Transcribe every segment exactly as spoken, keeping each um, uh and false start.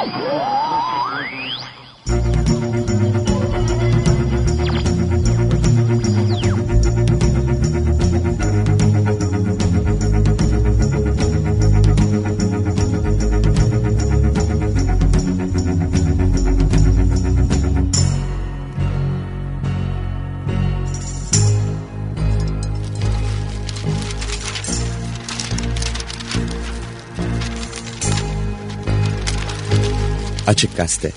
Açık Gazete.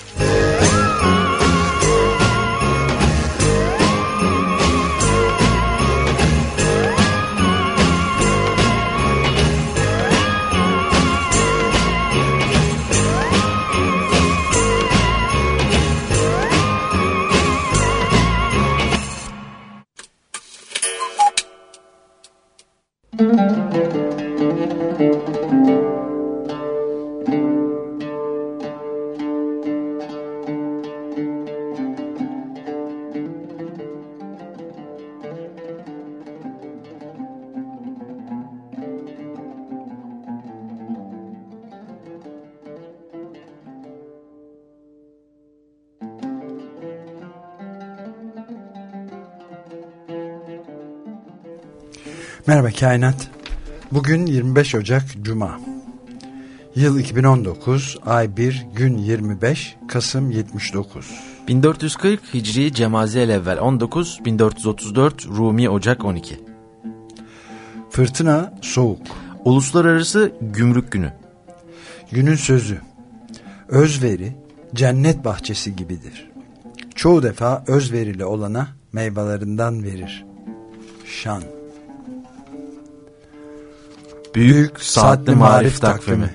Merhaba Kainat. Bugün yirmi beş Ocak Cuma. Yıl iki bin on dokuz, ay bir, gün yirmi beş, Kasım yetmiş dokuz. bin dört yüz kırk Hicri Cemaziyel evvel on dokuz, bin dört yüz otuz dört Rumi Ocak on iki. Fırtına, soğuk. Uluslararası Gümrük Günü. Günün sözü: özveri cennet bahçesi gibidir. Çoğu defa özverili olana meyvelerinden verir. Şan. Büyük, Büyük Saatli Marif Takvimi.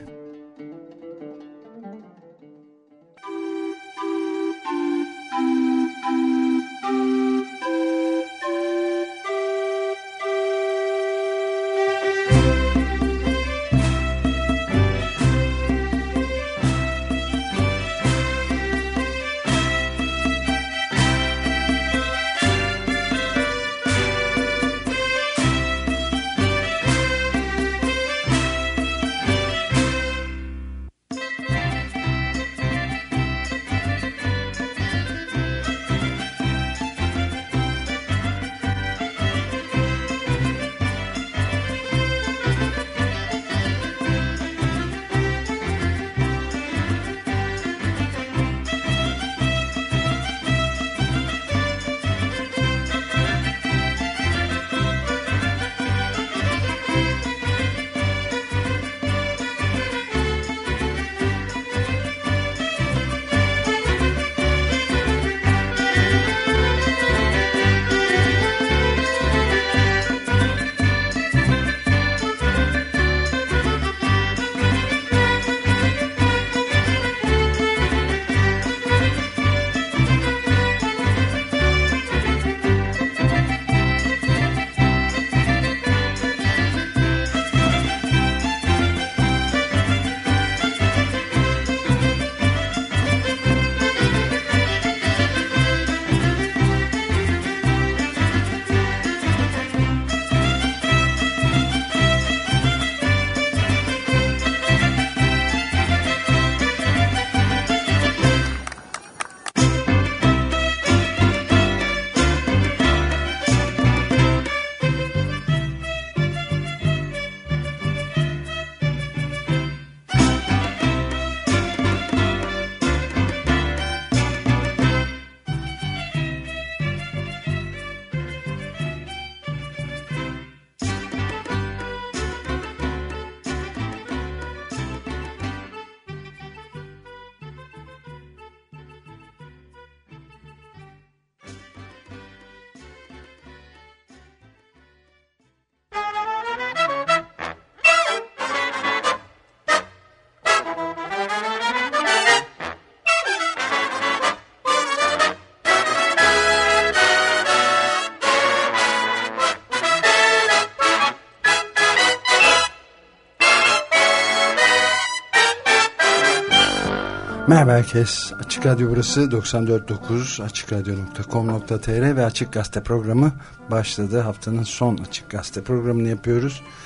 Merhaba herkes. Açık Radyo burası doksan dört nokta dokuz, açık radyo nokta com nokta tr ve Açık Gazete programı başladı. Haftanın son Açık Gazete programını yapıyoruz.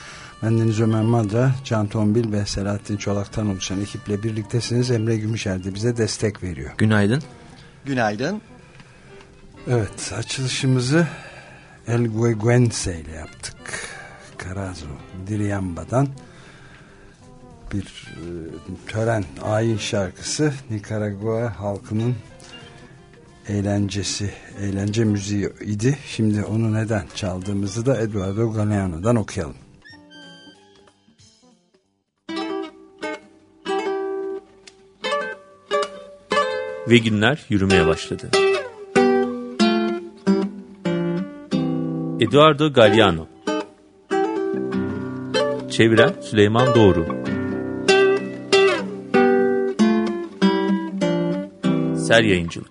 Bendeniz Ömer Madra, Can Tombil ve Selahattin Çolak'tan oluşan ekiple birliktesiniz. Emre Gümüşer de bize destek veriyor. Günaydın. Günaydın. Evet, açılışımızı El Güeguense ile yaptık. Carazo Diriamba'dan bir e, tören, ayin şarkısı. Nikaragua halkının eğlencesi, eğlence müziği idi. Şimdi onu neden çaldığımızı da Eduardo Galeano'dan okuyalım. Ve günler yürümeye başladı. Eduardo Galeano. Çeviren Süleyman Doğru. Ser Yayıncılık.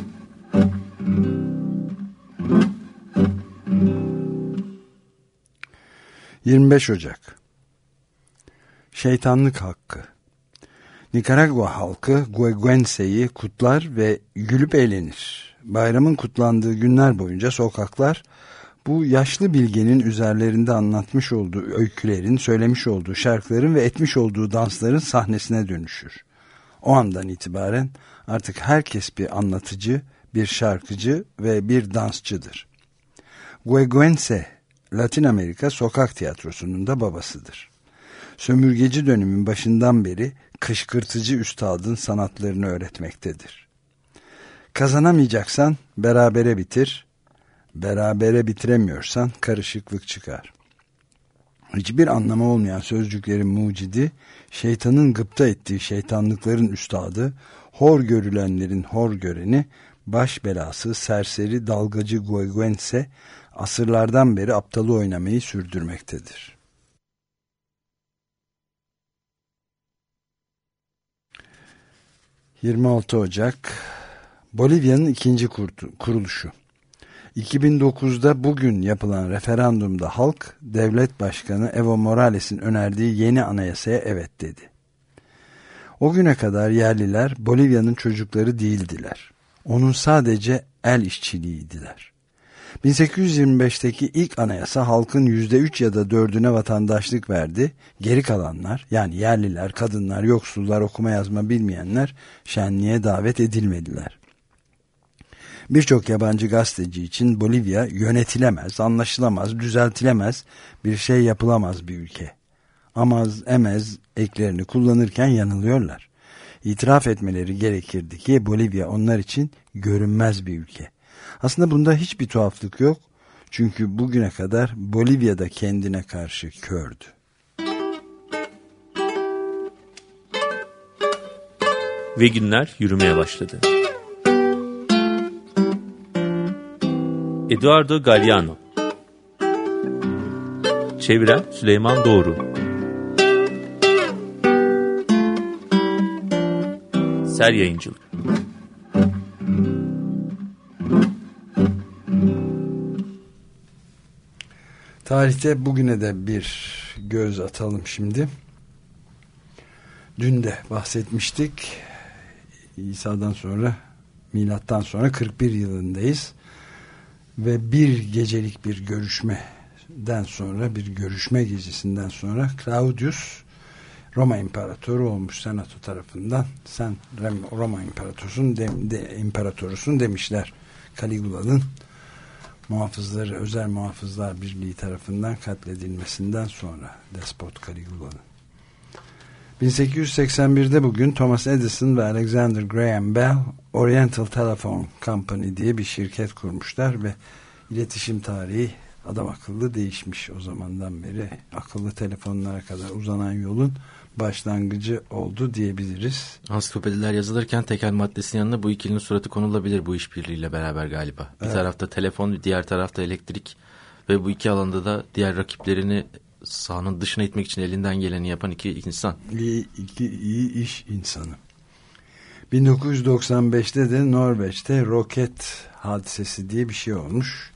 yirmi beş Ocak. Şeytanlık hakkı. Nikaragua halkı Güeguense'yi kutlar ve gülüp eğlenir. Bayramın kutlandığı günler boyunca sokaklar bu yaşlı bilgenin üzerlerinde anlatmış olduğu öykülerin, söylemiş olduğu şarkıların ve etmiş olduğu dansların sahnesine dönüşür. O andan itibaren artık herkes bir anlatıcı, bir şarkıcı ve bir dansçıdır. Güeguense, Latin Amerika sokak tiyatrosunun da babasıdır. Sömürgeci dönemin başından beri kışkırtıcı üstadın sanatlarını öğretmektedir. Kazanamayacaksan berabere bitir, berabere bitiremiyorsan karışıklık çıkar. Hiçbir anlamı olmayan sözcüklerin mucidi, şeytanın gıpta ettiği şeytanlıkların üstadı, hor görülenlerin hor göreni, baş belası, serseri, dalgacı Güeguense, asırlardan beri aptalı oynamayı sürdürmektedir. yirmi altı Ocak, Bolivya'nın ikinci kuruluşu. iki bin dokuzda bugün yapılan referandumda halk, devlet başkanı Evo Morales'in önerdiği yeni anayasaya evet dedi. O güne kadar yerliler Bolivya'nın çocukları değildiler. Onun sadece el işçiliğiydiler. bin sekiz yüz yirmi beşteki ilk anayasa halkın yüzde üç ya da dördüne vatandaşlık verdi. Geri kalanlar, yani yerliler, kadınlar, yoksullar, okuma yazma bilmeyenler şenliğe davet edilmediler. Birçok yabancı gazeteci için Bolivya yönetilemez, anlaşılamaz, düzeltilemez, bir şey yapılamaz bir ülke. Amaz, emez eklerini kullanırken yanılıyorlar. İtiraf etmeleri gerekirdi ki Bolivya onlar için görünmez bir ülke. Aslında bunda hiçbir tuhaflık yok. Çünkü bugüne kadar Bolivya'da kendine karşı kördü. Ve günler yürümeye başladı. Eduardo Galeano. Çeviren Süleyman Doğru. Ser Yayıncılık. Tarihte bugüne de bir göz atalım şimdi. Dün de bahsetmiştik. İsa'dan sonra, milattan sonra kırk bir yılındayız. Ve bir gecelik bir görüşmeden sonra, bir görüşme gecesinden sonra Claudius Roma İmparatoru olmuş senato tarafından. Sen Roma İmparatorusun, de, de, İmparatorusun demişler. Caligula'nın muhafızları, özel muhafızlar birliği tarafından katledilmesinden sonra despot Caligula'nın. bin sekiz yüz seksen birde bugün Thomas Edison ve Alexander Graham Bell Oriental Telephone Company diye bir şirket kurmuşlar ve iletişim tarihi adam akıllı değişmiş o zamandan beri. Akıllı telefonlara kadar uzanan yolun başlangıcı oldu diyebiliriz. Ansiklopediler yazılırken tekel maddesinin yanına bu ikilinin suratı konulabilir bu işbirliğiyle beraber galiba. Bir evet. tarafta telefon, diğer tarafta elektrik ve bu iki alanda da diğer rakiplerini sahanın dışına itmek için elinden geleni yapan iki insan. İyi, iki, iyi iş insanı. bin dokuz yüz doksan beşte de Norveç'te roket hadisesi diye bir şey olmuş.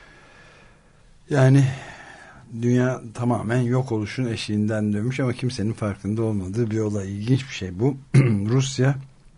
Yani dünya tamamen yok oluşun eşiğinden dönmüş ama kimsenin farkında olmadığı bir olay. İlginç bir şey bu. Rusya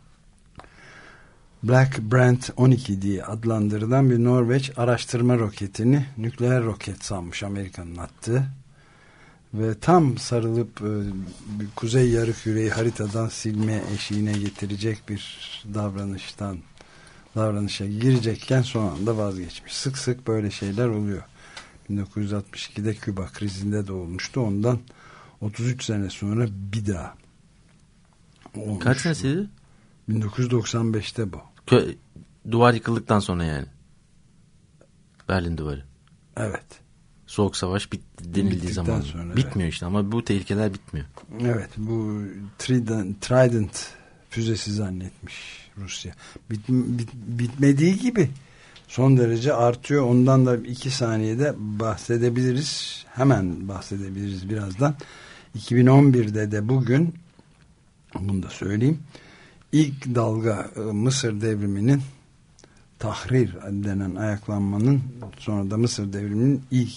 Black Brant on iki diye adlandırılan bir Norveç araştırma roketini nükleer roket sanmış, Amerika'nın attığı ve tam sarılıp e, kuzey yarımküreyi haritadan silme eşiğine getirecek bir davranıştan davranışa girecekken son anda vazgeçmiş. Sık sık böyle şeyler oluyor. bin dokuz yüz altmış ikide Küba krizinde de olmuştu. Ondan otuz üç sene sonra bir daha olmuş. Kaç senesiydi? bin dokuz yüz doksan beşte bu. Kö- duvar yıkıldıktan sonra yani. Berlin Duvarı. Evet. Soğuk Savaş bitti denildiği Bittikten zaman. sonra, bitmiyor evet. işte ama bu tehlikeler bitmiyor. Evet, bu Trident, Trident füzesi zannetmiş Rusya. Bit, bit, bitmediği gibi son derece artıyor. Ondan da iki saniyede bahsedebiliriz. Hemen bahsedebiliriz birazdan. iki bin on birde de bugün, bunu da söyleyeyim, ilk dalga Mısır devriminin, Tahrir denen ayaklanmanın, sonra da Mısır devriminin ilk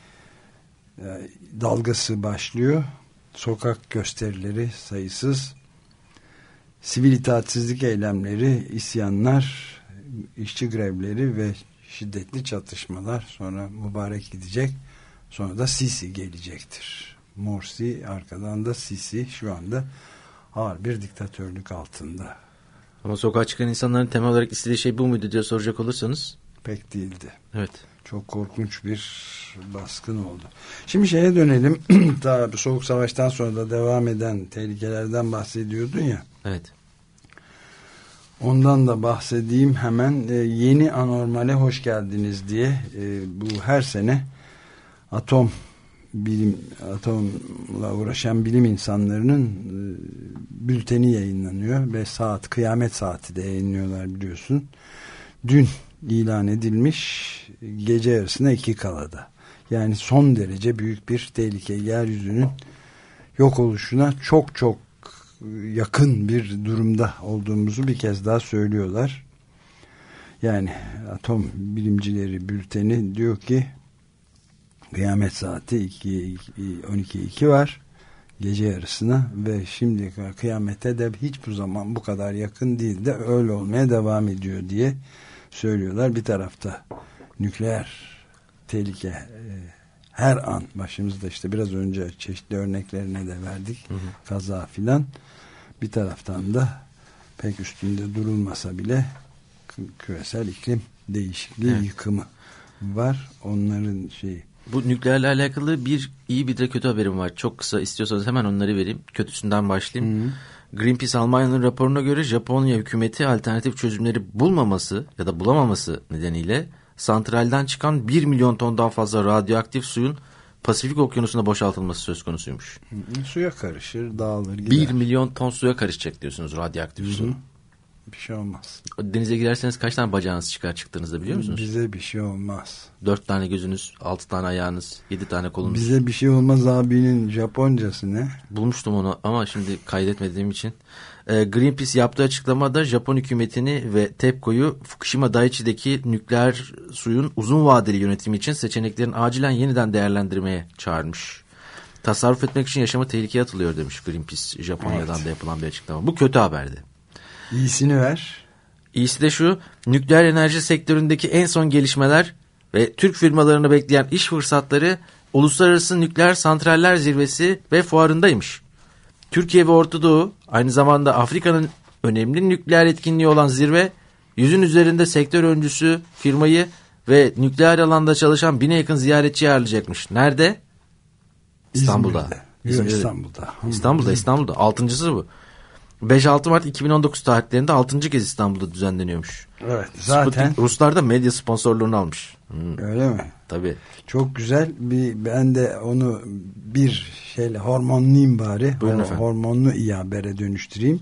dalgası başlıyor. Sokak gösterileri sayısız, sivil itaatsizlik eylemleri, isyanlar, işçi grevleri ve şiddetli çatışmalar. Sonra mübarek gidecek. Sonra da Sisi gelecektir. Morsi, arkadan da Sisi, şu anda ağır bir diktatörlük altında. Ama sokağa çıkan insanların temel olarak istediği şey bu muydu diye soracak olursanız. Pek değildi. Evet. Çok korkunç bir baskın oldu. Şimdi şeye dönelim. Daha Soğuk Savaş'tan sonra da devam eden tehlikelerden bahsediyordun ya. Evet. Ondan da bahsedeyim hemen. E, yeni anormale hoş geldiniz diye e, bu her sene atom bilim atomla uğraşan bilim insanlarının e, bülteni yayınlanıyor ve saat, kıyamet saati de yayınlıyorlar biliyorsun. Dün ilan edilmiş, gece yarısına iki kalada. Yani son derece büyük bir tehlike, yeryüzünün yok oluşuna çok çok yakın bir durumda olduğumuzu bir kez daha söylüyorlar. Yani atom bilimcileri bülteni diyor ki kıyamet saati on iki iki var gece yarısına ve şimdi kıyamete de hiç bu zaman bu kadar yakın değil de öyle olmaya devam ediyor diye söylüyorlar. Bir tarafta nükleer tehlike e, her an başımızda, işte biraz önce çeşitli örneklerine de verdik. Hı hı. Kaza filan. Bir taraftan da pek üstünde durulmasa bile küresel iklim değişikliği, evet, yıkımı var. Onların şeyi. Bu nükleerle alakalı bir iyi bir de kötü haberim var. Çok kısa, istiyorsanız hemen onları vereyim. Kötüsünden başlayayım. Hı hı. Greenpeace Almanya'nın raporuna göre Japonya hükümeti alternatif çözümleri bulmaması ya da bulamaması nedeniyle santralden çıkan bir milyon tondan fazla radyoaktif suyun Pasifik Okyanusu'na boşaltılması söz konusuymuş. Hı hı. Suya karışır, dağılır gider. Bir milyon ton suya karışacak diyorsunuz, radyoaktif su. Hı hı. Bir şey olmaz. Denize girerseniz kaç tane bacağınız çıkar çıktığınızda biliyor musunuz? Bize bir şey olmaz. Dört tane gözünüz, altı tane ayağınız, yedi tane kolunuz. Bize bir şey olmaz abinin Japoncası ne? Bulmuştum onu ama şimdi kaydetmediğim için. Ee, Greenpeace yaptığı açıklamada Japon hükümetini ve TEPCO'yu Fukushima Daiichi'deki nükleer suyun uzun vadeli yönetimi için seçeneklerin acilen yeniden değerlendirmeye çağırmış. Tasarruf etmek için yaşamı tehlikeye atılıyor demiş Greenpeace Japonya'dan, evet, da yapılan bir açıklama. Bu kötü haberdi. İyisini ver. İyisi de şu: nükleer enerji sektöründeki en son gelişmeler ve Türk firmalarını bekleyen iş fırsatları Uluslararası Nükleer Santraller Zirvesi ve fuarındaymış. Türkiye ve Orta Doğu, aynı zamanda Afrika'nın önemli nükleer etkinliği olan zirve, yüzün üzerinde sektör öncüsü firmayı ve nükleer alanda çalışan bine yakın ziyaretçi ağırlayacakmış. Nerede? İstanbul'da. İzmir'de. İstanbul'da. İstanbul'da, İstanbul'da. Altıncısı bu. beş altı Mart iki bin on dokuz tarihlerinde altıncı kez İstanbul'da düzenleniyormuş. Evet, zaten. Sputnik, Ruslar da medya sponsorluğunu almış. Hmm. Öyle mi? Tabii. Çok güzel. Bir, ben de onu bir şeyle hormonlayayım bari. Buyurun efendim. Hormonlu iyi habere dönüştüreyim.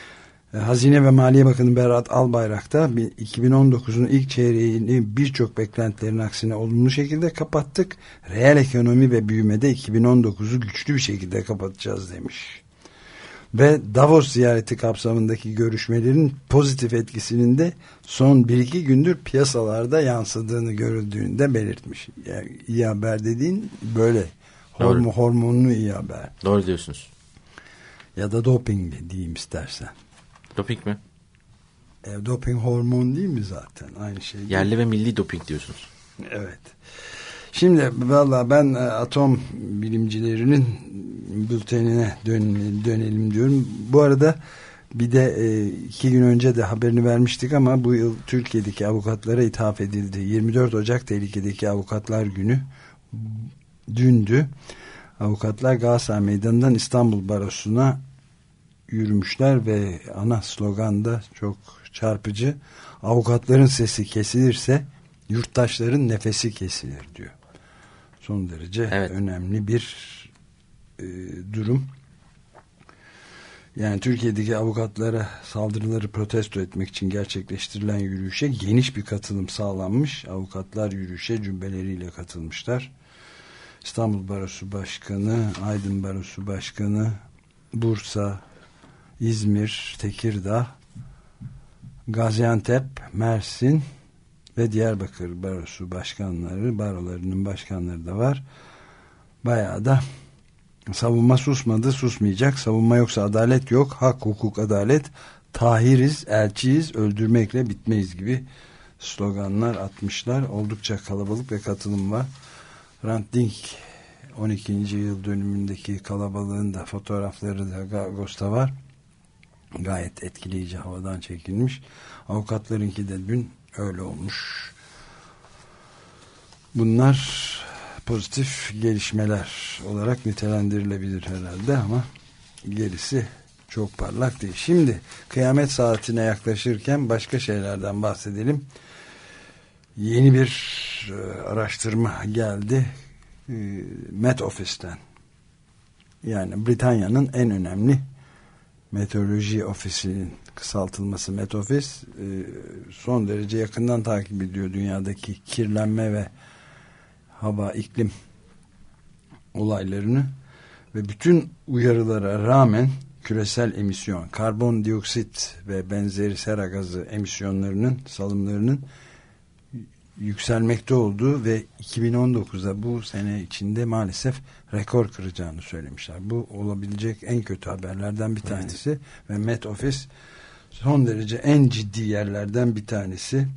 Hazine ve Maliye Bakanı Berat Albayrak da iki bin on dokuzun ilk çeyreğini birçok beklentilerin aksine olumlu şekilde kapattık. Reel ekonomi ve büyümede iki bin on dokuzu güçlü bir şekilde kapatacağız demiş. Ve Davos ziyareti kapsamındaki görüşmelerin pozitif etkisinin de son bir iki gündür piyasalarda yansıdığını görüldüğünü de belirtmiş. Yani iyi haber dediğin böyle horm hormonlu iyi haber. Doğru diyorsunuz. Ya da doping diyeyim istersen. Doping mi? E, doping hormon değil mi zaten? Aynı şey değil. Yerli ve milli doping diyorsunuz. Evet. Şimdi valla ben atom bilimcilerinin bültenine dön, dönelim diyorum. Bu arada bir de iki gün önce de haberini vermiştik ama bu yıl Türkiye'deki avukatlara ithaf edildi. yirmi dört Ocak Tehlikedeki Avukatlar Günü dündü. Avukatlar Galatasaray Meydanı'ndan İstanbul Barosu'na yürümüşler ve ana slogan da çok çarpıcı. Avukatların sesi kesilirse yurttaşların nefesi kesilir diyor. Son derece evet. önemli bir e, durum. Yani Türkiye'deki avukatlara saldırıları protesto etmek için gerçekleştirilen yürüyüşe geniş bir katılım sağlanmış. Avukatlar yürüyüşe cümbeleriyle katılmışlar. İstanbul Barosu Başkanı, Aydın Barosu Başkanı, Bursa, İzmir, Tekirdağ, Gaziantep, Mersin ve Diyarbakır Barosu başkanları, barolarının başkanları da var. Bayağı da savunma susmadı, susmayacak. Savunma yoksa adalet yok. Hak, hukuk, adalet. Tahiriz, elçiyiz, öldürmekle bitmeyiz gibi sloganlar atmışlar. Oldukça kalabalık ve katılım var. Hrant Dink on ikinci yıl dönümündeki kalabalığın da fotoğrafları da Ağustos'ta var. Gayet etkileyici, havadan çekilmiş. Avukatlarınki de dün öyle olmuş. Bunlar pozitif gelişmeler olarak nitelendirilebilir herhalde ama gerisi çok parlak değil. Şimdi kıyamet saatine yaklaşırken başka şeylerden bahsedelim. Yeni bir araştırma geldi Met Office'ten. Yani Britanya'nın en önemli meteoroloji ofisinin kısaltılması Met Office son derece yakından takip ediyor dünyadaki kirlenme ve hava, iklim olaylarını ve bütün uyarılara rağmen küresel emisyon, karbondioksit ve benzeri sera gazı emisyonlarının, salımlarının yükselmekte olduğu ve iki bin on dokuzda bu sene içinde maalesef rekor kıracağını söylemişler. Bu olabilecek en kötü haberlerden bir tanesi evet. Ve Met Office son derece en ciddi yerlerden bir tanesi.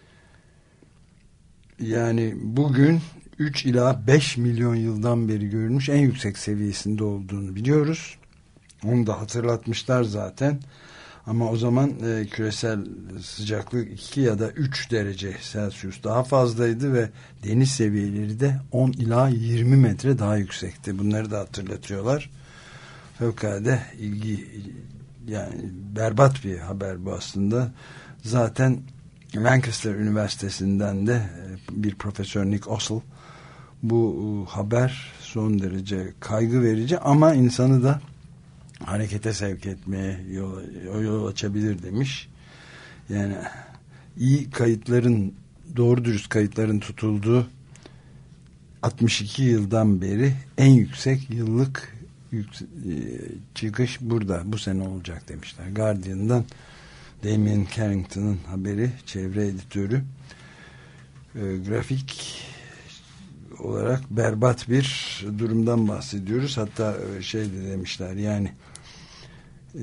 Yani bugün üç ila beş milyon yıldan beri görülmüş en yüksek seviyesinde olduğunu biliyoruz. Onu da hatırlatmışlar zaten. Ama o zaman e, küresel sıcaklık iki ya da üç derece Celsius daha fazlaydı ve deniz seviyeleri de on ila yirmi metre daha yüksekti. Bunları da hatırlatıyorlar. Fevkalade ilgi, yani berbat bir haber bu aslında. Zaten Lancaster Üniversitesi'nden de bir profesör Nick Ossel bu haber son derece kaygı verici ama insanı da harekete sevk etmeye yol, yol açabilir demiş. Yani iyi kayıtların, doğru dürüst kayıtların tutulduğu altmış iki yıldan beri en yüksek yıllık yükse, çıkış burada bu sene olacak demişler. Guardian'dan Damien Carrington'ın haberi, çevre editörü. E, grafik olarak berbat bir durumdan bahsediyoruz. Hatta şey de demişler yani e,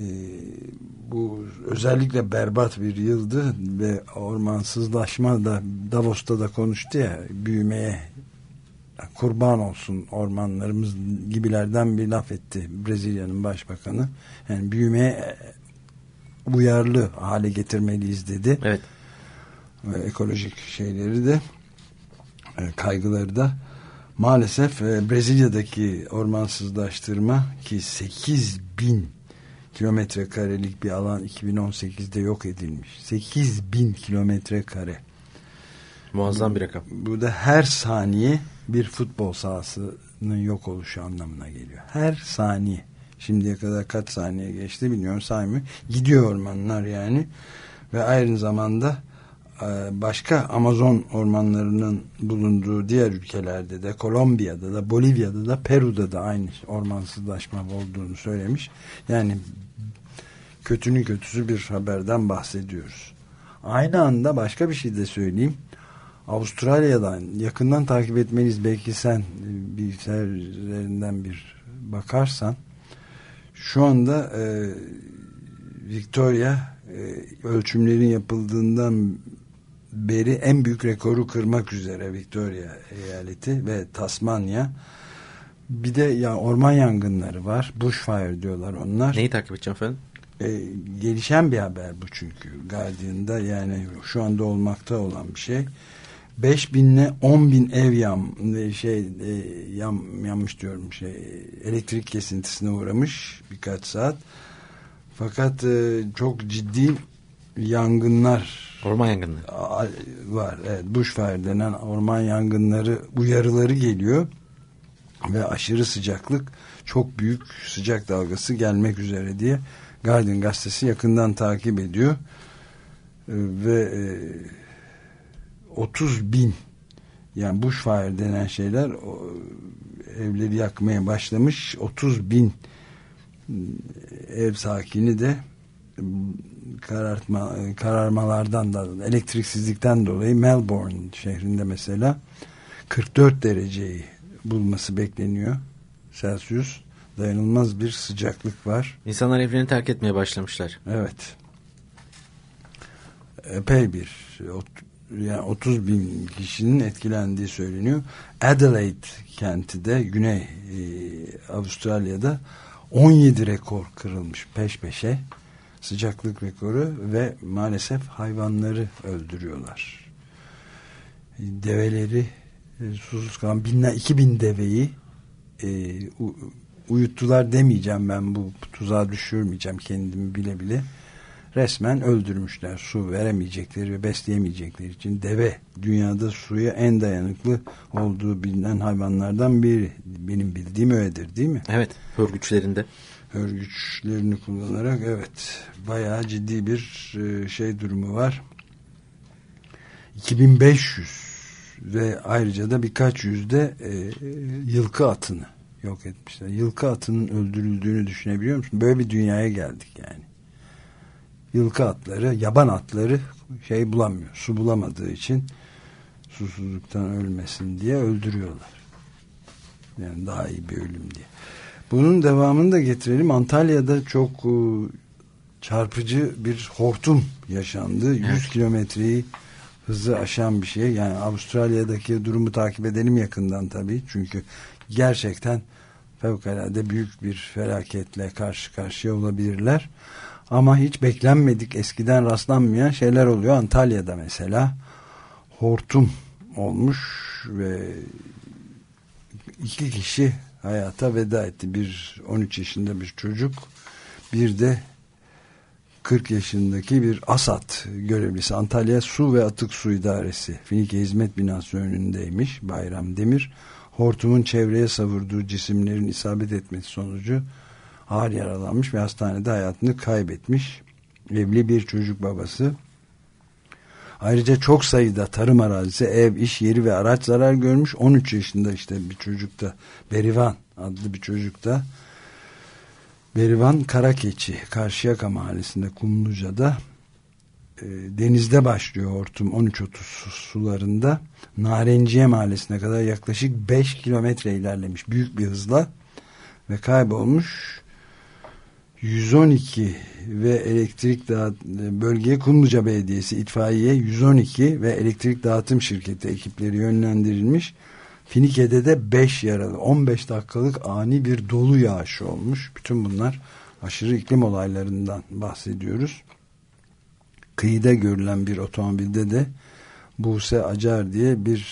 bu özellikle berbat bir yıldı ve ormansızlaşma da Davos'ta da konuştu ya, büyümeye kurban olsun ormanlarımız gibilerden bir laf etti Brezilya'nın başbakanı. Yani büyümeye uyarlı hale getirmeliyiz dedi. Evet. Ve ekolojik şeyleri de kaygıları da maalesef Brezilya'daki ormansızlaştırma ki sekiz bin kilometre karelik bir alan iki bin on sekizde yok edilmiş. sekiz bin kilometre kare. Muazzam bir rakam. Bu da her saniye bir futbol sahasının yok oluşu anlamına geliyor. Her saniye. Şimdiye kadar kaç saniye geçti bilmiyorum, saymıyor. Gidiyor ormanlar yani. Ve aynı zamanda başka Amazon ormanlarının bulunduğu diğer ülkelerde de, Kolombiya'da da, Bolivya'da da, Peru'da da aynı ormansızlaşma olduğunu söylemiş. Yani kötünün kötüsü bir haberden bahsediyoruz. Aynı anda başka bir şey de söyleyeyim. Avustralya'dan yakından takip etmeniz, belki sen bilgisayar üzerinden bir bakarsan, şu anda e, Victoria e, ölçümlerin yapıldığından beri en büyük rekoru kırmak üzere Victoria eyaleti ve Tasmanya. Bir de ya orman yangınları var. Bushfire diyorlar onlar. Neyi takip edeceğim efendim? Ee, gelişen bir haber bu çünkü. Guardian'da yani şu anda olmakta olan bir şey. beş binle on bin ev yan, şey, e, yan, yanmış diyorum şey elektrik kesintisine uğramış birkaç saat. Fakat e, çok ciddi yangınlar, orman yangınları var. Evet, bushfire denen orman yangınları uyarıları geliyor ve aşırı sıcaklık, çok büyük sıcak dalgası gelmek üzere diye Guardian gazetesi yakından takip ediyor. E, ve e, otuz bin, yani bushfire denen şeyler o, evleri yakmaya başlamış. otuz bin ev sakini de karartma, kararmalardan da, elektriksizlikten dolayı Melbourne şehrinde mesela kırk dört dereceyi bulması bekleniyor. Celsius, dayanılmaz bir sıcaklık var. İnsanlar evlerini terk etmeye başlamışlar. Evet. Epey bir, yani otuz bin kişinin etkilendiği söyleniyor. Adelaide kenti de Güney e, Avustralya'da on yedi rekor kırılmış peş peşe, sıcaklık rekoru, ve maalesef hayvanları öldürüyorlar. Develeri, e, susuz kalan binler, iki bin deveyi e, u, uyuttular demeyeceğim, ben bu tuzağa düşürmeyeceğim kendimi bile bile. Resmen öldürmüşler, su veremeyecekleri ve besleyemeyecekleri için. Deve dünyada suya en dayanıklı olduğu bilinen hayvanlardan biri. Benim bildiğim öyledir, değil mi? Evet, hörgüçlerinde. Hörgüçlerini kullanarak, evet, bayağı ciddi bir şey durumu var. iki bin beş yüz ve ayrıca da birkaç yüzde e, yılkı atını yok etmişler. Yılkı atının öldürüldüğünü düşünebiliyor musun? Böyle bir dünyaya geldik yani. Yılkı atları, yaban atları şey bulamıyor, su bulamadığı için susuzluktan ölmesin diye öldürüyorlar. Yani daha iyi bir ölüm diye. Bunun devamını da getirelim. Antalya'da çok uh, çarpıcı bir hortum yaşandı. yüz evet. kilometreyi hızı aşan bir şey. Yani Avustralya'daki durumu takip edelim yakından tabii. Çünkü gerçekten fevkalade büyük bir felaketle karşı karşıya olabilirler. Ama hiç beklenmedik, eskiden rastlanmayan şeyler oluyor. Antalya'da mesela hortum olmuş ve iki kişi hayata veda etti. Bir on üç yaşında bir çocuk, bir de kırk yaşındaki bir ASAT görevlisi. Antalya Su ve Atık Su İdaresi Finike Hizmet Binası önündeymiş Bayram Demir. Hortumun çevreye savurduğu cisimlerin isabet etmesi sonucu ağır yaralanmış ve hastanede hayatını kaybetmiş. Evli bir çocuk babası. Ayrıca çok sayıda tarım arazisi, ev, iş yeri ve araç zarar görmüş. on üç yaşında işte bir çocuk da, Berivan adlı bir çocuk da, Berivan Karakeçi, Karşıyaka mahallesinde Kumluca'da e, denizde başlıyor hortum on üç otuz sularında. Narenciye mahallesine kadar yaklaşık beş kilometre ilerlemiş büyük bir hızla ve kaybolmuş. yüz on iki ve elektrik dağıt bölgeye Kumluca Belediyesi, itfaiye, yüz on iki ve elektrik dağıtım şirketi ekipleri yönlendirilmiş. Finike'de de beş yaralı, on beş dakikalık ani bir dolu yağışı olmuş. Bütün bunlar aşırı iklim olaylarından bahsediyoruz. Kıyıda görülen bir otomobilde de Buse Acar diye bir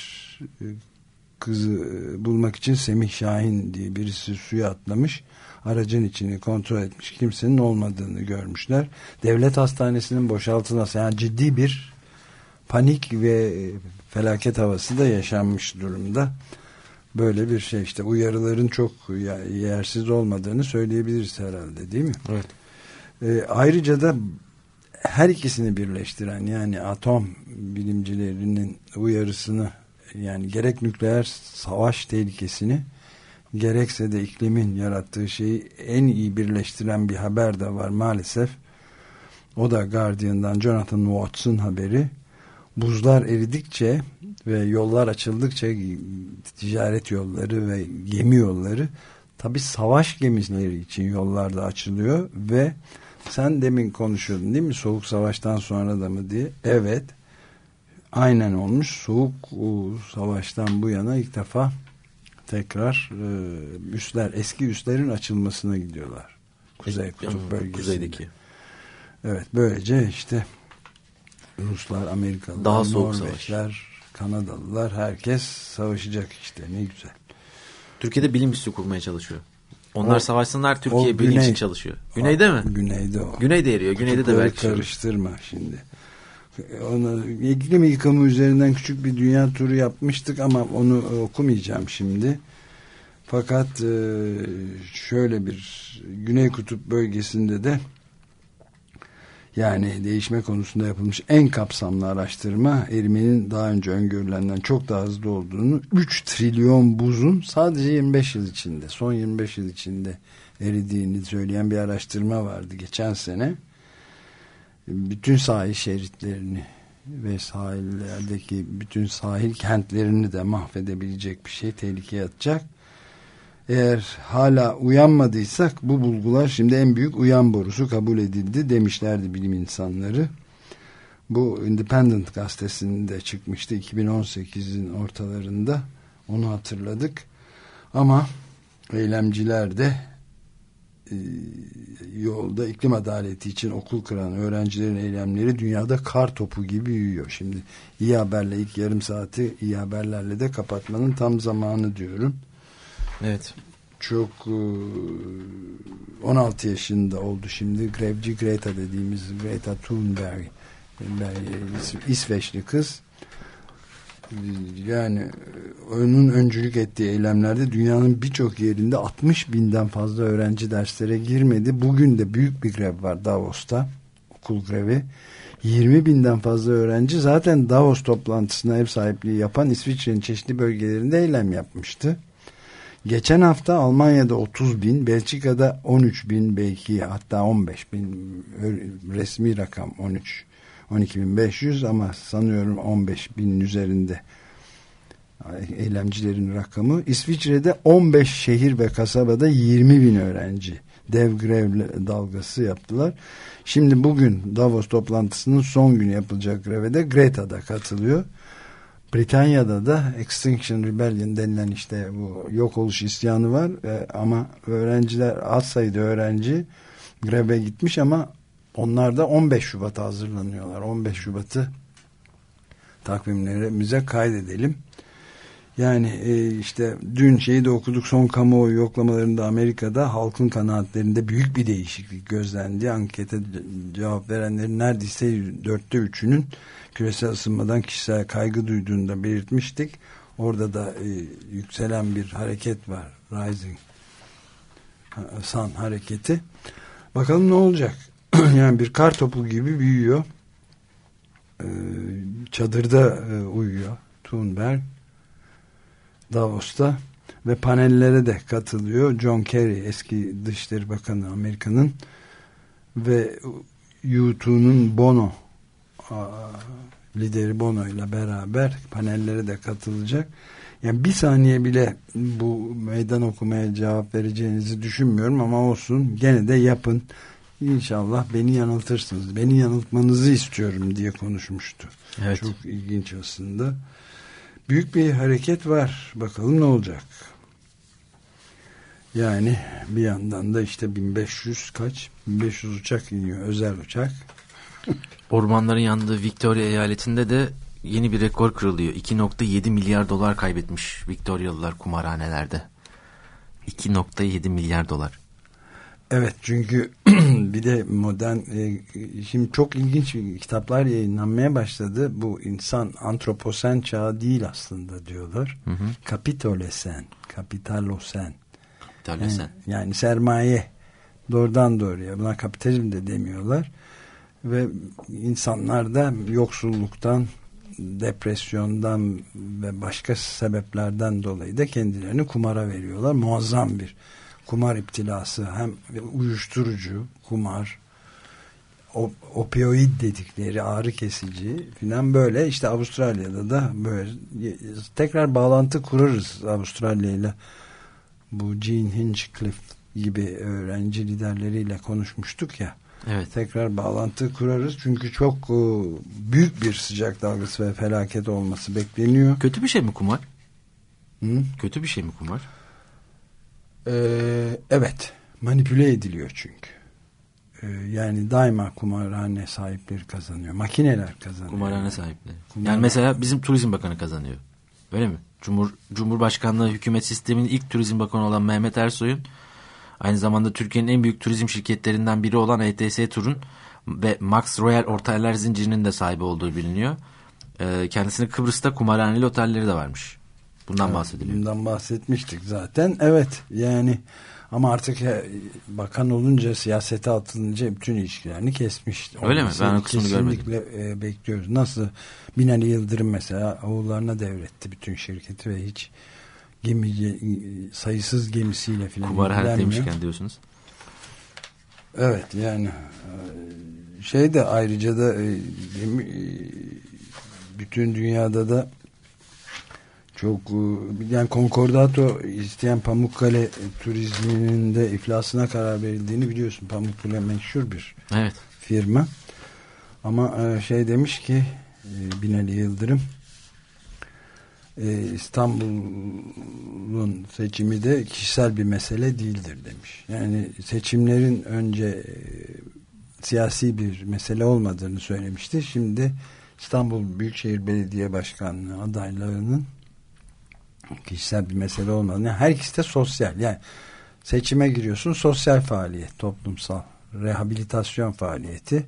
kızı bulmak için Semih Şahin diye birisi suya atlamış. Aracın içini kontrol etmiş, kimsenin olmadığını görmüşler. Devlet hastanesinin boşaltılması, yani ciddi bir panik ve felaket havası da yaşanmış durumda. Böyle bir şey işte, uyarıların çok yersiz olmadığını söyleyebiliriz herhalde, değil mi? Evet. Ee, ayrıca da her ikisini birleştiren, yani atom bilimcilerinin uyarısını, yani gerek nükleer savaş tehlikesini gerekse de iklimin yarattığı şeyi en iyi birleştiren bir haber de var maalesef. O da Guardian'dan Jonathan Watts'ın haberi. Buzlar eridikçe ve yollar açıldıkça, ticaret yolları ve gemi yolları, tabii savaş gemileri için yollar da açılıyor ve sen demin konuşuyordun değil mi, soğuk savaştan sonra da mı diye. Evet, Aynen olmuş. Soğuk o, savaştan bu yana ilk defa tekrar e, üsler, eski üslerin açılmasına gidiyorlar. Kuzey Kutup bölgesinde. Kuzeydeki. Evet, böylece işte Ruslar, Amerikalılar, daha soğuk Norveçler, savaş. Kanadalılar, herkes savaşacak işte, ne güzel. Türkiye'de bilim üssü kurmaya çalışıyor. Onlar o, savaşsınlar, Türkiye bilim için çalışıyor. Güneyde mi? Güneyde o. Güneyde eriyor. Güneyde de belki. Karıştırma şimdi. Onu, iklim yıkımı üzerinden küçük bir dünya turu yapmıştık ama onu okumayacağım şimdi. Fakat şöyle bir Güney Kutup bölgesinde de yani değişme konusunda yapılmış en kapsamlı araştırma, erimenin daha önce öngörülenden çok daha hızlı olduğunu, üç trilyon buzun sadece yirmi beş yıl içinde, son yirmi beş yıl içinde eridiğini söyleyen bir araştırma vardı geçen sene. Bütün sahil şeritlerini ve sahillerdeki bütün sahil kentlerini de mahvedebilecek bir şey, tehlikeye atacak. Eğer hala uyanmadıysak bu bulgular şimdi en büyük uyan borusu kabul edildi demişlerdi bilim insanları. Bu Independent gazetesinde çıkmıştı iki bin on sekizin ortalarında, onu hatırladık. Ama eylemciler de e, yolda iklim adaleti için okul kıran öğrencilerin eylemleri dünyada kar topu gibi büyüyor. Şimdi iyi haberle ilk yarım saati iyi haberlerle de kapatmanın tam zamanı diyorum. Evet. Çok on altı yaşında oldu şimdi grevci Greta dediğimiz Greta Thunberg, İsveçli kız. Yani onun öncülük ettiği eylemlerde dünyanın birçok yerinde altmış binden fazla öğrenci derslere girmedi. Bugün de büyük bir grev var Davos'ta, okul grevi. yirmi binden fazla öğrenci zaten Davos toplantısına ev sahipliği yapan İsviçre'nin çeşitli bölgelerinde eylem yapmıştı. Geçen hafta Almanya'da otuz bin, Belçika'da on üç bin, belki hatta on beş bin, resmi rakam on üç on iki bin beş yüz ama sanıyorum on beş binin üzerinde eylemcilerin rakamı. İsviçre'de on beş şehir ve kasabada yirmi bin öğrenci dev grev dalgası yaptılar. Şimdi bugün Davos toplantısının son günü yapılacak greve de Greta da katılıyor. Britanya'da da Extinction Rebellion denilen işte bu yok oluş isyanı var ee, ama öğrenciler, az sayıda öğrenci greve gitmiş ama onlar da on beş Şubat'a hazırlanıyorlar. on beş Şubat'ı takvimlerimize kaydedelim. Yani e, işte dün şeyi de okuduk, son kamuoyu yoklamalarında Amerika'da halkın kanaatlerinde büyük bir değişiklik gözlendi. Ankete cevap verenlerin neredeyse dörtte üçünün küresel ısınmadan kişisel kaygı duyduğunu da belirtmiştik. Orada da e, yükselen bir hareket var. Rising Sun hareketi. Bakalım ne olacak? Yani bir kar topu gibi büyüyor. E, çadırda e, uyuyor Thunberg Davos'ta ve panellere de katılıyor. John Kerry, eski Dışişleri Bakanı Amerika'nın, ve U iki'nin Bono lideri Bono ile beraber panellere de katılacak. Yani bir saniye bile bu meydan okumaya cevap vereceğinizi düşünmüyorum ama olsun, gene de yapın. İnşallah beni yanıltırsınız. Beni yanıltmanızı istiyorum diye konuşmuştu. Evet. Çok ilginç aslında. Büyük bir hareket var. Bakalım ne olacak? Yani bir yandan da işte bin beş yüz kaç? bin beş yüz uçak iniyor. Özel uçak. Ormanların yandığı Victoria eyaletinde de yeni bir rekor kırılıyor. iki nokta yedi milyar dolar kaybetmiş Victorialılar kumarhanelerde. iki nokta yedi milyar dolar. Evet, çünkü bir de modern e, şimdi çok ilginç kitaplar yayınlanmaya başladı. Bu insan antroposen çağı değil aslında diyorlar. Hı hı. Kapitolesen, kapitalosen. Kapitalosen. Yani, yani sermaye, doğrudan doğruya. Buna kapitalizm de demiyorlar. Ve insanlar da yoksulluktan, depresyondan ve başka sebeplerden dolayı da kendilerini kumara veriyorlar. Muazzam bir kumar iptilası, hem uyuşturucu, kumar, op, opioid dedikleri ağrı kesici filan, böyle işte Avustralya'da da böyle tekrar bağlantı kurarız Avustralya ile. Bu Jean Hinchcliffe gibi öğrenci liderleriyle konuşmuştuk ya. Evet. tekrar bağlantı kurarız. Çünkü çok e, büyük bir sıcak dalgası ve felaket olması bekleniyor. Kötü bir şey mi kumar? Hı? Kötü bir şey mi kumar? Ee, evet. Manipüle ediliyor çünkü. Ee, yani daima kumarhane sahipleri kazanıyor. Makineler kazanıyor. Kumarhane yani. sahipleri. Kumar... Yani mesela bizim Turizm Bakanı kazanıyor. Öyle mi? Cumhur Cumhurbaşkanlığı hükümet sisteminin ilk turizm bakanı olan Mehmet Ersoy'un aynı zamanda Türkiye'nin en büyük turizm şirketlerinden biri olan E T S Tur'un ve Max Royal oteller zincirinin de sahibi olduğu biliniyor. Ee, kendisinin Kıbrıs'ta kumarhaneli otelleri de varmış. Bundan evet, bahsediliyor. Bundan bahsetmiştik zaten. Evet yani ama artık bakan olunca, siyasete atılınca bütün ilişkilerini kesmiş. Öyle mi? Ben o kısmını görmedim. Kesinlikle bekliyoruz. Nasıl Binali Yıldırım mesela oğullarına devretti bütün şirketi ve hiç gemi, sayısız gemisiyle filan kumarhane demişken diyorsunuz. Evet yani şey de ayrıca da bütün dünyada da çok yani konkordato isteyen Pamukkale turizminin de iflasına karar verildiğini biliyorsun. Pamukkale meşhur bir evet. firma. Ama şey demiş ki Binali Yıldırım İstanbul'un seçimi de kişisel bir mesele değildir demiş. Yani seçimlerin önce siyasi bir mesele olmadığını söylemişti. Şimdi İstanbul Büyükşehir Belediye Başkanlığı adaylarının kişisel bir mesele olmadığını, her ikisi de sosyal. Yani seçime giriyorsun, sosyal faaliyet, toplumsal rehabilitasyon faaliyeti.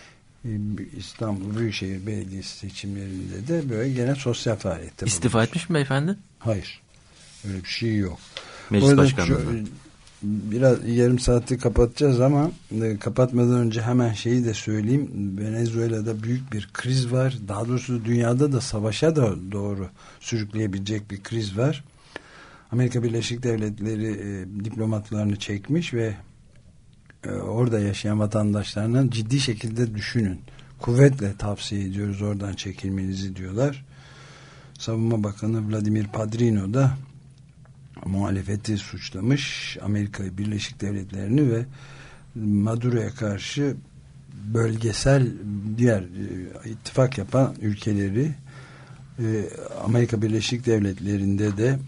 İstanbul Büyükşehir Belediyesi seçimlerinde de böyle gene sosyal faaliyette. İstifa bulunmuş. Etmiş mi beyefendi? Hayır. Öyle bir şey yok. Meclis başkanlığı. Biraz yarım saati kapatacağız ama e, kapatmadan önce hemen şeyi de söyleyeyim. Venezuela'da büyük bir kriz var. Daha doğrusu dünyada da savaşa da doğru sürükleyebilecek bir kriz var. Amerika Birleşik Devletleri e, diplomatlarını çekmiş ve e, orada yaşayan vatandaşlarına ciddi şekilde düşünün. Kuvvetle tavsiye ediyoruz oradan çekilmenizi diyorlar. Savunma Bakanı Vladimir Padrino da muhalefeti suçlamış, Amerika Birleşik Devletleri'ni ve Maduro'ya karşı bölgesel diğer e, ittifak yapan ülkeleri. e, Amerika Birleşik Devletleri'nde de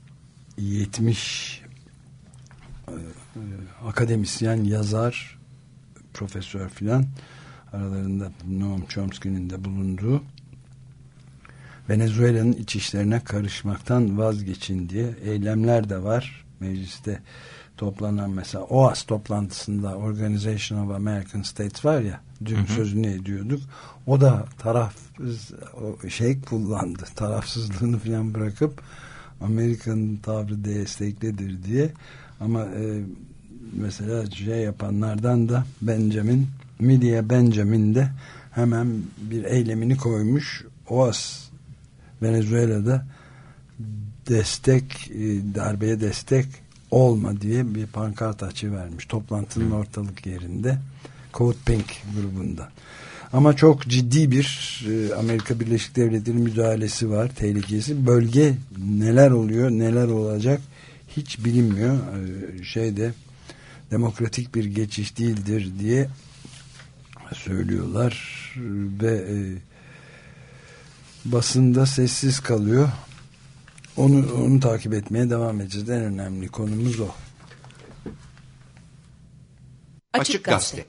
yetmiş e, e, akademisyen, yazar, profesör filan, aralarında Noam Chomsky'nin de bulunduğu, Venezuela'nın iç işlerine karışmaktan vazgeçin diye eylemler de var. Mecliste toplanan mesela O A S toplantısında Organization of American States var ya, dün hı hı. sözünü ediyorduk. O da tarafsız o şey kullandı. Tarafsızlığını falan bırakıp Amerika'nın tavrı desteklidir diye. Ama e, mesela şey yapanlardan da Benjamin, Medea Benjamin de hemen bir eylemini koymuş. O A S Venezuela'da destek, darbeye destek olma diye bir pankart açıvermiş toplantının ortalık yerinde, Code Pink grubunda. Ama çok ciddi bir Amerika Birleşik Devletleri müdahalesi var, tehlikesi. Bölge neler oluyor, neler olacak hiç bilinmiyor. Şeyde demokratik bir geçiş değildir diye söylüyorlar ve basında sessiz kalıyor. Onu, onu takip etmeye devam edeceğiz. En önemli konumuz o. Açık Gazete.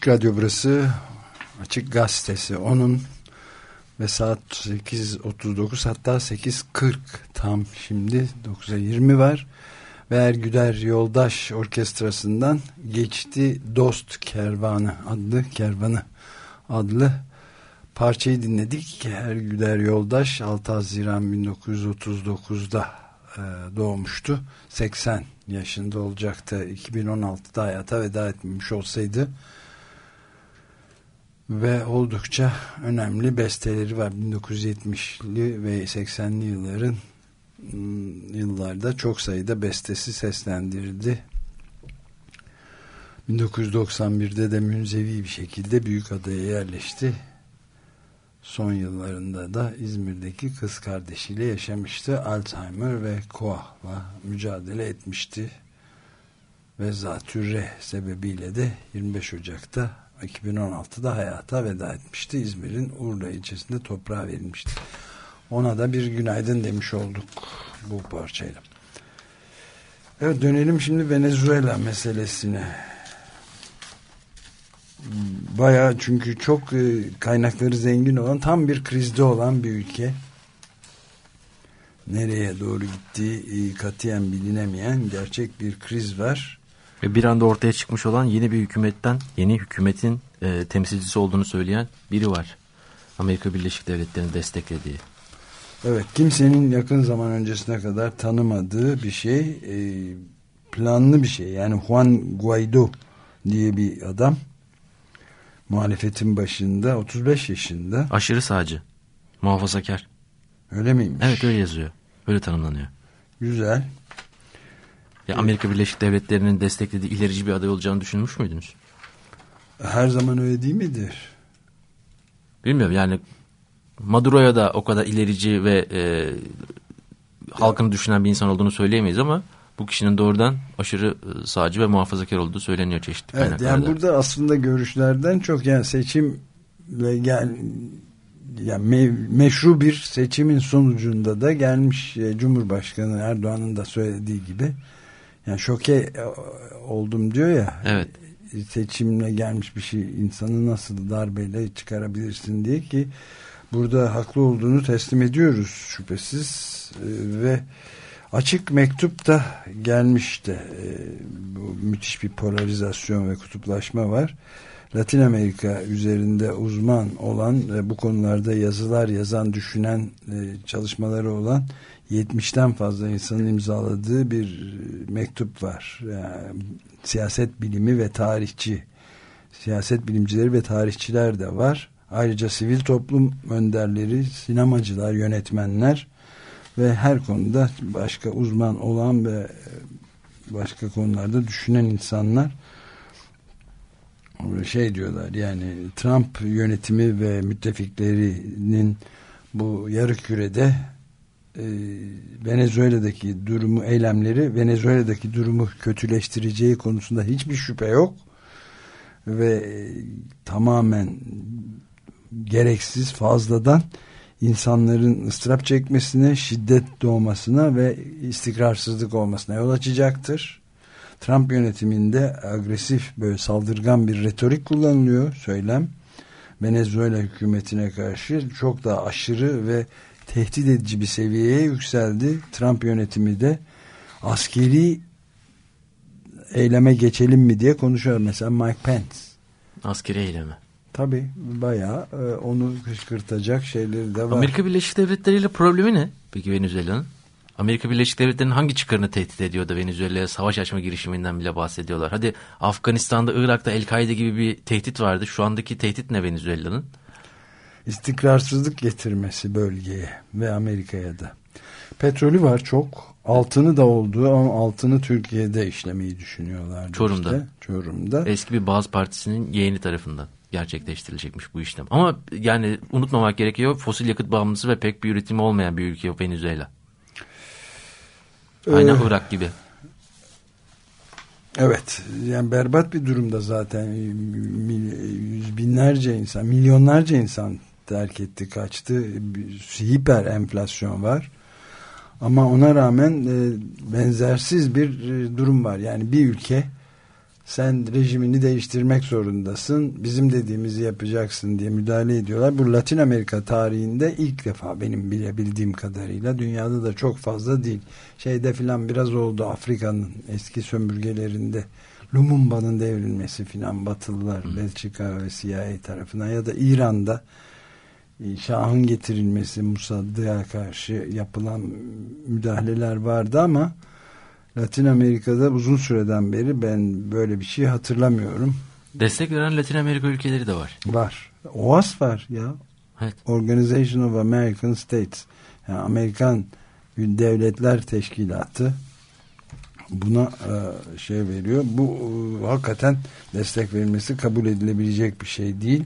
Radyo burası, Açık Gazetesi. Onun ve saat sekiz otuz dokuz, hatta sekiz kırk tam şimdi, dokuza yirmi var. Ve Ergüder Yoldaş Orkestrası'ndan Geçti Dost Kervanı adlı kervanı adlı parçayı dinledik. Ergüder Yoldaş altı Haziran bin dokuz yüz otuz dokuzda e, doğmuştu. seksen yaşında olacaktı. iki bin on altıda hayata veda etmemiş olsaydı. Ve oldukça önemli besteleri var. bin dokuz yüz yetmişli ve seksenli yılların yıllarda çok sayıda bestesi seslendirdi. bin dokuz yüz doksan birde de münzevi bir şekilde Büyükada'ya yerleşti. Son yıllarında da İzmir'deki kız kardeşiyle yaşamıştı. Alzheimer ve koahla mücadele etmişti. Ve zatürre sebebiyle de yirmi beş Ocak'ta iki bin on altıda hayata veda etmişti. İzmir'in Urla ilçesinde toprağa verilmişti. Ona da bir günaydın demiş olduk bu parçayla. Evet, dönelim şimdi Venezuela meselesine. Bayağı, çünkü çok kaynakları zengin olan, tam bir krizde olan bir ülke. Nereye doğru gittiği katiyen bilinemeyen gerçek bir kriz var. Ve bir anda ortaya çıkmış olan yeni bir hükümetten, yeni hükümetin e, temsilcisi olduğunu söyleyen biri var. Amerika Birleşik Devletleri'ni desteklediği. Evet, kimsenin yakın zaman öncesine kadar tanımadığı bir şey, e, planlı bir şey. Yani Juan Guaido diye bir adam, muhalefetin başında, otuz beş yaşında. Aşırı sağcı, muhafazakar. Öyle miymiş? Evet, öyle yazıyor. Öyle tanımlanıyor. Güzel. Ya Amerika Birleşik Devletleri'nin desteklediği ilerici bir aday olacağını düşünmüş müydünüz? Her zaman öyle değil midir? Bilmiyorum, yani Maduro'ya da o kadar ilerici ve e, halkını düşünen bir insan olduğunu söyleyemeyiz ama bu kişinin doğrudan aşırı sağcı ve muhafazakar olduğu söyleniyor çeşitli evet, kaynaklarda. Yani burada aslında görüşlerden çok, yani seçimle gel, yani me, meşru bir seçimin sonucunda da gelmiş e, Cumhurbaşkanı Erdoğan'ın da söylediği gibi, yani şoke oldum diyor ya. Evet. Seçimle gelmiş bir şey insanı nasıl darbeyle çıkarabilirsin diye, ki burada haklı olduğunu teslim ediyoruz şüphesiz. E, ve açık mektup da gelmişti. E, bu müthiş bir polarizasyon ve kutuplaşma var. Latin Amerika üzerinde uzman olan ve bu konularda yazılar yazan, düşünen, e, çalışmaları olan yetmişten fazla insanın imzaladığı bir mektup var. Yani, siyaset bilimi ve tarihçi, siyaset bilimcileri ve tarihçiler de var. Ayrıca sivil toplum önderleri, sinemacılar, yönetmenler ve her konuda başka uzman olan ve başka konularda düşünen insanlar şey diyorlar, yani Trump yönetimi ve müttefiklerinin bu yarı kürede e, Venezuela'daki durumu, eylemleri Venezuela'daki durumu kötüleştireceği konusunda hiçbir şüphe yok ve e, tamamen gereksiz, fazladan insanların ıstırap çekmesine, şiddet doğmasına ve istikrarsızlık olmasına yol açacaktır. Trump yönetiminde agresif, böyle saldırgan bir retorik kullanılıyor, söylem. Venezuela hükümetine karşı çok daha aşırı ve tehdit edici bir seviyeye yükseldi. Trump yönetimi de askeri eyleme geçelim mi diye konuşuyor. Mesela Mike Pence. Askeri eyleme. Tabii bayağı e, onu kışkırtacak şeyleri de var. Amerika Birleşik Devletleri ile problemi ne peki Venezuela'nın? Amerika Birleşik Devletleri'nin hangi çıkarını tehdit ediyor da Venezuela'ya savaş açma girişiminden bile bahsediyorlar? Hadi Afganistan'da, Irak'ta El-Kaide gibi bir tehdit vardı. Şu andaki tehdit ne Venezuela'nın? İstikrarsızlık getirmesi bölgeye ve Amerika'ya da. Petrolü var çok. Altını da olduğu, ama altını Türkiye'de işlemeyi düşünüyorlar. Çorum'da. Işte. Çorum'da. Eski bir Bağız Partisi'nin yeğeni tarafından gerçekleştirilecekmiş bu işlem. Ama yani unutmamak gerekiyor, fosil yakıt bağımlısı ve pek bir üretimi olmayan bir ülke Venezuela. Aynen ee, Irak gibi. Evet. Yani berbat bir durumda zaten. Yüz binlerce insan, milyonlarca insan terk etti, kaçtı. Hiper enflasyon var. Ama ona rağmen e, benzersiz bir e, durum var. Yani bir ülke sen rejimini değiştirmek zorundasın, bizim dediğimizi yapacaksın diye müdahale ediyorlar. Bu Latin Amerika tarihinde ilk defa benim bilebildiğim kadarıyla, dünyada da çok fazla değil. Şeyde filan biraz oldu, Afrika'nın eski sömürgelerinde Lumumba'nın devrilmesi filan, Batılılar, hmm. Belçika ve C I A tarafından, ya da İran'da Şah'ın getirilmesi, Musaddık'a karşı yapılan müdahaleler vardı ama Latin Amerika'da uzun süreden beri ben böyle bir şey hatırlamıyorum. Destek veren Latin Amerika ülkeleri de var. Var. O A S var ya. Evet. Organization of American States. Yani Amerikan Devletler Teşkilatı buna e, şey veriyor. Bu e, hakikaten destek verilmesi kabul edilebilecek bir şey değil.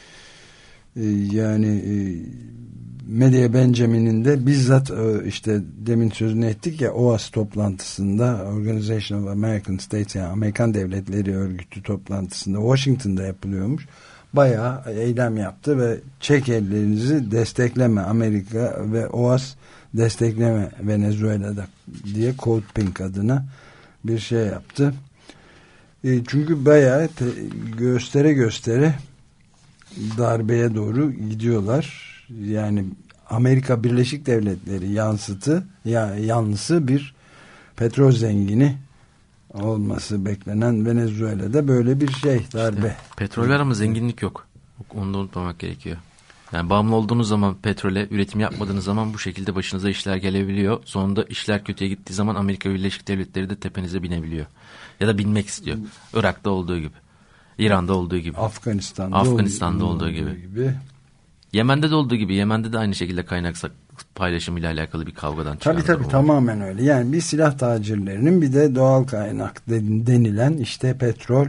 E, yani e, Medya Benjamin'in de bizzat e, işte demin sözünü ettik ya, O A S toplantısında, Organization of American States, yani Amerikan Devletleri Örgütü toplantısında Washington'da yapılıyormuş. Bayağı eylem yaptı ve çek ellerinizi, destekleme Amerika ve O A S destekleme Venezuela'da diye Code Pink adına bir şey yaptı. E, çünkü bayağı te, göstere göstere darbeye doğru gidiyorlar. Yani Amerika Birleşik Devletleri yansıtı ya yanlısı bir petrol zengini olması beklenen Venezuela'da böyle bir şey, darbe. İşte, petrol var ama zenginlik yok. Onu da unutmamak gerekiyor. Yani bağımlı olduğunuz zaman petrole, üretim yapmadığınız zaman bu şekilde başınıza işler gelebiliyor. Sonunda işler kötüye gittiği zaman Amerika Birleşik Devletleri de tepenize binebiliyor. Ya da binmek istiyor. Irak'ta olduğu gibi. İran'da olduğu gibi. Afganistan'da, Afganistan'da olduğu, olduğu gibi. gibi. Yemen'de de olduğu gibi. Yemen'de de aynı şekilde kaynak paylaşımıyla alakalı bir kavgadan çıkardı. Tabii tabii, tamamen öyle. Yani bir silah tacirlerinin, bir de doğal kaynak denilen işte petrol,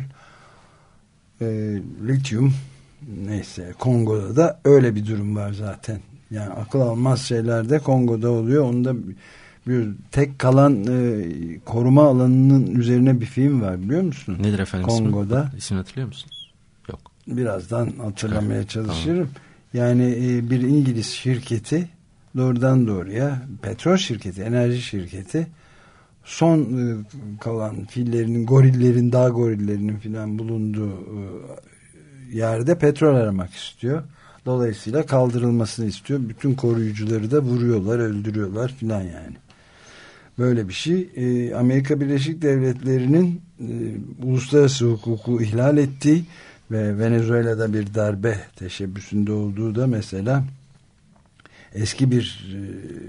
e, lityum, neyse, Kongo'da da öyle bir durum var zaten. Yani akıl almaz şeyler de Kongo'da oluyor. Onda bir tek kalan e, koruma alanının üzerine bir film var, biliyor musun? Nedir efendim? Kongo'da. İsmi, ismini hatırlıyor musun? Yok. Birazdan hatırlamaya çalışırım. Tamam. Yani e, bir İngiliz şirketi doğrudan doğruya, petrol şirketi, enerji şirketi, son e, kalan fillerinin, gorillerin, dağ gorillerinin filan bulunduğu e, yerde petrol aramak istiyor. Dolayısıyla kaldırılmasını istiyor. Bütün koruyucuları da vuruyorlar, öldürüyorlar filan yani. Böyle bir şey. E, Amerika Birleşik Devletleri'nin e, uluslararası hukuku ihlal ettiği ve Venezuela'da bir darbe teşebbüsünde olduğu da mesela eski bir e,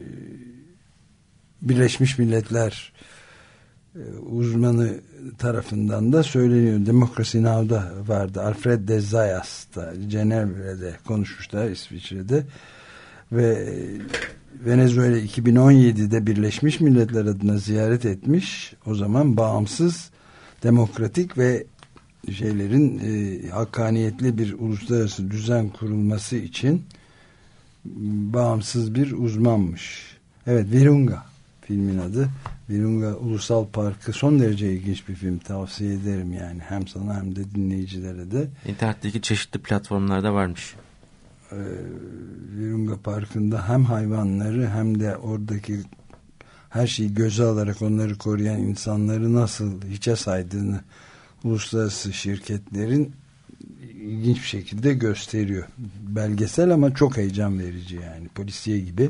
Birleşmiş Milletler e, uzmanı tarafından da söyleniyor. Democracy Now'da vardı. Alfred de Zayas da Cenevre'de konuşmuşlar, İsviçre'de, ve e, Venezuela iki bin on yedi'de Birleşmiş Milletler adına ziyaret etmiş. O zaman bağımsız, demokratik ve şeylerin e, hakkaniyetli bir uluslararası düzen kurulması için bağımsız bir uzmanmış. Evet, Virunga filmin adı. Virunga Ulusal Parkı son derece ilginç bir film. Tavsiye ederim yani. Hem sana hem de dinleyicilere de. İnternetteki çeşitli platformlarda varmış. Ee, Virunga Parkı'nda hem hayvanları hem de oradaki her şeyi göze alarak onları koruyan insanları nasıl hiçe saydığını uluslararası şirketlerin ilginç bir şekilde gösteriyor. Belgesel ama çok heyecan verici yani. Polisiye gibi.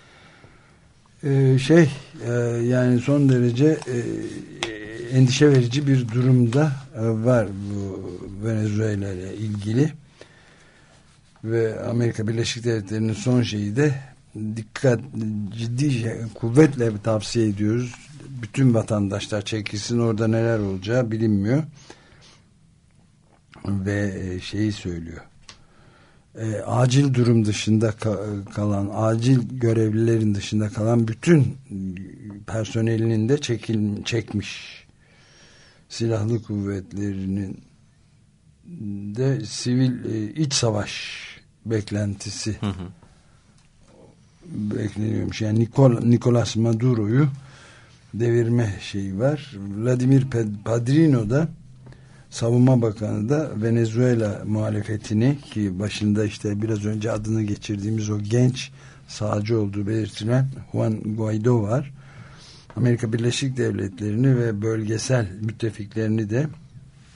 Ee, şey e, yani son derece e, endişe verici bir durumda e, var bu Venezuela ile ilgili. Ve Amerika Birleşik Devletleri'nin son şeyi de dikkat, ciddi şey, kuvvetle tavsiye ediyoruz. Bütün vatandaşlar çekilsin, orada neler olacağı bilinmiyor. Ve şeyi söylüyor. E, acil durum dışında kalan, acil görevlilerin dışında kalan bütün personelinin de çekil, çekmiş. Silahlı kuvvetlerinin de sivil e, iç savaş beklentisi hı hı. bekleniyormuş. Yani Nikol, Nicolas Maduro'yu devirme şeyi var. Vladimir Padrino da, Savunma Bakanı da Venezuela muhalefetini, ki başında işte biraz önce adını geçirdiğimiz o genç sağcı olduğu belirtilen Juan Guaido var. Amerika Birleşik Devletleri'ni ve bölgesel müttefiklerini de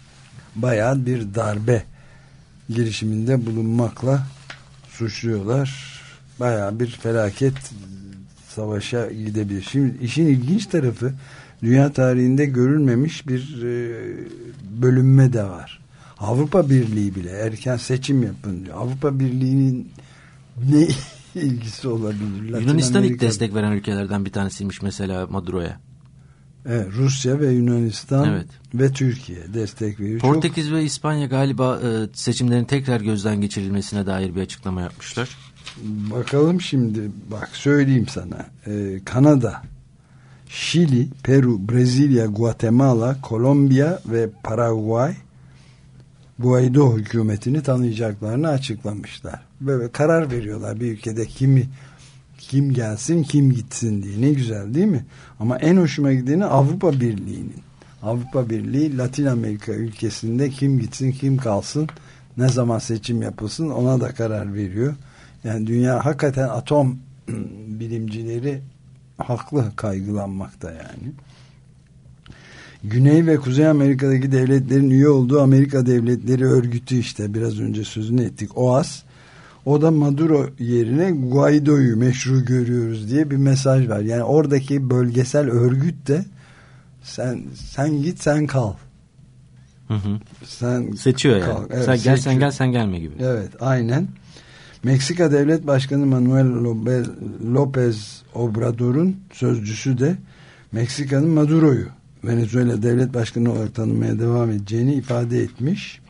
bayağı bir darbe girişiminde bulunmakla suçluyorlar. Bayağı bir felaket, savaşa gidebilir. Şimdi işin ilginç tarafı, dünya tarihinde görülmemiş bir e, bölünme de var. Avrupa Birliği bile erken seçim yapın diyor. Avrupa Birliği'nin ne ilgisi olabilir? Latin Yunanistan Amerika... ilk destek veren ülkelerden bir tanesiymiş mesela Maduro'ya. Evet, Rusya ve Yunanistan evet. ve Türkiye destek veriyor. Portekiz Çok... ve İspanya galiba e, seçimlerin tekrar gözden geçirilmesine dair bir açıklama yapmışlar. Bakalım şimdi, bak söyleyeyim sana. Ee, Kanada, Şili, Peru, Brezilya, Guatemala, Kolombiya ve Paraguay Guaido hükümetini tanıyacaklarını açıklamışlar. Böyle karar veriyorlar bir ülkede kimi kim gelsin kim gitsin diye. Ne güzel değil mi? Ama en hoşuma gideni Avrupa Birliği'nin. Avrupa Birliği Latin Amerika ülkesinde kim gitsin kim kalsın, ne zaman seçim yapılsın ona da karar veriyor. Yani dünya hakikaten atom bilimcileri haklı kaygılanmakta yani. Güney ve Kuzey Amerika'daki devletlerin üye olduğu Amerika Devletleri Örgütü, işte biraz önce sözünü ettik, O A S, o da Maduro yerine Guaido'yu meşru görüyoruz diye bir mesaj var. Yani oradaki bölgesel örgüt de sen sen git sen kal. Hı hı. Sen seçiyor yani. Kal. Evet, sen gel seçiyor. sen gel sen gelme gibi. Evet, aynen. Meksika Devlet Başkanı Manuel López Obrador'un sözcüsü de Meksika'nın Maduro'yu Venezuela Devlet Başkanı olarak tanımaya devam edeceğini ifade etmiş.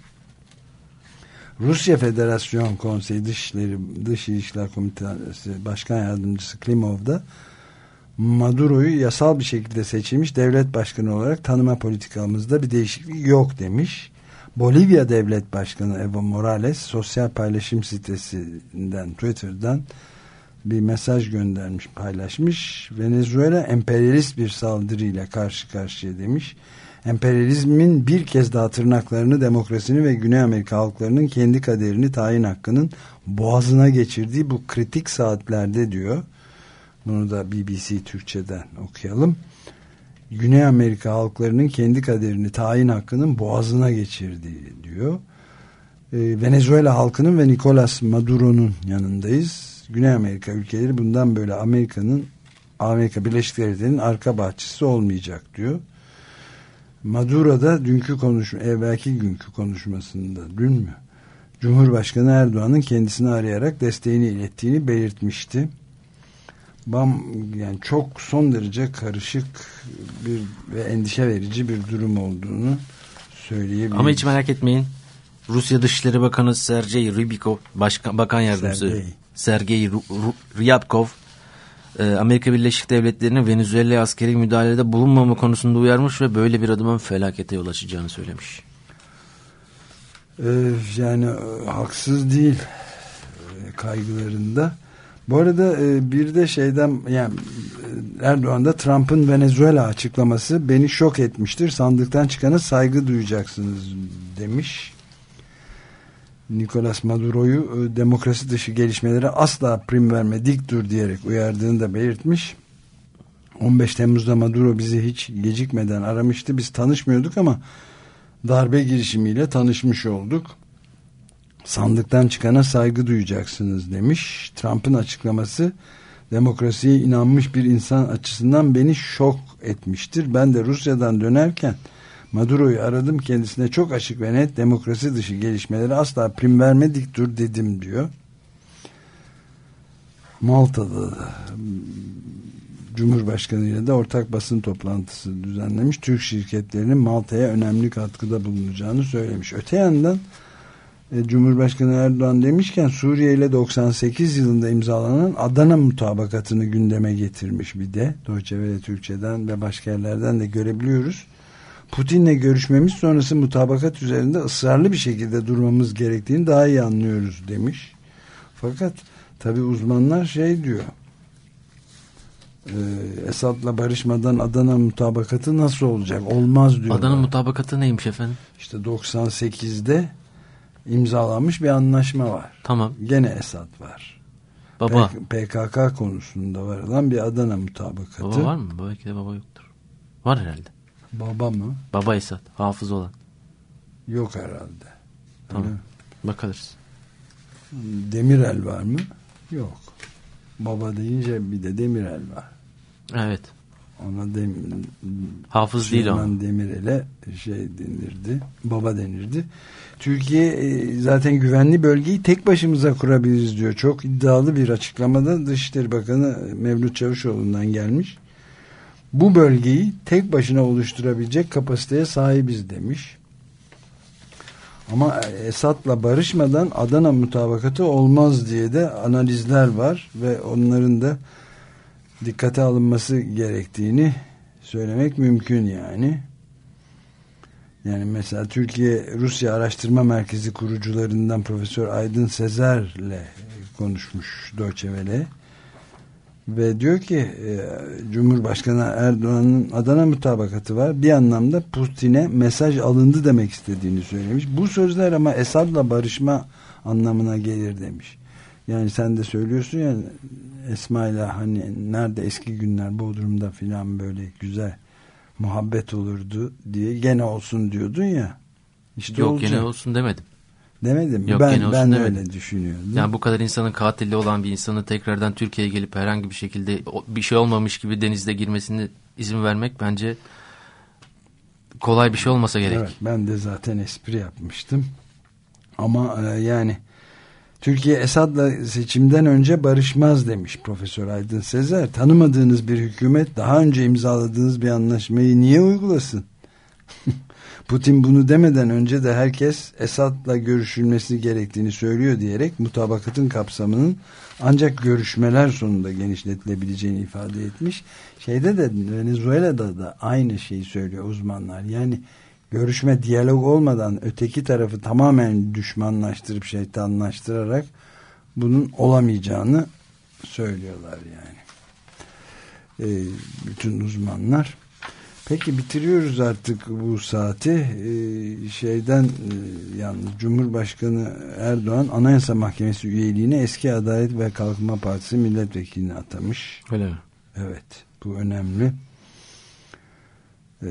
Rusya Federasyon Konseyi Dışişleri Dış İlişkiler Komitesi Başkan Yardımcısı Klimov da Maduro'yu yasal bir şekilde seçilmiş devlet başkanı olarak tanıma politikamızda bir değişiklik yok demiş. Bolivya Devlet Başkanı Evo Morales sosyal paylaşım sitesinden, Twitter'dan bir mesaj göndermiş, paylaşmış. Venezuela emperyalist bir saldırıyla karşı karşıya demiş. Emperyalizmin bir kez daha tırnaklarını demokrasinin ve Güney Amerika halklarının kendi kaderini tayin hakkının boğazına geçirdiği bu kritik saatlerde diyor. Bunu da B B C Türkçe'den okuyalım. Güney Amerika halklarının kendi kaderini tayin hakkının boğazına geçirdiği diyor. Ee, Venezuela halkının ve Nicolas Maduro'nun yanındayız. Güney Amerika ülkeleri bundan böyle Amerika'nın Amerika Birleşik Devletleri'nin arka bahçesi olmayacak diyor. Maduro da dünkü konuşma, evvelki günkü konuşmasında, dün mü? Cumhurbaşkanı Erdoğan'ın kendisini arayarak desteğini ilettiğini belirtmişti. Bam, yani çok son derece karışık bir ve endişe verici bir durum olduğunu söyleyebiliriz. Ama hiç merak etmeyin. Rusya Dışişleri Bakanı Sergey Rybakov, Başkan, Bakan Yardımcısı Sergey, Sergey Ryabkov, Amerika Birleşik Devletleri'nin Venezuela'ya askeri müdahalede bulunmama konusunda uyarmış ve böyle bir adımın felakete yol açacağını söylemiş. Ee, yani haksız değil kaygılarında. Bu arada bir de şeyden, yani Erdoğan'da Trump'ın Venezuela açıklaması beni şok etmiştir. Sandıktan çıkana saygı duyacaksınız demiş. Nicolas Maduro'yu demokrasi dışı gelişmelere asla prim verme, dik dur diyerek uyardığını da belirtmiş. on beş Temmuz'da Maduro bizi hiç gecikmeden aramıştı. Biz tanışmıyorduk ama darbe girişimiyle tanışmış olduk. Sandıktan çıkana saygı duyacaksınız demiş. Trump'ın açıklaması demokrasiye inanmış bir insan açısından beni şok etmiştir. Ben de Rusya'dan dönerken Maduro'yu aradım, kendisine çok açık ve net demokrasi dışı gelişmelere asla prim vermedik dur dedim diyor. Malta'da da Cumhurbaşkanı ile de ortak basın toplantısı düzenlemiş. Türk şirketlerinin Malta'ya önemli katkıda bulunacağını söylemiş. Öte yandan e, Cumhurbaşkanı Erdoğan demişken Suriye ile doksan sekiz yılında imzalanan Adana mutabakatını gündeme getirmiş bir de. Deutsche Welle Türkçe'den ve başka yerlerden de görebiliyoruz. Putin'le görüşmemiz sonrası mutabakat üzerinde ısrarlı bir şekilde durmamız gerektiğini daha iyi anlıyoruz demiş. Fakat tabi uzmanlar şey diyor, e, Esad'la barışmadan Adana mutabakatı nasıl olacak? Olmaz diyor. Adana mutabakatı neymiş efendim? İşte doksan sekizde imzalanmış bir anlaşma var. Tamam. Gene Esad var. Baba. P K K konusunda varılan bir Adana mutabakatı. Baba var mı? Belki de baba yoktur. Var herhalde. Baba mı? Baba Esad. Hafız olan. Yok herhalde. Tamam. Öyle. Bakarız. Demirel var mı? Yok. Baba deyince bir de Demirel var. Evet. Ona dem hafız Süleyman değil o. Demirel'e şey denirdi. Baba denirdi. Türkiye e, zaten güvenli bölgeyi tek başımıza kurabiliriz diyor. Çok iddialı bir açıklamada Dışişleri Bakanı Mevlüt Çavuşoğlu'ndan gelmiş. Bu bölgeyi tek başına oluşturabilecek kapasiteye sahibiz demiş. Ama Esad'la barışmadan Adana mutabakatı olmaz diye de analizler var ve onların da dikkate alınması gerektiğini söylemek mümkün yani. Yani mesela Türkiye Rusya Araştırma Merkezi kurucularından Profesör Aydın Sezer'le konuşmuş Deutsche Welle ve diyor ki e, Cumhurbaşkanı Erdoğan'ın Adana mutabakatı var. Bir anlamda Putin'e mesaj alındı demek istediğini söylemiş. Bu sözler ama Esad'la barışma anlamına gelir demiş. Yani sen de söylüyorsun ya Esma'yla hani nerede eski günler Bodrum'da filan böyle güzel muhabbet olurdu diye gene olsun diyordun ya. İşte Yok olacak. gene olsun demedim. Demedim mi? Yok, Ben, ben demedim. öyle düşünüyordum. Yani bu kadar insanın katili olan bir insanın tekrardan Türkiye'ye gelip herhangi bir şekilde bir şey olmamış gibi denizde girmesine izin vermek bence kolay bir şey olmasa gerek. Evet, ben de zaten espri yapmıştım. Ama e, yani Türkiye Esad'la seçimden önce barışmaz demiş Profesör Aydın Sezer. Tanımadığınız bir hükümet daha önce imzaladığınız bir anlaşmayı niye uygulasın? Putin bunu demeden önce de herkes Esad'la görüşülmesi gerektiğini söylüyor diyerek mutabakatın kapsamının ancak görüşmeler sonunda genişletilebileceğini ifade etmiş. Şeyde de Venezuela'da da aynı şeyi söylüyor uzmanlar. Yani görüşme, diyalog olmadan öteki tarafı tamamen düşmanlaştırıp şeytanlaştırarak bunun olamayacağını söylüyorlar yani. Ee, bütün uzmanlar. Peki bitiriyoruz artık bu saati. Ee, şeyden e, yalnız Cumhurbaşkanı Erdoğan Anayasa Mahkemesi üyeliğine eski Adalet ve Kalkınma Partisi milletvekilini atamış. Öyle mi? Evet. Bu önemli. Ee,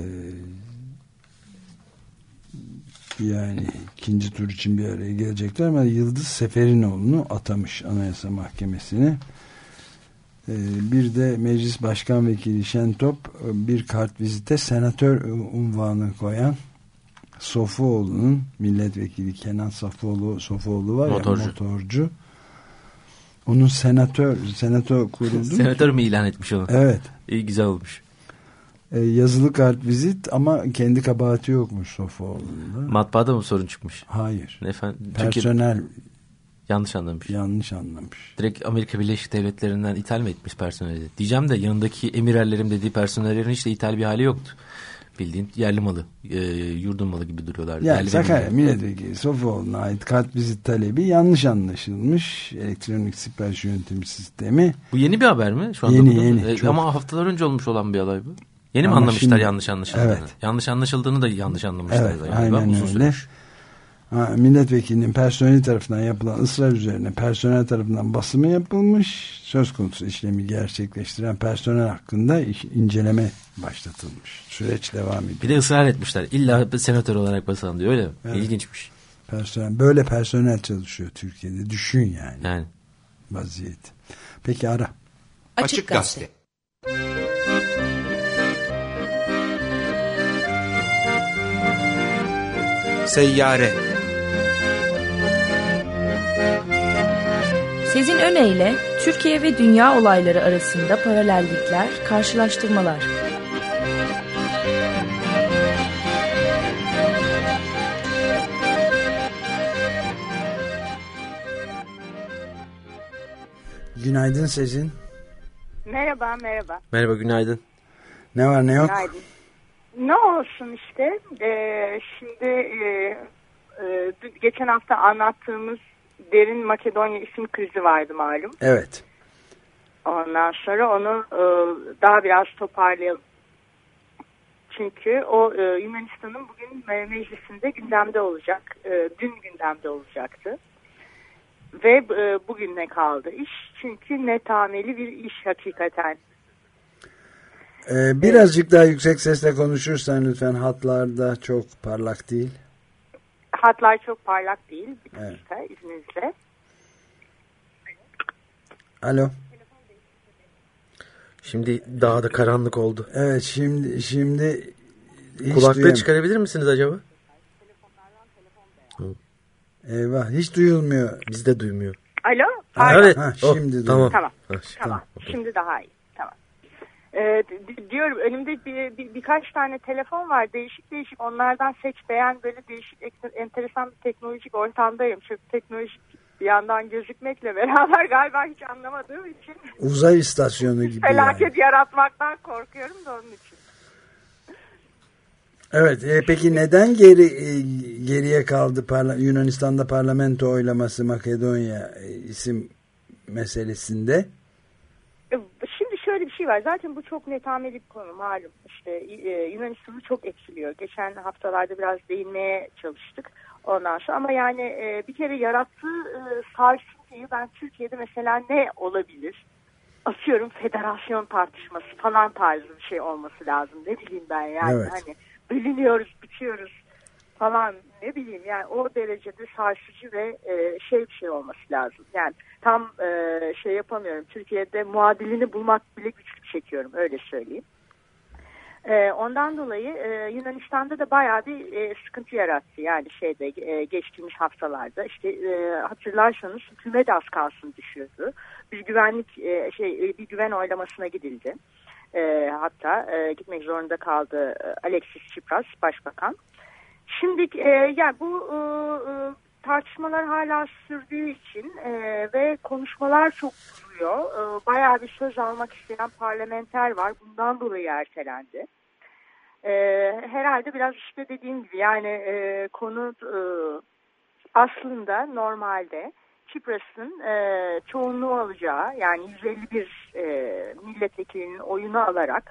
yani ikinci tur için bir araya gelecekler ama Yıldız Seferinoğlu'nu atamış Anayasa Mahkemesi'ne. Ee, bir de Meclis Başkan Vekili Şentop bir kartvizite senatör unvanı koyan Sofuoğlu'nun milletvekili Kenan Sofuoğlu, Sofuoğlu var motorcu. ya motorcu. Onun senatör senatör kuruldu. Senatör mü ilan etmiş onu? Evet. İyi güzel olmuş. Ee, yazılı kartvizit ama kendi kabahati yokmuş Sofuoğlu'nda. Matbaada mı sorun çıkmış? Hayır. Efendim, Personel Türkiye... Yanlış anlamış. Yanlış anlamış. Direkt Amerika Birleşik Devletleri'nden ithal mi etmiş personeli? Diyeceğim de yanındaki emirerlerim dediği personellerin hiç de ithal bir hali yoktu. Bildiğin yerli malı, e, yurdun malı gibi duruyorlar. Yani Sakarya Milletvekili Sofuoğlu'na ait kartvizit talebi yanlış anlaşılmış. Elektronik sipariş yöntemi sistemi. Bu yeni bir haber mi? Şu anda yeni burada yeni. E, çok... Ama haftalar önce olmuş olan bir olay bu. Yeni ama mi anlamışlar şimdi... yanlış anlaşıldığını? Evet. Yanlış anlaşıldığını da yanlış anlamışlar. Evet, yani. aynen öyle. Sürmüş. Ha, milletvekilinin personeli tarafından yapılan ısrar üzerine personel tarafından basımı yapılmış. Söz konusu işlemi gerçekleştiren personel hakkında iş, inceleme başlatılmış. Süreç devam ediyor. Bir de ısrar etmişler. İlla senatör olarak basalım diyor. Öyle mi? Evet. İlginçmiş. Personel, böyle personel çalışıyor Türkiye'de. Düşün yani. Yani. Vaziyet. Peki ara. Açık Gazete. Seyyare. Sezin Öne Türkiye ve dünya olayları arasında paralellikler, karşılaştırmalar. Günaydın Sezin. Merhaba, merhaba. Merhaba, günaydın. Ne var ne yok? Günaydın. Ne olsun işte. Ee, şimdi e, e, geçen hafta anlattığımız derin Makedonya isim krizi vardı malum. Evet. Ondan sonra onu e, daha biraz toparlayalım. Çünkü o e, Yunanistan'ın bugün meclisinde gündemde olacak. E, dün gündemde olacaktı. Ve e, bugüne kaldı iş. Çünkü netameli bir iş hakikaten. Ee, birazcık evet. Daha yüksek sesle konuşursan lütfen, hatlarda çok parlak değil. hatlar çok parlak değil. Bir Evet. dakika izninizle. Alo. Şimdi daha da karanlık oldu. Evet, şimdi şimdi hiç Kulaklığı duyam- çıkarabilir misiniz acaba? Eyvah, hiç duyulmuyor. Biz de duymuyor. Alo? Ha, Pardon. Evet. ha, Oh, şimdi tamam. Tamam. Ha, şimdi- Tamam. Şimdi daha iyi. Tamam. Ee, di- diyorum önümde bir, bir, birkaç tane telefon var. Değişik değişik. Onlardan seç beğen, böyle değişik ek- enteresan bir teknolojik ortamdayım. Çünkü teknolojik bir yandan gözükmekle beraber galiba hiç anlamadığım için Uzay istasyonu gibi felaket yani. yaratmaktan korkuyorum da onun için. Evet, e, peki neden geri e, geriye kaldı parla Yunanistan'da parlamento oylaması Makedonya e, isim meselesinde? Şimdi şöyle bir şey var. Zaten bu çok netameli bir konu malum. İşte e, Yunanistan'ı çok etkiliyor. Geçen haftalarda biraz değinmeye çalıştık. Ondan sonra ama yani e, bir kere yarattığı e, sarsıntıyı ben Türkiye'de mesela ne olabilir? Atıyorum federasyon tartışması falan tarzı bir şey olması lazım. Ne bileyim ben yani Evet. hani bölünüyoruz, bitiyoruz falan, ne bileyim yani o derecede sarsıcı ve e, şey bir şey olması lazım. Yani tam e, şey yapamıyorum. Türkiye'de muadilini bulmak bile güçlük çekiyorum, öyle söyleyeyim. E, ondan dolayı e, Yunanistan'da da bayağı bir e, sıkıntı yarattı. Yani şeyde e, geçtiğimiz haftalarda işte e, hatırlarsanız hükümet az kalsın düşüyordu. Bir güvenlik e, şey bir güven oylamasına gidildi. E, hatta e, gitmek zorunda kaldı e, Alexis Tsipras başbakan. Şimdi e, yani bu e, e, tartışmalar hala sürdüğü için e, ve konuşmalar çok uzuyor. E, bayağı bir söz almak isteyen parlamenter var. Bundan dolayı ertelendi. E, herhalde biraz işte dediğim gibi yani e, konu e, aslında normalde Tsipras'ın e, çoğunluğu alacağı, yani yüz elli bir e, milletvekilinin oyunu alarak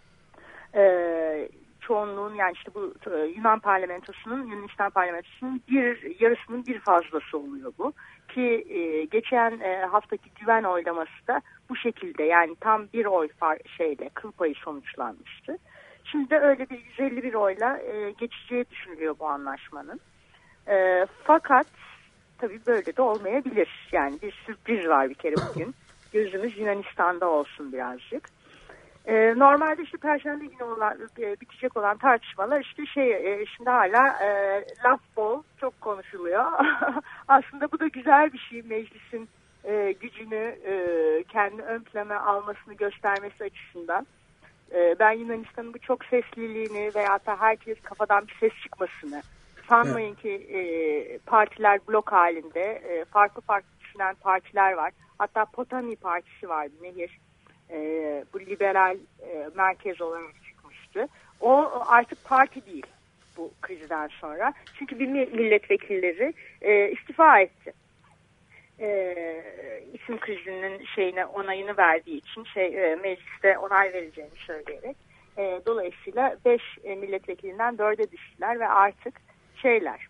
e, çoğunluğun, yani işte bu e, Yunan parlamentosunun, Yunanistan parlamentosunun bir yarısının bir fazlası oluyor bu. Ki e, geçen e, haftaki güven oylaması da bu şekilde, yani tam bir oy far, şeyle kıl payı sonuçlanmıştı. Şimdi de öyle bir yüz elli bir oyla e, geçeceği düşünülüyor bu anlaşmanın. E, fakat tabii böyle de olmayabilir. Yani bir sürpriz var bir kere bugün. Gözümüz Yunanistan'da olsun birazcık. Ee, normalde işte Perşembe günü olan, e, bitecek olan tartışmalar işte şey e, şimdi hala e, laf bol, çok konuşuluyor. Aslında bu da güzel bir şey, meclisin e, gücünü e, kendi ön plana almasını göstermesi açısından. E, ben Yunanistan'ın bu çok sesliliğini veyahut da herkes kafadan bir ses çıkmasını, sanmayın ki e, partiler blok halinde, e, farklı farklı düşünen partiler var. Hatta Potami Partisi vardı, Nehir. E, bu liberal e, merkez olarak çıkmıştı. O artık parti değil bu krizden sonra. Çünkü bir milletvekilleri e, istifa etti. E, isim krizinin şeyine onayını verdiği için şey e, mecliste onay vereceğini söyleyerek. E, dolayısıyla beş e, milletvekilinden dörde düştüler ve artık şeyler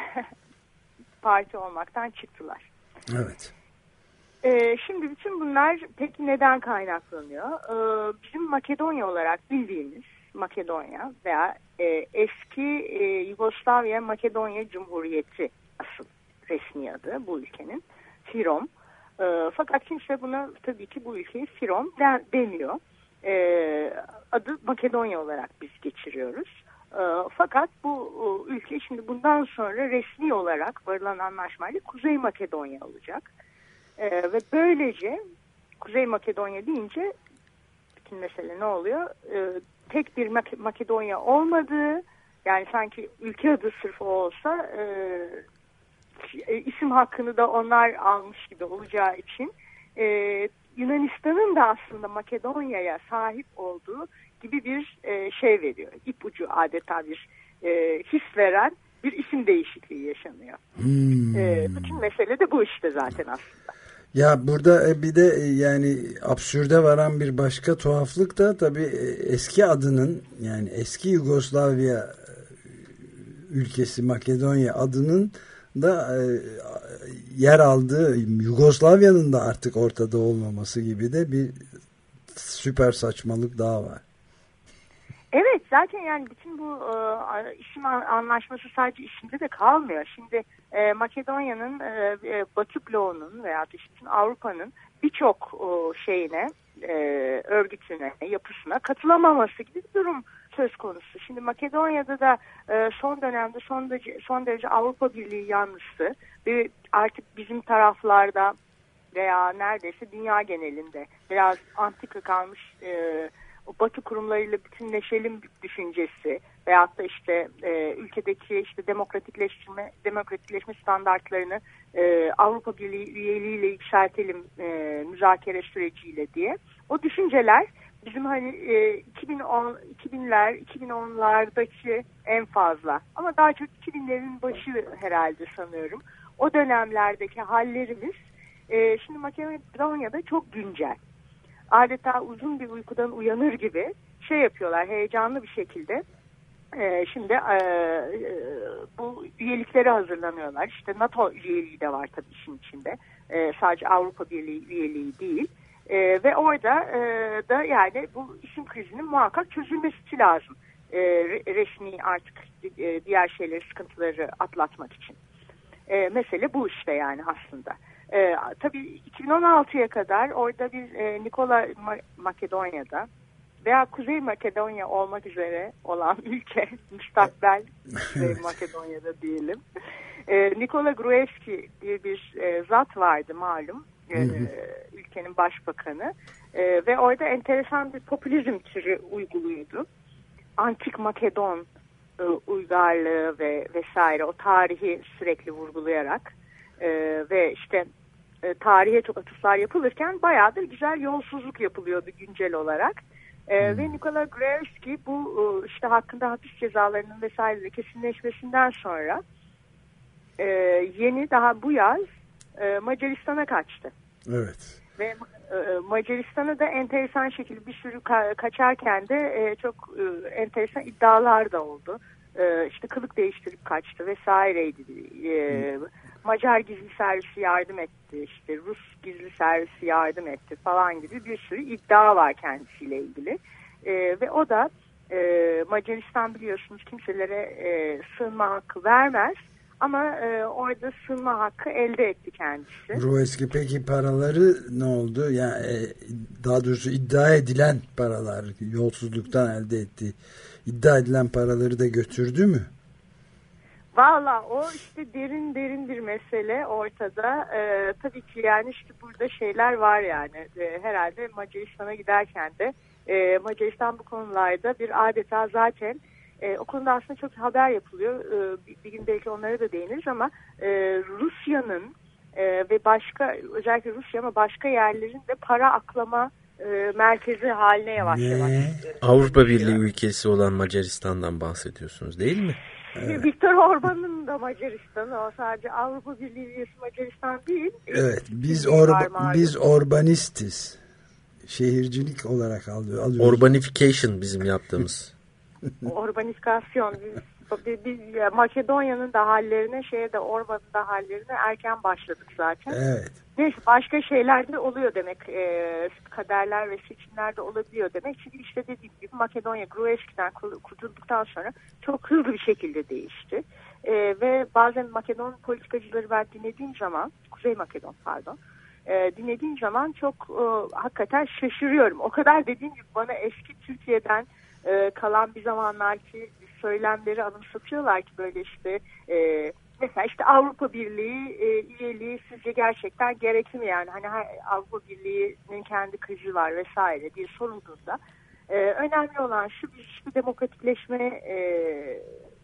parti olmaktan çıktılar. Evet. Ee, şimdi bütün bunlar peki neden kaynaklanıyor? Ee, bizim Makedonya olarak bildiğimiz Makedonya veya e, eski e, Yugoslavya Makedonya Cumhuriyeti asıl resmi adı bu ülkenin, Firom. Ee, fakat kimse buna tabii ki bu ülkeyi Firom de, demiyor. Ee, adı Makedonya olarak biz geçiriyoruz. Ee, fakat bu ülke şimdi bundan sonra resmi olarak varılan anlaşmayla Kuzey Makedonya olacak. Ee, ve böylece Kuzey Makedonya deyince bütün mesele ne oluyor? Ee, tek bir Mak- Makedonya olmadığı, yani sanki ülke adı sırf o olsa e, isim hakkını da onlar almış gibi olacağı için e, Yunanistan'ın da aslında Makedonya'ya sahip olduğu gibi bir e, şey veriyor. İpucu, adeta bir e, his veren bir isim değişikliği yaşanıyor. Hmm. E, bütün mesele de bu işte zaten aslında. Ya burada bir de yani absürde varan bir başka tuhaflık da tabii eski adının, yani eski Yugoslavya ülkesi Makedonya adının da yer aldığı Yugoslavya'nın da artık ortada olmaması gibi de bir süper saçmalık daha var. Evet, zaten yani bütün bu e, isim anlaşması sadece isimde de kalmıyor. Şimdi e, Makedonya'nın, e, Batı bloğunun veya işte Avrupa'nın birçok e, şeyine, e, örgütüne, yapısına katılamaması gibi bir durum söz konusu. Şimdi Makedonya'da da e, son dönemde son derece, son derece Avrupa Birliği yanlısı ve artık bizim taraflarda veya neredeyse dünya genelinde biraz antika kalmış e, o Batı kurumlarıyla bütünleşelim düşüncesi veyahut da işte e, ülkedeki işte demokratikleşme demokratikleşme standartlarını e, Avrupa Birliği üyeliğiyle yükseltelim e, müzakere süreciyle diye. O düşünceler bizim hani e, iki bin on, iki binler, iki bin onlardaki en fazla ama daha çok iki binlerin başı herhalde sanıyorum. O dönemlerdeki hallerimiz e, şimdi Makedonya'da çok güncel. Adeta uzun bir uykudan uyanır gibi şey yapıyorlar heyecanlı bir şekilde. Ee, şimdi e, e, bu üyeliklere hazırlanıyorlar. İşte NATO üyeliği de var tabii işin içinde. E, sadece Avrupa Birliği üyeliği değil. E, ve orada e, da yani bu isim krizinin muhakkak çözülmesi lazım. E, resmi artık e, diğer şeyleri, sıkıntıları atlatmak için. E, mesele bu işte yani aslında. Ee, tabii iki bin on altıya kadar orada bir e, Nikola Ma- Makedonya'da veya Kuzey Makedonya olmak üzere olan ülke, müstakbel Kuzey Makedonya'da diyelim. E, Nikola Gruevski diye bir e, zat vardı malum, e, ülkenin başbakanı e, ve orada enteresan bir popülizm türü uyguluyordu. Antik Makedon e, uygarlığı ve vesaire o tarihi sürekli vurgulayarak. Ee, ve işte e, tarihe çok atıflar yapılırken bayağıdır güzel yolsuzluk yapılıyordu güncel olarak. Ee, hmm. Ve Nikola Gruevski bu e, işte hakkında hapis cezalarının vesaire kesinleşmesinden sonra e, yeni daha bu yaz e, Macaristan'a kaçtı. Evet. Ve e, Macaristan'a da enteresan şekilde bir sürü ka- kaçarken de e, çok e, enteresan iddialar da oldu. E, işte kılık değiştirip kaçtı vesaireydi. E, hmm. Macar gizli servisi yardım etti, işte Rus gizli servisi yardım etti falan gibi bir sürü iddia var kendisiyle ilgili. E, ve o da e, Macaristan biliyorsunuz kimselere e, sığınma hakkı vermez ama e, orada sığınma hakkı elde etti kendisi. Gruevski peki paraları ne oldu? Yani e, daha doğrusu iddia edilen paralar, yolsuzluktan elde ettiği iddia edilen paraları da götürdü mü? Valla o işte derin derin bir mesele ortada. Ee, tabii ki yani işte burada şeyler var yani. Ee, herhalde Macaristan'a giderken de e, Macaristan bu konularda bir adeta zaten e, o konuda aslında çok haber yapılıyor. Ee, bir, bir gün belki onlara da değiniriz ama e, Rusya'nın e, ve başka özellikle Rusya ama başka yerlerin de para aklama e, merkezi haline yavaş ne? yavaş. Avrupa Birliği ülkesi olan Macaristan'dan bahsediyorsunuz değil mi? Evet. Viktor Orban'ın da Macaristan'ı, o sadece Avrupa Birliği üyesi Macaristan değil. Evet, biz Orba, biz Orbanistiz. Şehircilik olarak alıyoruz. Urbanification bizim yaptığımız. Urbanifikasyon. Biz, biz Makedonya'nın da hallerine, şeye de Orban'ın da hallerine erken başladık zaten. Evet. Neyse başka şeyler de oluyor demek. E, kaderler ve seçimler de olabiliyor demek. Çünkü işte dediğim gibi Makedonya Gruevski'den kurtulduktan sonra çok hızlı bir şekilde değişti. E, ve bazen Makedon politikacıları ben dinlediğim zaman, Kuzey Makedon pardon, e, dinlediğim zaman çok e, hakikaten şaşırıyorum. O kadar dediğim gibi bana eski Türkiye'den e, kalan bir zamanlarki söylemleri anımsatıyorlar ki böyle işte e, mesela işte Avrupa Birliği e, üyeliği sizce gerçekten gerekli mi yani hani Avrupa Birliği'nin kendi krizi var vesaire diye sorulduğunda e, önemli olan şu biz işte demokratikleşmeye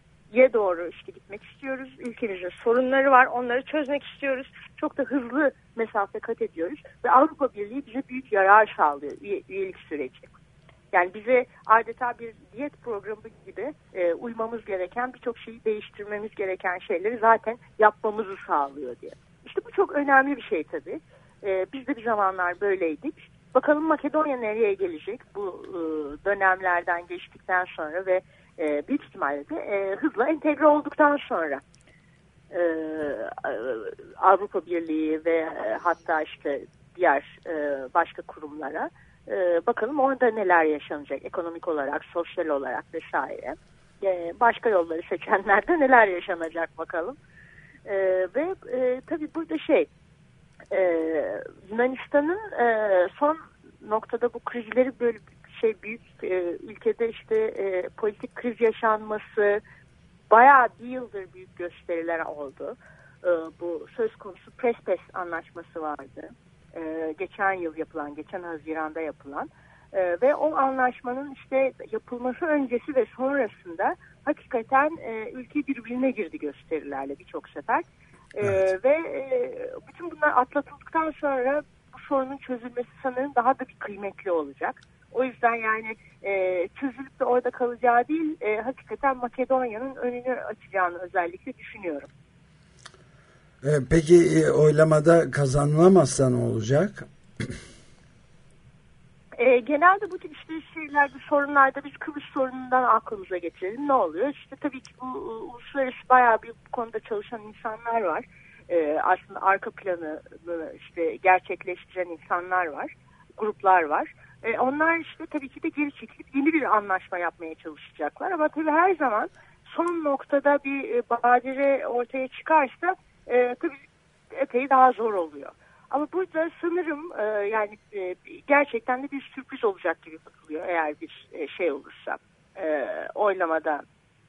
e, doğru işte gitmek istiyoruz. Ülkemizin sorunları var, onları çözmek istiyoruz. Çok da hızlı mesafe kat ediyoruz ve Avrupa Birliği bize büyük yarar sağlıyor üye, üyelik süreci. Yani bize adeta bir diyet programı gibi e, uymamız gereken birçok şeyi değiştirmemiz gereken şeyleri zaten yapmamızı sağlıyor diye. İşte bu çok önemli bir şey tabii. E, biz de bir zamanlar böyleydik. Bakalım Makedonya nereye gelecek bu e, dönemlerden geçtikten sonra ve e, büyük ihtimalle de e, hızla entegre olduktan sonra e, Avrupa Birliği ve e, hatta işte diğer e, başka kurumlara E, bakalım orada neler yaşanacak ekonomik olarak, sosyal olarak vesaire. E, başka yolları seçenlerde neler yaşanacak bakalım. E, ve e, tabii burada şey e, Yunanistan'ın e, son noktada bu krizleri böyle şey büyük e, ülkede işte e, politik kriz yaşanması bayağı bir yıldır büyük gösteriler oldu. E, bu söz konusu Prespes anlaşması vardı. E, geçen yıl yapılan, geçen Haziran'da yapılan e, ve o anlaşmanın işte yapılması öncesi ve sonrasında hakikaten e, ülke birbirine girdi gösterilerle birçok sefer. E, evet. Ve e, bütün bunlar atlatıldıktan sonra bu sorunun çözülmesi sanırım daha da bir kıymetli olacak. O yüzden yani e, çözülüp de orada kalacağı değil, e, hakikaten Makedonya'nın önünü açacağını özellikle düşünüyorum. E, peki e, oylamada kazanılamazsa ne olacak? E, genelde bu tip işte şeylerde, sorunlarda biz Kıbrıs sorunundan aklımıza getirelim. Ne oluyor? İşte tabii ki bu uluslararası bayağı bir bu konuda çalışan insanlar var. E, aslında arka planı işte gerçekleştiren insanlar var, gruplar var. E, onlar işte tabii ki de geri çekilip yeni bir anlaşma yapmaya çalışacaklar. Ama tabii her zaman son noktada bir e, badire ortaya çıkarsa e, tabii epey daha zor oluyor. Ama burada sanırım e, yani e, gerçekten de bir sürpriz olacak gibi bakılıyor eğer bir e, şey olursa e, oylamada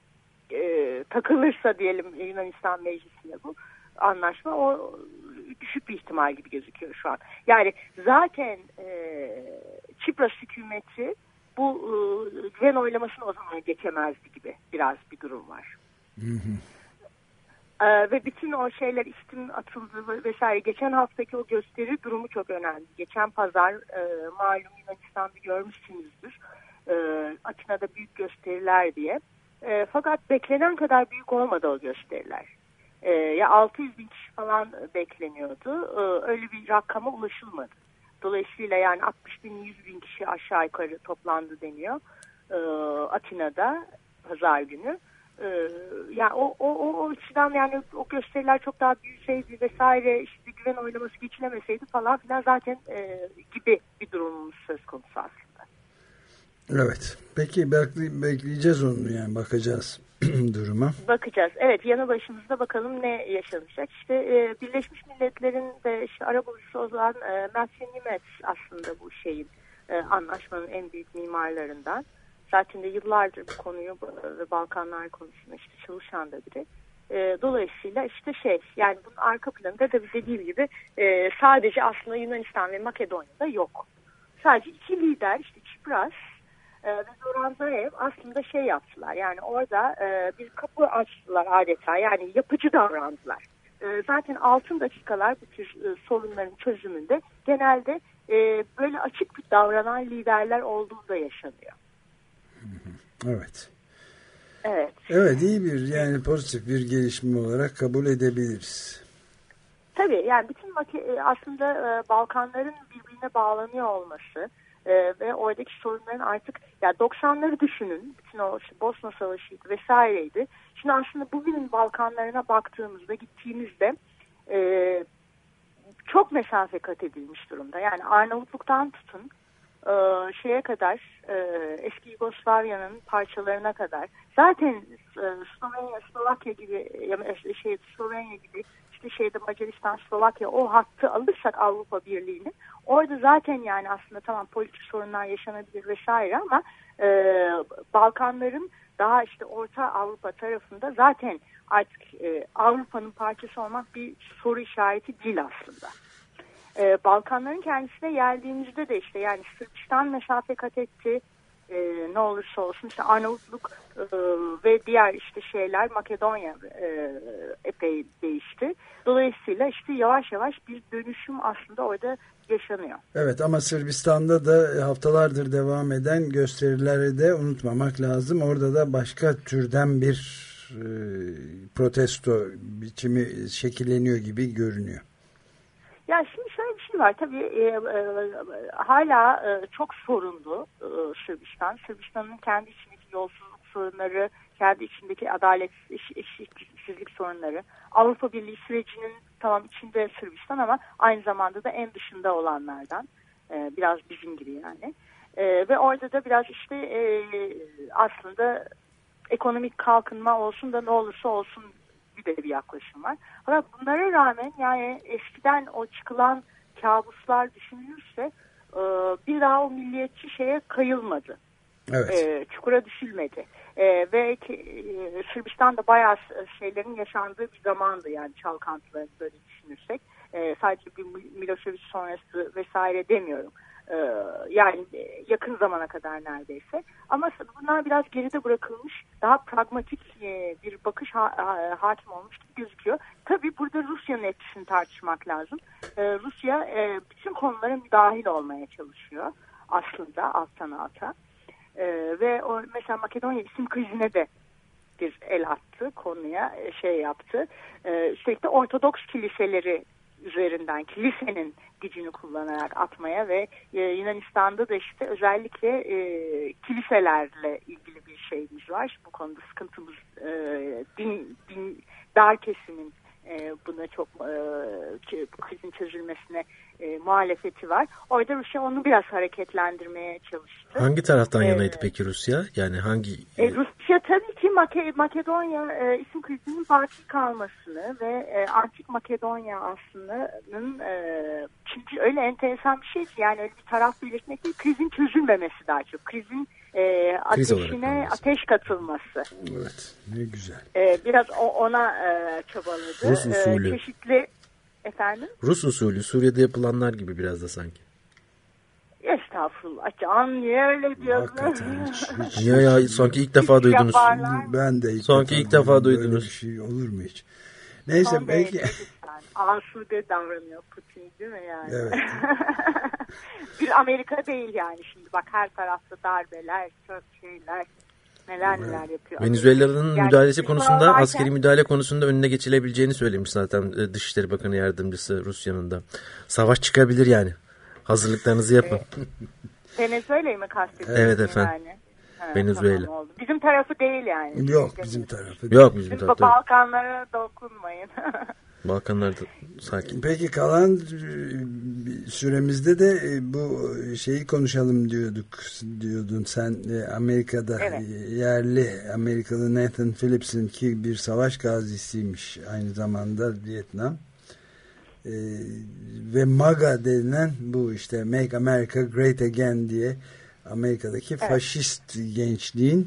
e, takılırsa diyelim Yunanistan Meclisi'ne bu anlaşma, o düşük bir ihtimal gibi gözüküyor şu an. Yani zaten e, Çipras hükümeti bu e, güven oylamasını o zaman geçemezdi gibi biraz bir durum var. Hı hı. Ee, ve bütün o şeyler istim atıldı vesaire. Geçen haftaki o gösteri durumu çok önemli. Geçen pazar e, malum Yunanistan'da görmüşsünüzdür. E, Atina'da büyük gösteriler diye. E, fakat beklenen kadar büyük olmadı o gösteriler. E, ya altı yüz bin kişi falan bekleniyordu. E, öyle bir rakama ulaşılmadı. Dolayısıyla yani altmış bin yüz bin kişi aşağı yukarı toplandı deniyor. E, Atina'da pazar günü. Ee, yani o, o, o açıdan yani o gösteriler çok daha büyüseydi vesaire, işte güven oylaması geçilemeseydi falan filan zaten e, gibi bir durumumuz söz konusu aslında. Evet. Peki bekle, bekleyeceğiz onu, yani bakacağız duruma. Bakacağız. Evet, yanı başımızda bakalım ne yaşanacak. İşte e, Birleşmiş Milletler'in de işte arabulucusu olan e, Martin Nimitz aslında bu şeyin e, anlaşmanın en büyük mimarlarından. Zaten de yıllardır bu konuyu ve Balkanlar konusunda işte çalışan da biri. E, dolayısıyla işte şey yani bunun arka planında da dediğim gibi e, sadece aslında Yunanistan ve Makedonya'da yok. Sadece iki lider işte Çipras e, ve Zoran Zaev aslında şey yaptılar. Yani orada e, bir kapı açtılar adeta, yani yapıcı davrandılar. E, zaten altın dakikalar bu tür e, sorunların çözümünde genelde e, böyle açık bir davranan liderler olduğunda yaşanıyor. Evet. Evet. Evet, iyi bir yani pozitif bir gelişme olarak kabul edebiliriz. Tabii yani bütün aslında Balkanların birbirine bağlanıyor olması ve oradaki sorunların artık yani doksanları düşünün. Bütün o işte Bosna Savaşı'ydı vesaireydi. Şimdi aslında bugünün Balkanlarına baktığımızda, gittiğimizde çok mesafe kat edilmiş durumda. Yani Arnavutluk'tan tutun Ee, şeye kadar e, eski Yugoslavya'nın parçalarına kadar zaten e, Slovenya, Slovakya gibi ya, şey Slovenya gibi işte şeyde Macaristan, Slovakya o hattı alırsak Avrupa Birliği'ni, orada zaten yani aslında tamam politik sorunlar yaşanabilir vesaire ama e, Balkanların daha işte Orta Avrupa tarafında zaten artık e, Avrupa'nın parçası olmak bir soru işareti değil aslında. Ee, Balkanların kendisine geldiğimizde de işte yani Sırbistan mesafe kat etti, ee, ne olursa olsun işte Arnavutluk e, ve diğer işte şeyler Makedonya e, epey değişti. Dolayısıyla işte yavaş yavaş bir dönüşüm aslında orada yaşanıyor. Evet, ama Sırbistan'da da haftalardır devam eden gösterileri de unutmamak lazım. Orada da başka türden bir e, protesto biçimi şekilleniyor gibi görünüyor. Ya şimdi şöyle bir şey var tabii e, e, hala e, çok sorunlu e, Sırbistan. Sırbistan'ın kendi içindeki yolsuzluk sorunları, kendi içindeki adalet, eşitsizlik sorunları. Avrupa Birliği sürecinin tamam içinde Sırbistan ama aynı zamanda da en dışında olanlardan. E, biraz bizim gibi yani. E, ve orada da biraz işte e, aslında ekonomik kalkınma olsun da ne olursa olsun bir de bir yaklaşım var. Ama bunlara rağmen yani eskiden o çıkılan kabuslar düşünülürse e, bir daha o milliyetçi şeye kayılmadı. Evet. E, çukura düşülmedi. E, ve ki, e, Sırbistan'da bayağı şeylerin yaşandığı bir zamandı yani çalkantıları böyle düşünürsek. E, sadece bir Milošević sonrası vesaire demiyorum. E, yani yakın zamana kadar neredeyse. Ama bunlar biraz geride bırakılmış, daha pragmatik e, bir bakış ha, ha, hakim olmuş gibi gözüküyor. Tabii burada Rusya'nın etkisini tartışmak lazım. E, Rusya e, bütün konulara müdahil olmaya çalışıyor aslında alttan alta. Ee, ve o mesela Makedonya isim krizine de bir el attı, konuya şey yaptı. Ee, üstelik de Ortodoks kiliseleri üzerinden kilisenin gücünü kullanarak atmaya ve e, Yunanistan'da da işte özellikle e, kiliselerle ilgili bir şeyimiz var. Bu konuda sıkıntımız e, din, din dar kesimin e, buna çok e, bu krizin çözülmesine e, muhalefeti var. Orada Rusya onu biraz hareketlendirmeye çalıştı. Hangi taraftan ee, yanaydı peki Rusya? Yani hangi? E, Rusya tabii ki Make Makedonya e, isim krizinin baki kalmasını ve e, Antik Makedonya aslında'nın e, çünkü öyle enteresan bir şey ki yani öyle bir taraf belirtmek değil, krizin çözülmemesi daha çok. Krizin e, ateşine ateş katılması. Evet, ne güzel. E, biraz o, ona e, çabaladı. Rus usulü. E, çeşitli efendim? Rus usulü, Suriye'de yapılanlar gibi biraz da sanki. Estağfurullah. Can niye öyle diyorsun? Hakikaten hiç, hiç, Ya ya sanki ilk defa duydunuz. Ben de ilk sanki defa ilk defa duydum. duydunuz. Bir şey olur mu hiç? Neyse Son belki. Asude davranıyor Putin değil mi yani? Evet. Bir Amerika değil yani şimdi bak her tarafta darbeler, çok şeyler, neler neler yapıyor. Venezuela'nın yani, müdahalesi konusunda, varken, askeri müdahale konusunda önüne geçilebileceğini söylemiş zaten Dışişleri Bakanı Yardımcısı Rusya'nın da. Savaş çıkabilir yani. Hazırlıklarınızı yapın. E, Venezuela'yı mı kastediyorsun? Evet efendim. Yani? Ha, Venezuela. Tamam, bizim tarafı değil yani. Yok bizim tarafı. Yok bizim Bizim tarafı. Balkanlara dokunmayın. Balkanlarda sakin. Peki kalan süremizde de bu şeyi konuşalım diyorduk diyordun sen Amerika'da evet. Yerli Amerikalı Nathan Phillips'in ki bir savaş gazisiymiş aynı zamanda Vietnam ee, ve MAGA denilen bu işte Make America Great Again diye Amerika'daki evet. faşist gençliğin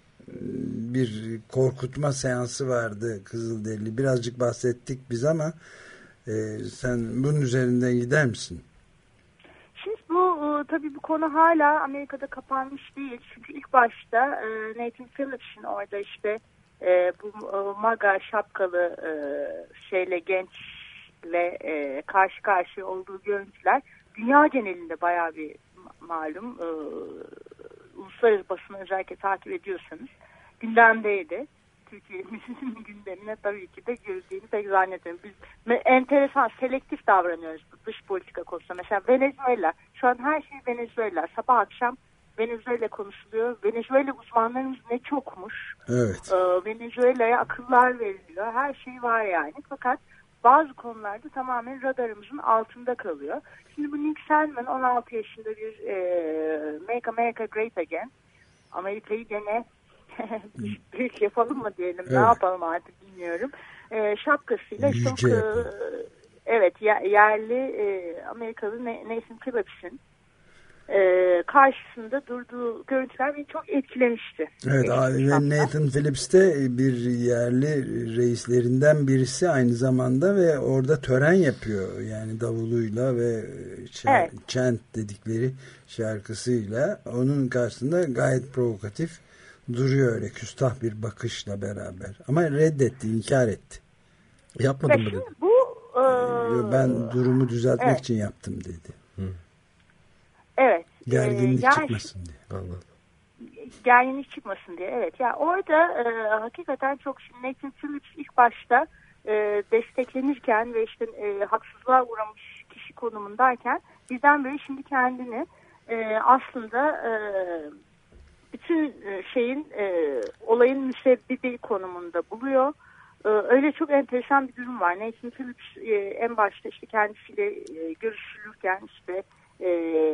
bir korkutma seansı vardı Kızılderili. Birazcık bahsettik biz ama e, sen bunun üzerinden gider misin? Şimdi bu tabii bu konu hala Amerika'da kapanmış değil. Çünkü ilk başta e, Nathan Phillips'in orada işte e, bu e, MAGA şapkalı e, şeyle gençle e, karşı karşıya olduğu görüntüler dünya genelinde bayağı bir malum e, uluslararası basını özellikle takip ediyorsanız gündemdeydi. Türkiye'mizin gündemine tabii ki de girdiğini pek zannetmiyorum. Biz enteresan, selektif davranıyoruz dış politika konusunda. Mesela Venezuela, şu an her şey Venezuela. Sabah akşam Venezuela konuşuluyor. Venezuela uzmanlarımız ne çokmuş. Evet. Ee, Venezuela'ya akıllar veriliyor. Her şey var yani. Fakat bazı konularda tamamen radarımızın altında kalıyor. Şimdi bu Nick Sandmann on altı yaşında bir e, Make America Great Again. Amerika'yı gene büyük yapalım mı diyelim, evet. Ne yapalım artık bilmiyorum. E, şapkasıyla çok e, evet yerli e, Amerikalı Nathan Phillips'in e, karşısında durduğu görüntüler beni çok etkilemişti. Evet ve Nathan Phillips de bir yerli reislerinden birisi aynı zamanda ve orada tören yapıyor. Yani davuluyla ve evet. chant dedikleri şarkısıyla onun karşısında gayet provokatif duruyor öyle küstah bir bakışla beraber. Ama reddetti, inkar etti. Yapmadım mı dedi? Bu, e, ben durumu düzeltmek evet. için yaptım dedi. Hı. Evet. Gerginlik e, çıkmasın diye. Anladım. Gerginlik çıkmasın diye. Evet. Ya orada e, hakikaten çok şimdi Nathan Phillips ilk başta e, desteklenirken ve işte e, haksızlığa uğramış kişi konumundayken birdenbire şimdi kendini e, aslında e, bütün şeyin e, olayın müsebbibi konumunda buluyor. E, öyle çok enteresan bir durum var. Nathan Phillips e, en başta işte kendisiyle e, görüşülürken işte e,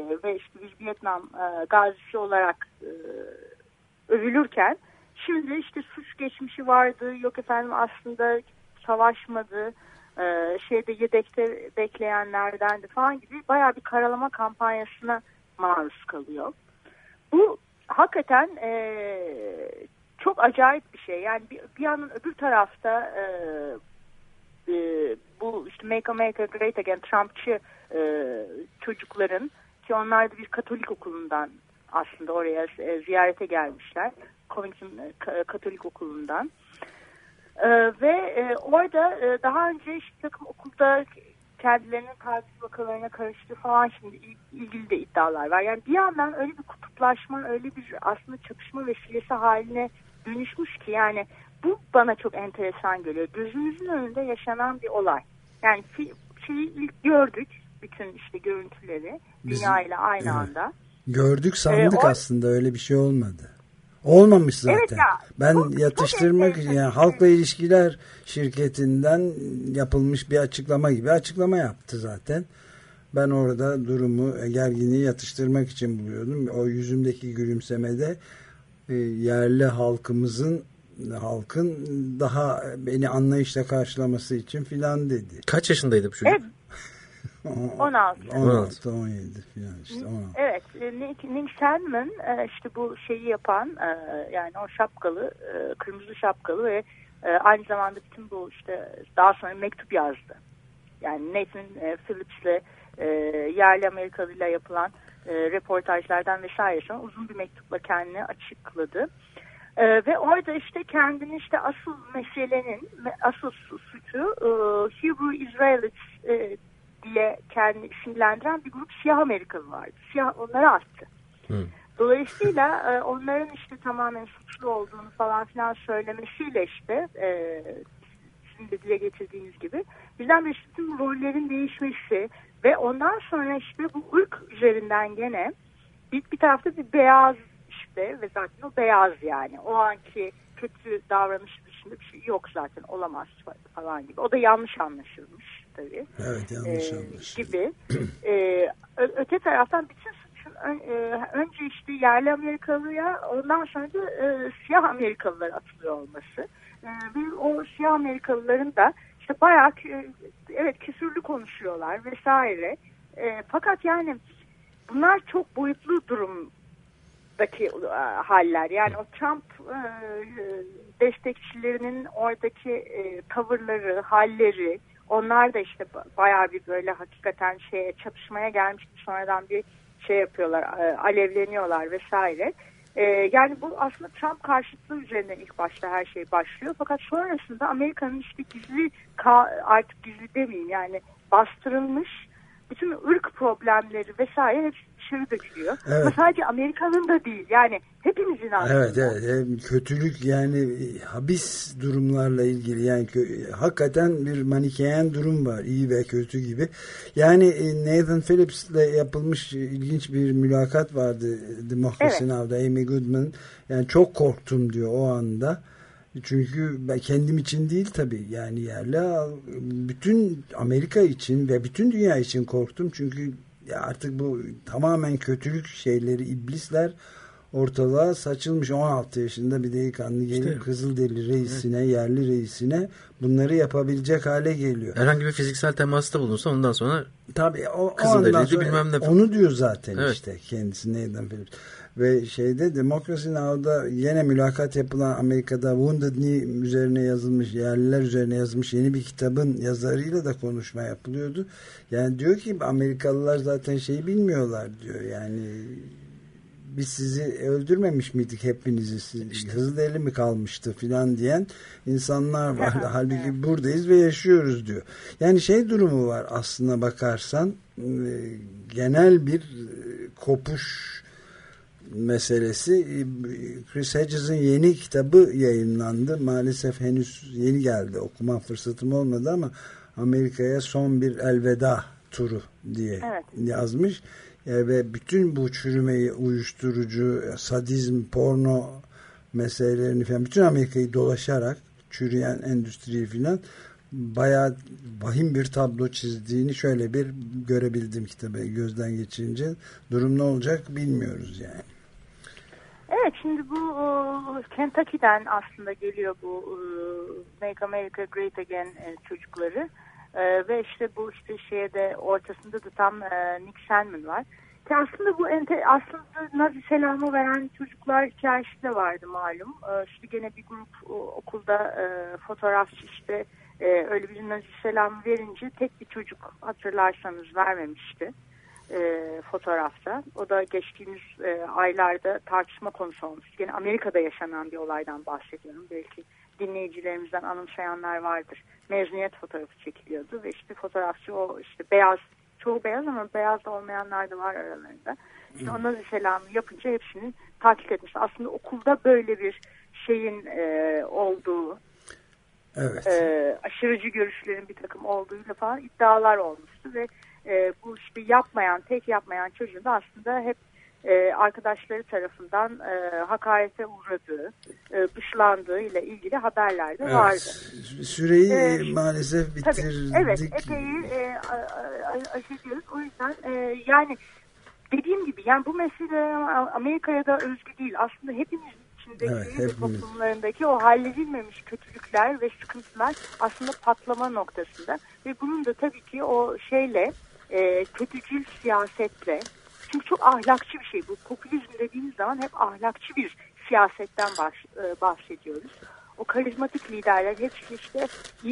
Vietnam e, gazisi olarak e, övülürken şimdi işte suç geçmişi vardı, yok efendim aslında savaşmadı, e, şeyde yedekte bekleyenlerdendi falan gibi bayağı bir karalama kampanyasına maruz kalıyor. Bu hakikaten e, çok acayip bir şey. Yani bir, bir yandan öbür tarafta e, e, bu işte Make America Great Again Trumpçı e, çocukların, ki onlar da bir Katolik okulundan aslında oraya e, ziyarete gelmişler. Covington e, Katolik okulundan. E, ve e, orada e, daha önce işte takım okulda kendilerinin tatil vakalarına karıştı falan, şimdi ilgili de iddialar var. Yani bir yandan öyle bir kutuplaşma, öyle bir aslında çatışma vesilesi haline dönüşmüş ki yani bu bana çok enteresan geliyor. Gözümüzün önünde yaşanan bir olay. Yani şeyi ilk gördük, bütün işte görüntüleri dünya ile aynı evet. anda. Gördük sandık ee, o... aslında öyle bir şey olmadı. Olmamış zaten. Evet ya, ben çok, yatıştırmak çok yani halkla ilişkiler şirketinden yapılmış bir açıklama gibi açıklama yaptı zaten. Ben orada durumu, gerginliği yatıştırmak için buluyordum. O yüzümdeki gülümsemede e, yerli halkımızın halkın daha beni anlayışla karşılaması için filan dedi. Kaç yaşındaydı bu çocuk? Evet. on altı on altı on yedi falan işte. on altı. Evet, Nick, Nick Sandman işte bu şeyi yapan, yani o şapkalı, kırmızı şapkalı ve aynı zamanda bütün bu işte daha sonra mektup yazdı. Yani Nathan Phillips'le yerli Amerikalıyla yapılan reportajlardan vesaire sonra uzun bir mektupla kendini açıkladı. Ve orada işte kendini işte asıl meselenin, asıl suçu Hebrew Israelites diye kendini isimlendiren bir grup siyah Amerikalı vardı. Siyah onları attı. Hı. Dolayısıyla e, onların işte tamamen suçlu olduğunu falan filan söylemesiyle işte e, sizin de dile getirdiğiniz gibi bizden bir tüm rollerin değişmesi ve ondan sonra işte bu ırk üzerinden gene bir, bir tarafta bir beyaz işte ve zaten o beyaz yani o anki kötü davranış dışında bir şey yok zaten, olamaz falan gibi. O da yanlış anlaşılmış tabii. Evet, yanlış ee, anlaşılmış. Gibi. ee, öte taraftan bütün suçun e, önce işte yerli Amerikalıya, ondan sonra da e, siyah Amerikalılar atılıyor olması. E, ve o siyah Amerikalıların da işte bayağı evet küfürlü konuşuyorlar vesaire. E, fakat yani bunlar çok boyutlu durum daki haller. Yani o Trump e, destekçilerinin oradaki e, tavırları, halleri, onlar da işte bayağı bir böyle hakikaten şeye çatışmaya gelmiş, sonradan bir şey yapıyorlar, e, alevleniyorlar vesaire. E, yani bu aslında Trump karşıtlığı üzerinden ilk başta her şey başlıyor. Fakat sonrasında Amerika'nın işte gizli, artık gizli demeyeyim yani bastırılmış bütün ırk problemleri vesaire hepsi dışarı dökülüyor. Evet. Ama sadece Amerika'nın da değil. Yani hepimizin aslında. Evet evet. Kötülük yani habis durumlarla ilgili yani kö- hakikaten bir manikeyen durum var. İyi ve kötü gibi. Yani Nathan Phillips'le yapılmış ilginç bir mülakat vardı. Democracy evet. Now'da Amy Goodman. Yani çok korktum diyor o anda. Çünkü ben kendim için değil tabii yani yerli bütün Amerika için ve bütün dünya için korktum. Çünkü artık bu tamamen kötülük şeyleri, iblisler ortalığa saçılmış. on altı yaşında bir delikanlı gelip işte, Kızılderili reisine, evet. yerli reisine bunları yapabilecek hale geliyor. Herhangi bir fiziksel temasta bulunsa ondan sonra tabii o, o ondan sonra bilmem ne. Onu diyor zaten evet. işte kendisi neyden Phillips. Ve şeyde Democracy Now'da yine mülakat yapılan Amerika'da Wounded Knee üzerine yazılmış, yerliler üzerine yazılmış yeni bir kitabın yazarıyla da konuşma yapılıyordu. Yani diyor ki Amerikalılar zaten şeyi bilmiyorlar diyor. Yani biz sizi öldürmemiş miydik hepinizi? Siz, işte. Hızlıeli mi kalmıştı filan diyen insanlar var. Halbuki buradayız ve yaşıyoruz diyor. Yani şey durumu var aslına bakarsan genel bir kopuş meselesi. Chris Hedges'in yeni kitabı yayınlandı. Maalesef henüz yeni geldi. Okuma fırsatım olmadı ama Amerika'ya son bir elveda turu diye evet. yazmış. E, ve bütün bu çürümeyi, uyuşturucu, sadizm, porno meselelerini falan bütün Amerika'yı dolaşarak çürüyen endüstriyi falan bayağı vahim bir tablo çizdiğini şöyle bir görebildim kitabı gözden geçirince. Durum ne olacak bilmiyoruz yani. Evet, şimdi bu Kentucky'den aslında geliyor bu Make America Great Again çocukları. Ve işte bu işte şeye de ortasında da tam Nick Sandmann var. Ki aslında bu ente, aslında Nazi selamı veren çocuklar hikayesi de vardı malum. İşte gene bir grup okulda fotoğrafçı işte öyle bir Nazi selamı verince tek bir çocuk hatırlarsanız vermemişti. E, fotoğrafta. O da geçtiğimiz e, aylarda tartışma konusu olmuş. Yine Amerika'da yaşanan bir olaydan bahsediyorum. Belki dinleyicilerimizden anımsayanlar vardır. Mezuniyet fotoğrafı çekiliyordu ve işte fotoğrafçı o işte beyaz, çoğu beyaz ama beyaz da olmayanlar da var aralarında. İşte ona da selamı yapınca hepsini takip etmiş. Aslında okulda böyle bir şeyin e, olduğu, evet. e, aşırıcı görüşlerin bir takım olduğuyla falan iddialar olmuştu ve E, bu işte yapmayan, tek yapmayan çocuğun da aslında hep e, arkadaşları tarafından e, hakarete uğradığı, e, dışlandığı ile ilgili haberler de evet. vardı. Süreyi ee, maalesef bitirdik. Tabii, evet, epey e, aşırıyoruz. O yüzden e, yani dediğim gibi yani bu mesele Amerika'ya da özgü değil. Aslında hepimiz içindeki evet, ve toplumlarındaki o halledilmemiş kötülükler ve sıkıntılar aslında patlama noktasında. Ve bunun da tabii ki o şeyle E, kötücül siyasetle, çünkü çok ahlakçı bir şey bu. Popülizm dediğimiz zaman hep ahlakçı bir siyasetten bahs- e, bahsediyoruz. O karizmatik liderler hepsi işte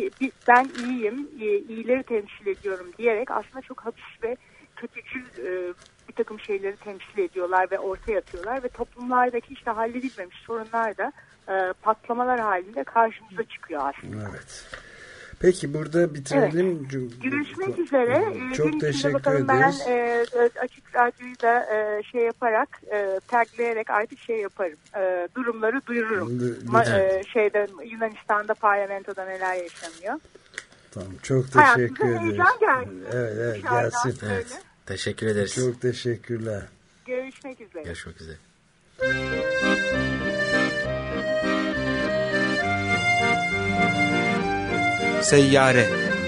ben iyiyim, iyileri temsil ediyorum diyerek aslında çok hafif ve kötücül e, bir takım şeyleri temsil ediyorlar ve ortaya atıyorlar ve toplumlardaki işte halledilmemiş sorunlar da e, patlamalar halinde karşımıza çıkıyor aslında. Evet. Peki burada bitirelim. Evet. Görüşmek üzere. Çok teşekkür ederiz. Ben e, Açık Radyo'yu da e, şey yaparak, e, tagleyerek artık şey yaparım. E, durumları duyururum. Ma- e, şeyde Yunanistan'da parlamentoda neler yaşanıyor. Tamam. Çok teşekkür ederiz. Heyecan geldi. Evet, evet gelsin. Evet. Teşekkür ederiz. Çok teşekkürler. Görüşmek üzere. Görüşmek üzere. Seyyare.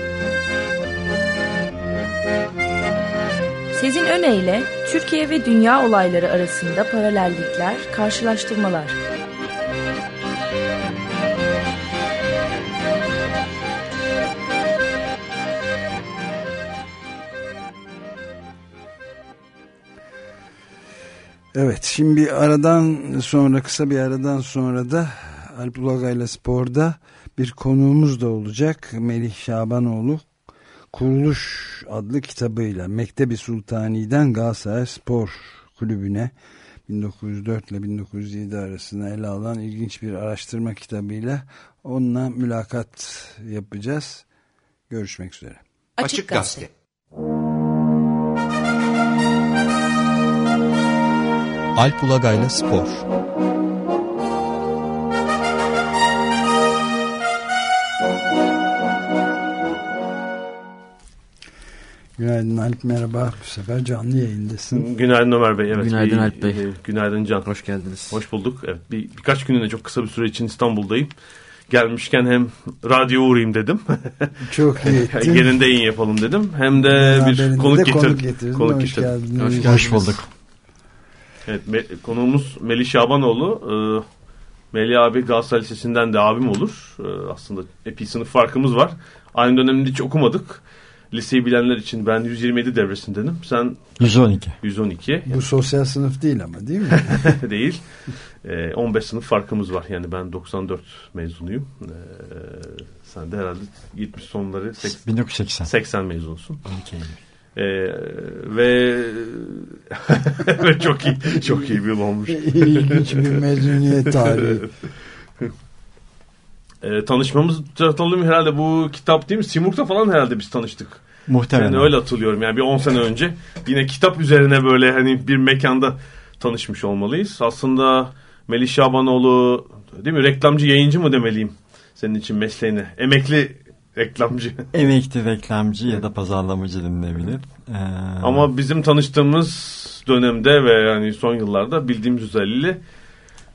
Sezin Öne Türkiye ve dünya olayları arasında paralellikler, karşılaştırmalar. Evet, şimdi bir aradan sonra, kısa bir aradan sonra da Alp Ulagay'la Spor'da bir konuğumuz da olacak. Melih Şabanoğlu Kuruluş adlı kitabıyla Mektebi Sultani'den Galatasaray Spor Kulübü'ne bin dokuz yüz dört ile bin dokuz yüz yedi arasında ele alan ilginç bir araştırma kitabıyla onunla mülakat yapacağız. Görüşmek üzere. Açık Gazete. Alp Ulagay'la Spor. Günaydın Alp, merhaba. Bu sefer canlı yayındasın. Günaydın Ömer Bey. Evet, günaydın bir, Alp Bey. E, günaydın Can. Hoş geldiniz. Hoş bulduk. Evet, bir, birkaç günlüğüne çok kısa bir süre için İstanbul'dayım. Gelmişken hem radyo uğrayayım dedim. Çok iyi ettin. Yerinde yayın yapalım dedim. Hem de ya bir konuk, de getir, konuk getirdin. konuk Hoş getirdim. geldiniz. Hoş, geldiniz. Hoş bulduk. Evet, me, konuğumuz Melih Şabanoğlu. Ee, Melih abi Galatasaray Lisesi'nden de abim olur. Ee, aslında epey sınıf farkımız var. Aynı dönemde hiç okumadık. Liseyi bilenler için ben yüz yirmi yedi devresindenim. Sen yüz on iki. yüz on iki. Bu sosyal sınıf değil ama değil mi? Değil. Ee, on beş sınıf farkımız var. Yani ben doksan dört mezunuyum. Ee, sen de herhalde yetmiş sonları bin dokuz yüz seksen. seksen mezunusun. on iki Ee, ve ve çok iyi çok iyi bir yıl olmuş. İlginç bir mezuniyet tarihi. Ee, tanışmamız hatırlıyorum herhalde bu kitap değil mi? Simurg'da falan herhalde biz tanıştık. Muhtemelen. Yani öyle hatırlıyorum. Yani bir on sene önce yine kitap üzerine böyle hani bir mekanda tanışmış olmalıyız. Aslında Melih Şabanoğlu değil mi? Reklamcı, yayıncı mı demeliyim senin için mesleğine? Emekli reklamcı. Emekli reklamcı ya da pazarlamacı denilebilir. Ee... Ama bizim tanıştığımız dönemde ve yani son yıllarda bildiğimiz üzere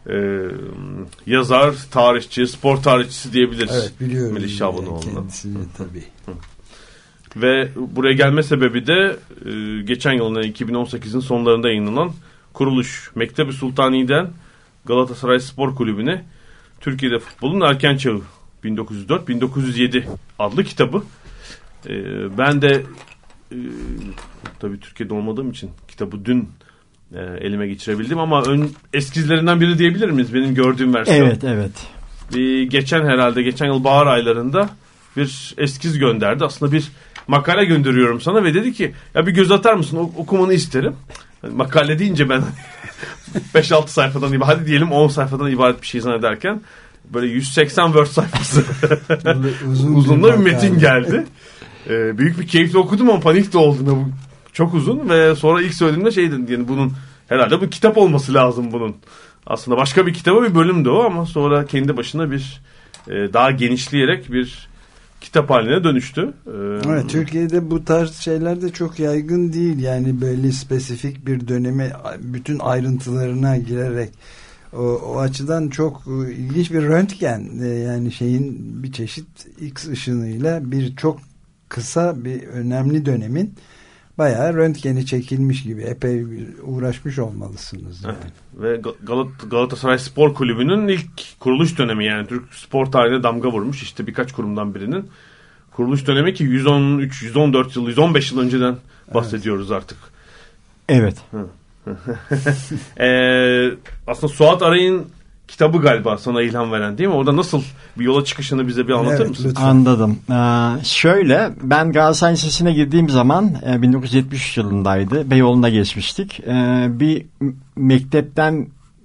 e, yazar, tarihçi, spor tarihçisi diyebiliriz. Evet, biliyorum. Melih Şabanoğlu'na. Kendisini tabii. Ve buraya gelme sebebi de e, geçen yılın iki bin on sekizin sonlarında yayınlanan kuruluş Mektebi Sultani'den Galatasaray Spor Kulübü'ne Türkiye'de futbolun erken çağı bin dokuz yüz dört bin dokuz yüz yedi adlı kitabı. E, ben de e, tabii Türkiye'de olmadığım için kitabı dün e, elime geçirebildim ama ön eskizlerinden biri diyebilir miyiz? Benim gördüğüm versiyon. Evet, evet. E, geçen herhalde geçen yıl bahar aylarında bir eskiz gönderdi. Aslında bir makale gönderiyorum sana ve dedi ki ya bir göz atar mısın, okumanı isterim. Yani makale deyince ben beş altı sayfadan ibaret, hadi diyelim on sayfadan ibaret bir şey zannederken böyle yüz seksen Word sayfası uzun uzunluğunda bir metin geldi. Ee, büyük bir keyifle okudum ama panik de oldum. Bu çok uzun ve sonra ilk söylediğimde şey dedim, yani bunun herhalde bu kitap olması lazım bunun. Aslında başka bir kitaba bir bölümdü o ama sonra kendi başına bir e, daha genişleyerek bir kitap haline dönüştü. Ee, evet, Türkiye'de bu tarz şeyler de çok yaygın değil. Yani böyle spesifik bir döneme bütün ayrıntılarına girerek o, o açıdan çok ilginç bir röntgen, yani şeyin bir çeşit X ışınıyla bir çok kısa bir önemli dönemin bayağı röntgeni çekilmiş gibi, epey uğraşmış olmalısınız. Yani. Evet. Ve Galat- Galatasaray Spor Kulübü'nün ilk kuruluş dönemi, yani Türk spor tarihine damga vurmuş işte birkaç kurumdan birinin kuruluş dönemi ki yüz on üç yüz on dört yıl, yüz on beş yıl önceden bahsediyoruz evet. artık. Evet. ee, aslında Suat Aray'ın kitabı galiba sana ilham veren, değil mi? Orada nasıl bir yola çıkışını bize bir anlatır evet, mısın? Lütfen. Anladım. Ee, şöyle, ben Galatasaray Lisesi'ne girdiğim zaman e, bin dokuz yüz yetmiş üç yılındaydı. Beyoğlu'na geçmiştik. Ee, bir mektepten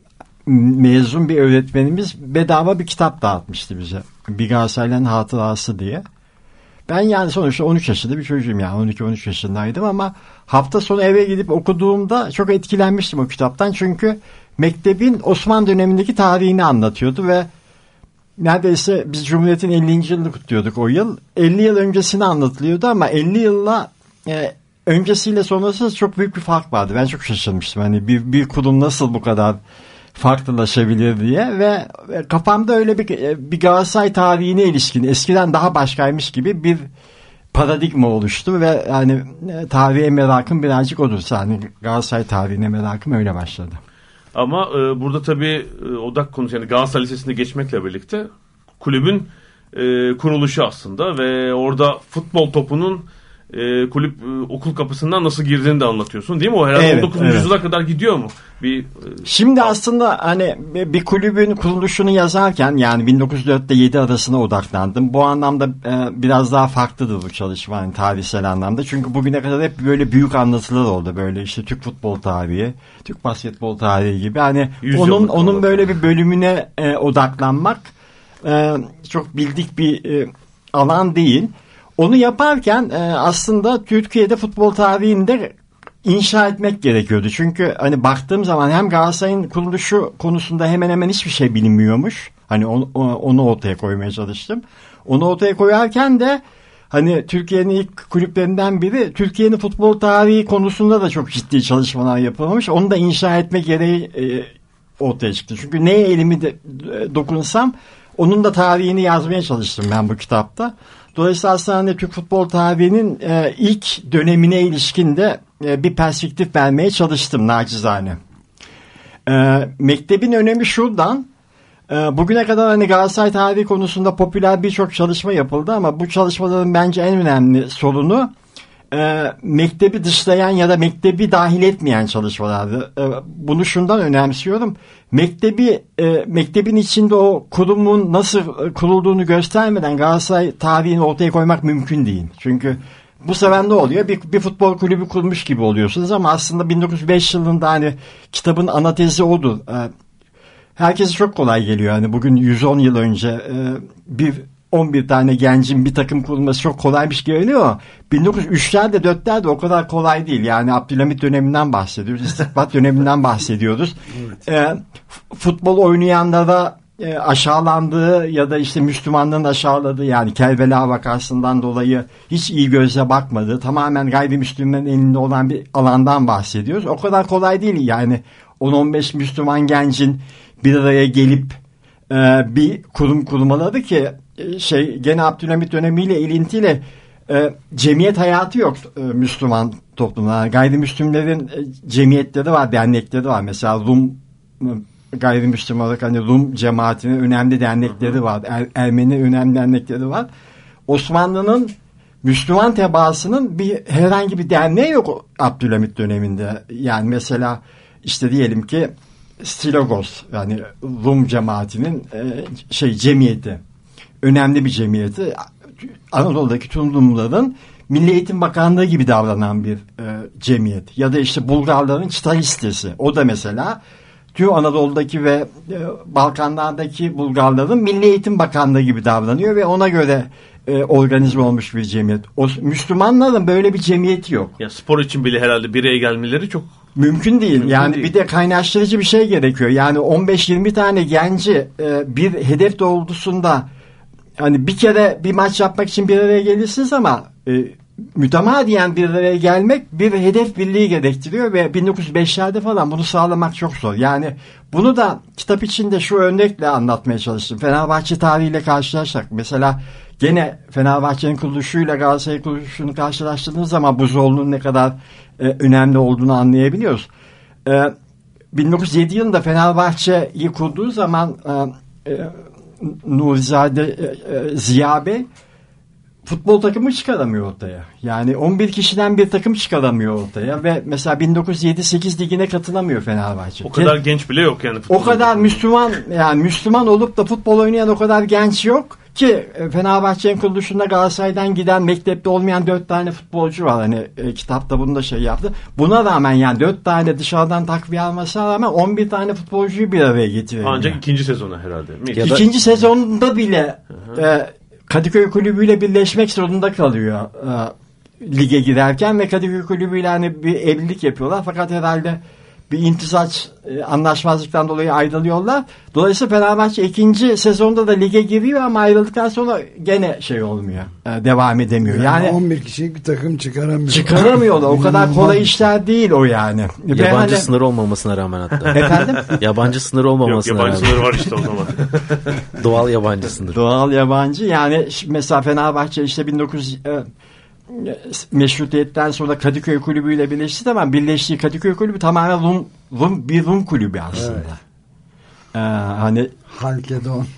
mezun bir öğretmenimiz bedava bir kitap dağıtmıştı bize. Bir Galatasaray'ın hatırası diye. Ben yani sonuçta on üç yaşında bir çocuğum, yani on iki on üç yaşındaydım ama hafta sonu eve gidip okuduğumda çok etkilenmiştim o kitaptan. Çünkü mektebin Osmanlı dönemindeki tarihini anlatıyordu ve neredeyse biz Cumhuriyet'in ellinci yılını kutluyorduk o yıl. elli yıl öncesini anlatılıyordu ama elli yılla e, öncesiyle sonrası çok büyük bir fark vardı. Ben çok şaşırmıştım. Hani bir, bir kurum nasıl bu kadar farklılaşabilir diye ve kafamda öyle bir, bir Galatasaray tarihine ilişkin eskiden daha başkaymış gibi bir paradigma oluştu ve yani tarihe merakım birazcık odur. Yani Galatasaray tarihine merakım öyle başladı. Ama e, burada tabii e, odak konusu, yani Galatasaray Lisesi'nde geçmekle birlikte kulübün e, kuruluşu aslında ve orada futbol topunun e, kulüp e, okul kapısından nasıl girdiğini de anlatıyorsun, değil mi? O herhalde evet, on dokuzuncu evet. yüzyıla kadar gidiyor mu? Bir, e, Şimdi aslında hani bir kulübün kuruluşunu yazarken yani bin dokuz yüz dört ile yedi arasına odaklandım. Bu anlamda e, biraz daha farklıdır bu çalışma, yani tarihsel anlamda. Çünkü bugüne kadar hep böyle büyük anlatılar oldu. Böyle işte Türk futbol tarihi, Türk basketbol tarihi gibi. Hani onun onun böyle bir bölümüne e, odaklanmak e, çok bildik bir e, alan değil. Onu yaparken e, aslında Türkiye'de futbol tarihinde inşa etmek gerekiyordu. Çünkü hani baktığım zaman hem Galatasaray'ın kuruluşu konusunda hemen hemen hiçbir şey bilinmiyormuş. Hani onu, onu ortaya koymaya çalıştım. Onu ortaya koyarken de hani Türkiye'nin ilk kulüplerinden biri, Türkiye'nin futbol tarihi konusunda da çok ciddi çalışmalar yapılmış. Onu da inşa etme gereği e, ortaya çıktı. Çünkü neye elimi de, e, dokunsam onun da tarihini yazmaya çalıştım ben bu kitapta. Dolayısıyla aslında hani Türk futbol tarihinin e, ilk dönemine ilişkin de e, bir perspektif vermeye çalıştım nacizane. E, mektebin önemi şuradan, e, bugüne kadar hani Galatasaray tarihi konusunda popüler birçok çalışma yapıldı ama bu çalışmaların bence en önemli sorunu e, mektebi dışlayan ya da mektebi dahil etmeyen çalışmalardı. E, bunu şundan önemsiyorum. Mektebi, e, mektebin içinde o kurumun nasıl kurulduğunu göstermeden Galatasaray tarihini ortaya koymak mümkün değil. Çünkü bu sefer ne oluyor? Bir, bir futbol kulübü kurmuş gibi oluyorsunuz ama aslında bin dokuz yüz beş yılında hani kitabın ana tezi odur. E, herkese çok kolay geliyor. Hani bugün yüz on yıl önce e, bir on bir tane gencin bir takım kurulması çok kolaymış geliyor. bin dokuz yüz üçlerde dörtlerde o kadar kolay değil. Yani Abdülhamit döneminden bahsediyoruz. İstikbat döneminden bahsediyoruz. Evet. E, futbol oynayanlara e, aşağılandığı ya da işte Müslümanlığın aşağıladığı, yani Kerbela vakasından dolayı hiç iyi gözle bakmadığı, tamamen gayrimüslimlerin elinde olan bir alandan bahsediyoruz. O kadar kolay değil yani on on beş Müslüman gencin bir araya gelip e, bir kurum kurmaları ki e, şey gene Abdülhamit dönemiyle ilintiyle e, cemiyet hayatı yok e, Müslüman toplumlar. Gayrimüslimlerin e, cemiyetleri var, dernekleri var. Mesela Rum e, gayrimüslim olarak hani Rum cemaatinin önemli dernekleri var. Er, Ermeni önemli dernekleri var. Osmanlı'nın Müslüman tebaasının bir herhangi bir derneği yok Abdülhamit döneminde. Yani mesela işte diyelim ki Stilogos yani Rum cemaatinin e, şey cemiyeti. Önemli bir cemiyeti. Anadolu'daki tüm Rumların Milli Eğitim Bakanlığı gibi davranan bir e, cemiyet. Ya da işte Bulgarların çıta listesi. O da mesela tüm Anadolu'daki ve e, Balkanlardaki Bulgarların Milli Eğitim Bakanlığı gibi davranıyor ve ona göre e, organize olmuş bir cemiyet. O, Müslümanların böyle bir cemiyeti yok. Ya spor için bile herhalde bir araya gelmeleri çok mümkün değil. Mümkün yani değil. Bir de kaynaştırıcı bir şey gerekiyor. Yani on beş yirmi tane genci e, bir hedef doğrultusunda hani bir kere bir maç yapmak için bir araya gelirsiniz ama e, mütemadiyen bir araya gelmek bir hedef birliği gerektiriyor ve bin dokuz yüz beşlerde falan bunu sağlamak çok zor. Yani bunu da kitap içinde şu örnekle anlatmaya çalıştım. Fenerbahçe tarihiyle karşılaştık. Mesela gene Fenerbahçe'nin kuruluşuyla Galatasaray kuruluşunu karşılaştırdığınız zaman bu zorluğun ne kadar e, önemli olduğunu anlayabiliyoruz. E, bin dokuz yüz yedi yılında Fenerbahçe'yi kurduğu zaman e, e, Nurizade e, e, Ziya Bey futbol takımı çıkaramıyor ortaya. Yani on bir kişiden bir takım çıkaramıyor ortaya ve mesela bin dokuz yüz yedi sekiz ligine katılamıyor Fenerbahçe. O kadar Ke- genç bile yok yani. O kadar takımı. Müslüman yani Müslüman olup da futbol oynayan o kadar genç yok ki Fenerbahçe'nin kuruluşunda Galatasaray'dan giden mektepte olmayan dört tane futbolcu var. Hani e, kitapta bunu da şey yaptı. Buna rağmen yani dört tane dışarıdan takviye almasına rağmen on bir tane futbolcuyu bir araya getiriyor. Ancak yani. ikinci sezona herhalde. Ya ikinci da... sezonda bile e, Kadıköy Kulübü'yle birleşmek zorunda kalıyor e, lige girerken ve Kadıköy Kulübü'yle hani bir evlilik yapıyorlar fakat herhalde bir intisaç e, anlaşmazlıktan dolayı ayrılıyorlar. Dolayısıyla Fenerbahçe ikinci sezonda da lige giriyor ama ayrıldıktan sonra gene şey olmuyor. E, devam edemiyor. Yani, yani on bir kişilik bir takım çıkaramıyor. Çıkaramıyorlar. O kadar kolay işler değil o yani. Yabancı hani... sınır olmamasına rağmen hatta. Efendim? Yabancı sınır olmamasına Yok, yabancı rağmen. sınır var işte o zaman. Doğal yabancı sınır. Doğal yabancı yani mesela Fenerbahçe işte bin dokuz yüz e, meşrutiyetten sonra Kadıköy Kulübü ile birleşti ama birleştiği Kadıköy Kulübü tamamen Rum, Rum bir Rum kulübü aslında. Evet. Ee, hani Halkedon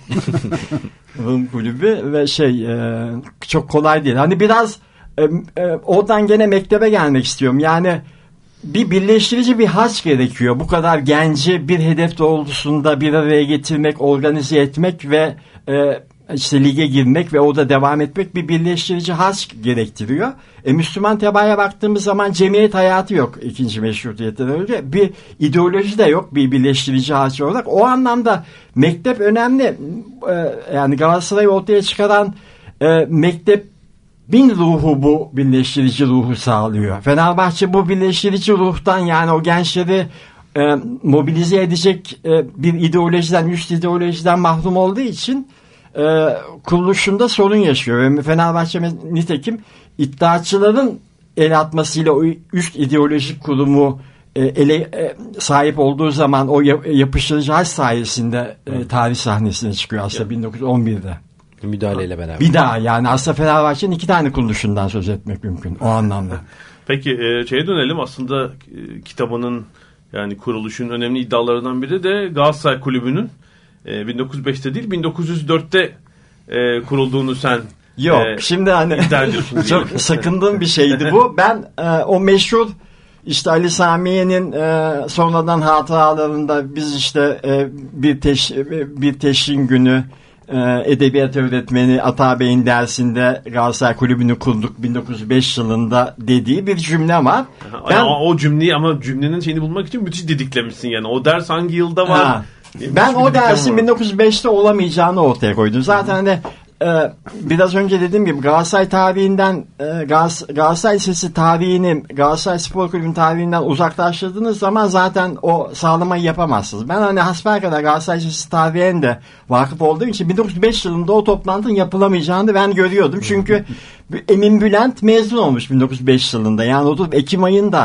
Rum kulübü ve şey e, çok kolay değil. Hani biraz e, e, oradan gene mektebe gelmek istiyorum. Yani bir birleştirici bir haç gerekiyor. Bu kadar genci bir hedef doğrultusunda bir araya getirmek, organize etmek ve e, işte lige girmek ve orada devam etmek bir birleştirici haç gerektiriyor. E, Müslüman tebaaya baktığımız zaman cemiyet hayatı yok ikinci meşrutiyetten önce. Bir ideoloji de yok bir birleştirici haç olarak. O anlamda mektep önemli. E, yani Galatasaray'ı ortaya çıkaran e, mektep bin ruhu bu birleştirici ruhu sağlıyor. Fenerbahçe bu birleştirici ruhtan yani o gençleri e, mobilize edecek e, bir ideolojiden, üst ideolojiden mahrum olduğu için e, kuruluşunda sorun yaşıyor. Ve Fenerbahçe nitekim iddiaçıların el atmasıyla o üst ideolojik kurumu e, ele e, sahip olduğu zaman o yapıştırıcı haç sayesinde e, tarih sahnesine çıkıyor aslında bin dokuz yüz on birde. Müdahaleyle beraber. Bir daha yani aslında Fenerbahçe'nin iki tane kuruluşundan söz etmek mümkün o anlamda. Peki e, şeye dönelim aslında e, kitabının yani kuruluşun önemli iddialarından biri de Galatasaray Kulübü'nün e, bin dokuz yüz beşte değil bin dokuz yüz dörtte e, kurulduğunu sen Yok e, şimdi hani çok sakındığım bir şeydi bu. Ben e, o meşhur işte Ali Samiye'nin e, sonradan hatıralarında biz işte e, bir teş, bir teşrin günü edebiyat öğretmeni Ata Bey'in dersinde Galatasaray Kulübü'nü kurduk bin dokuz yüz beş yılında dediği bir cümle var. Ben, o, o cümleyi ama cümlenin şeyini bulmak için müthiş didiklemişsin yani. O ders hangi yılda var? Ha. Ben o dersin bin dokuz yüz beşte olamayacağını ortaya koydum. Zaten hani e, biraz önce dediğim gibi Galatasaray tarihinden e, Gal- Galatasaray Lisesi tarihini Galatasaray Spor Kulübü'nün tarihinden uzaklaştırdığınız zaman zaten o sağlamayı yapamazsınız. Ben hani hasbelkader Galatasaray Lisesi tarihine de vakıf olduğum için bin dokuz yüz beş yılında o toplantının yapılamayacağını ben görüyordum. Çünkü Emin Bülent mezun olmuş bin dokuz yüz beş yılında. Yani oturup Ekim ayında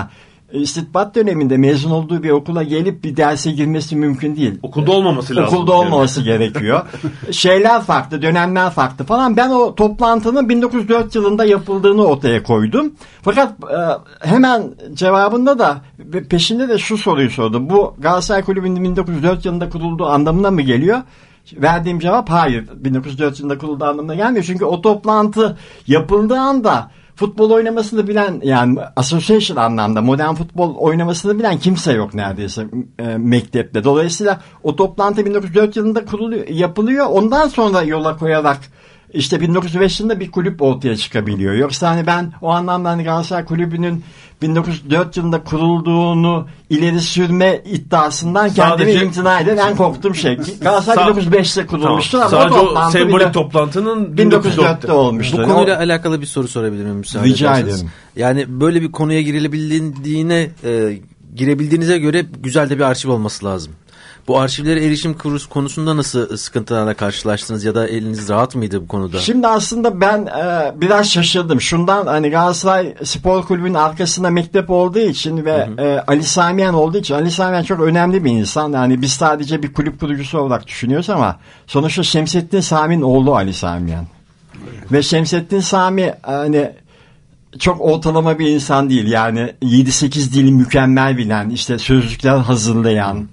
istihbarat döneminde mezun olduğu bir okula gelip bir derse girmesi mümkün değil. Okulda olmaması lazım. Okulda olmaması gerekiyor. Şeyler farklı, dönemler farklı falan. Ben o toplantının bin dokuz yüz dört yılında yapıldığını ortaya koydum. Fakat e, hemen cevabında da peşinde de şu soruyu sordum. Bu Galatasaray Kulübü'nün bin dokuz yüz dört yılında kurulduğu anlamına mı geliyor? Verdiğim cevap hayır. bin dokuz yüz dört yılında kurulduğu anlamına gelmiyor. Çünkü o toplantı yapıldığı anda futbol oynamasını bilen, yani association anlamda modern futbol oynamasını bilen kimse yok neredeyse e, mektepte. Dolayısıyla o toplantı bin dokuz yüz dört yılında kuruluyor, yapılıyor. Ondan sonra yola koyarak işte bin dokuz yüz beş yılında bir kulüp ortaya çıkabiliyor. Yoksa hani ben o anlamda hani Galatasaray Kulübü'nün bin dokuz yüz dört yılında kurulduğunu ileri sürme iddiasından kendimi Sadece, imtina eden en korktuğum şey. Galatasaray bin dokuz yüz beşte kurulmuştur tamam. ama sadece o toplantı sembolik bile toplantının bin dokuz yüz dörtte olmuştur. Bu konuyla o, alakalı bir soru sorabilir miyim müsaade rica ederseniz? ederim. Yani böyle bir konuya girilebildiğine e, girebildiğinize göre güzel de bir arşiv olması lazım. Bu arşivlere erişim konusunda nasıl sıkıntılarla karşılaştınız ya da eliniz rahat mıydı bu konuda? Şimdi aslında ben e, biraz şaşırdım. Şundan hani Galatasaray Spor Kulübü'nün arkasında mektep olduğu için ve hı hı. E, Ali Samiyen olduğu için, Ali Samiyen çok önemli bir insan. Yani biz sadece bir kulüp kurucusu olarak düşünüyoruz ama sonuçta Şemsettin Sami'nin oğlu Ali Samiyen. Ve Şemsettin Sami hani çok ortalama bir insan değil. Yani yedi sekiz dili mükemmel bilen, işte sözlükler hazırlayan,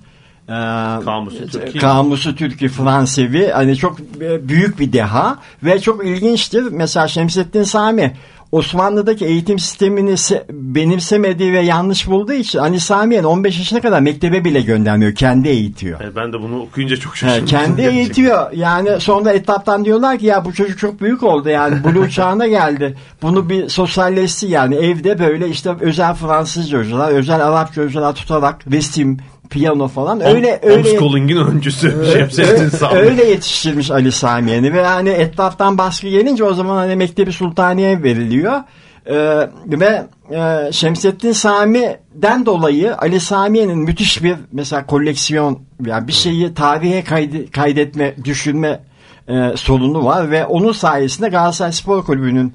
Kamusu Türkiye. Kamusu Türkiye, Fransevi, hani çok büyük bir deha ve çok ilginçtir. Mesela Şemsettin Sami Osmanlı'daki eğitim sistemini benimsemediği ve yanlış bulduğu için Ali Samiyen on beş yaşına kadar mektebe bile göndermiyor. Kendi eğitiyor. E ben de bunu okuyunca çok şaşırdım. Kendi eğitiyor. Yani sonra etaptan diyorlar ki ya bu çocuk çok büyük oldu, yani Blue çağına geldi. Bunu bir sosyalleşti, yani evde böyle işte özel Fransızca hocalar, özel Arapça hocalar tutarak resim, piyano falan öyle öyle homeschooling'in öncüsü Şemsettin Sami. Öyle yetiştirmiş Ali Samiyen'i ve yani etraftan baskı gelince o zaman hani Mektebi Sultaniye veriliyor. Ee, ve e, Şemsettin Sami'den dolayı Ali Samiye'nin müthiş bir mesela koleksiyon, yani bir şeyi tarihe kaydı, kaydetme, düşünme e, sorunu var ve onun sayesinde Galatasaray Spor Kulübü'nün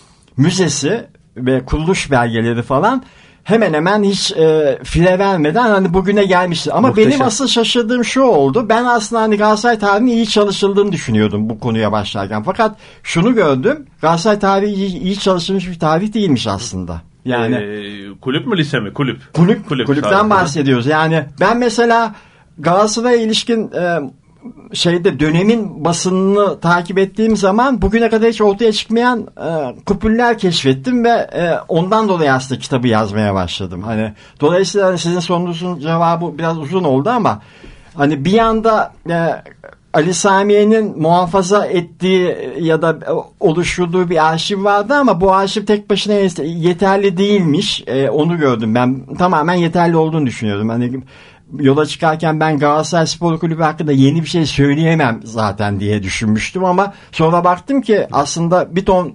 müzesi ve kuruluş belgeleri falan hemen hemen hiç e, file vermeden hani bugüne gelmişti. Ama muhteşem. Benim asıl şaşırdığım şu oldu. Ben aslında hani Galatasaray tarihinin iyi çalışıldığını düşünüyordum bu konuya başlarken. Fakat şunu gördüm. Galatasaray tarihi iyi, iyi çalışılmış bir tarih değilmiş aslında. Yani ee, kulüp mü lise mi? Kulüp. Kulüp, kulüp kulüpten tarihi. Bahsediyoruz. Yani ben mesela Galatasaray'a ilişkin e, şeyde dönemin basınını takip ettiğim zaman bugüne kadar hiç ortaya çıkmayan e, kupüller keşfettim ve e, ondan dolayı aslında kitabı yazmaya başladım. Hani dolayısıyla hani sizin sorunuzun cevabı biraz uzun oldu ama hani bir yanda e, Ali Samiye'nin muhafaza ettiği ya da oluşturduğu bir arşiv vardı ama bu arşiv tek başına yeterli değilmiş. E, onu gördüm. Ben tamamen yeterli olduğunu düşünüyordum. Hani yola çıkarken ben Galatasaray Spor Kulübü hakkında yeni bir şey söyleyemem zaten diye düşünmüştüm ama sonra baktım ki aslında bir ton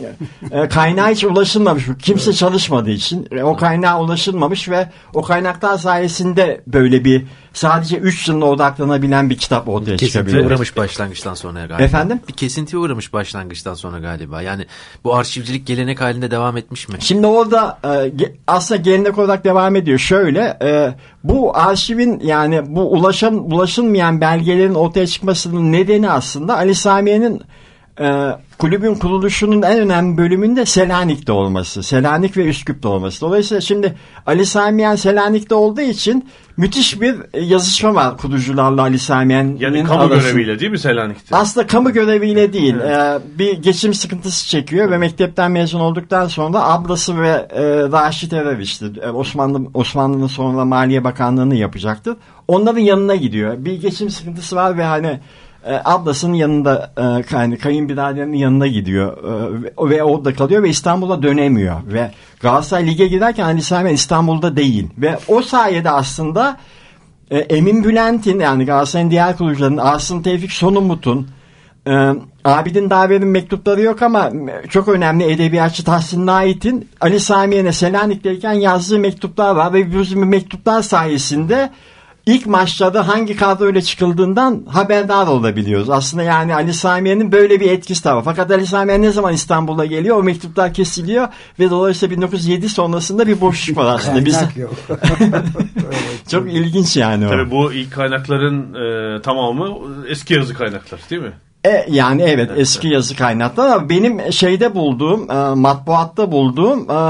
e, kaynağa hiç ulaşılmamış. Kimse çalışmadığı için o kaynağa ulaşılmamış ve o kaynaklar sayesinde böyle bir sadece üç yılına odaklanabilen bir kitap ortaya çıkabiliyor. Kesintiye uğramış başlangıçtan sonra galiba. Efendim? Bir kesintiye uğramış başlangıçtan sonra galiba. Yani bu arşivcilik gelenek halinde devam etmiş mi? Şimdi orada e, aslında gelenek olarak devam ediyor. Şöyle e, bu arşivin, yani bu ulaşam, ulaşılmayan belgelerin ortaya çıkmasının nedeni aslında Ali Samiye'nin e, kulübün kuruluşunun en önemli bölümünde Selanik'te olması. Selanik ve Üsküp'te olması. Dolayısıyla şimdi Ali Samiyen Selanik'te olduğu için müthiş bir yazışma var kurucularla Ali Samiyen'in. Yani kamu arasında. Göreviyle değil mi Selanik'te? Aslında kamu göreviyle değil. Evet. Ee, bir geçim sıkıntısı çekiyor ve mektepten mezun olduktan sonra ablası ve e, Raşit Ereviç'ti. E, Osmanlı Osmanlı'nın sonra Maliye Bakanlığı'nı yapacaktı. Onların yanına gidiyor. Bir geçim sıkıntısı var ve hani E, ablasının yanında e, yani kayınbiraderinin yanına gidiyor e, ve orada kalıyor ve İstanbul'a dönemiyor ve Galatasaray Lig'e giderken Ali Samiyen İstanbul'da değil ve o sayede aslında e, Emin Bülent'in, yani Galatasaray'ın diğer kurucularının, Asım Tevfik Sonumut'un, e, Abidin Daver'in mektupları yok ama çok önemli edebiyatçı Tahsin Nait'in Ali Samiyen'e Selanik'teyken yazdığı mektuplar var ve bu mektuplar sayesinde ilk maçlarda hangi kadroyla çıkıldığından haberdar olabiliyoruz. Aslında yani Ali Samiye'nin böyle bir etkisi de var. Fakat Ali Samiye ne zaman İstanbul'a geliyor o mektuplar kesiliyor ve dolayısıyla bin dokuz yüz yedi sonrasında bir boşluk var aslında. Biz... yok. Çok ilginç yani o. Tabii bu ilk kaynakların e, tamamı eski yazı kaynaklar değil mi? E, yani evet eski yazı kaynaklar ama benim şeyde bulduğum e, matbuatta bulduğum e,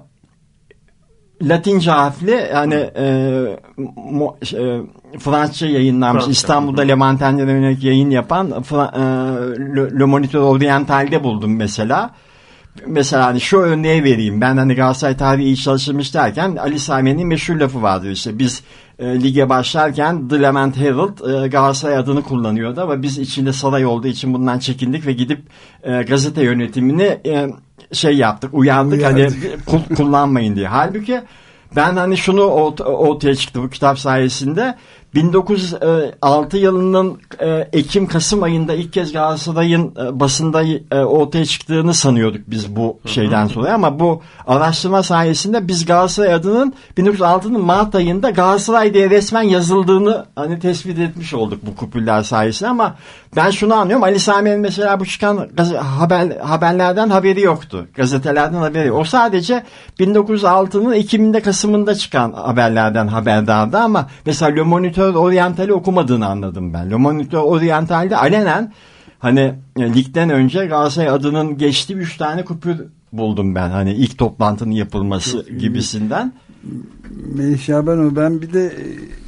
Latince harfli yani e, mo, e, Fransızca yayınlanmış Fransızca. İstanbul'da Levantenlere yönelik yayın yapan Fra, e, Le, Le Moniteur Oriental'de buldum mesela. Mesela hani şu örneği vereyim. Ben hani Galatasaray tarihi iyi çalışılmış derken Ali Sami'nin meşhur lafı vardı işte. Biz e, lige başlarken The Levant Herald e, Galatasaray adını kullanıyordu ama biz içinde saray olduğu için bundan çekindik ve gidip e, gazete yönetimini e, şey yaptık, uyardık, uyardık. hani kullanmayın diye. Halbuki ben hani şunu ortaya çıktı bu kitap sayesinde. bin dokuz yüz altı yılının Ekim-Kasım ayında ilk kez Galatasaray'ın basında ortaya çıktığını sanıyorduk biz bu şeyden sonra ama bu araştırma sayesinde biz Galatasaray adının bin dokuz yüz altının Mart ayında Galatasaray diye resmen yazıldığını hani tespit etmiş olduk bu kupüller sayesinde ama ben şunu anlıyorum. Ali Sami'nin mesela bu çıkan haber, haberlerden haberi yoktu. Gazetelerden haberi yok. O sadece bin dokuz yüz altının Ekim'inde Kasım'ında çıkan haberlerden haberdardı ama mesela Le Moniteur Oriental'i okumadığını anladım ben. Le Moniteur Oriental'de alenen hani ligden önce Galatasaray adının geçtiği üç tane kupür buldum ben. Hani ilk toplantının yapılması gibisinden. Melih Şabanov, ben bir de e,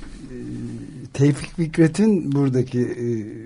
Tevfik Fikret'in buradaki e,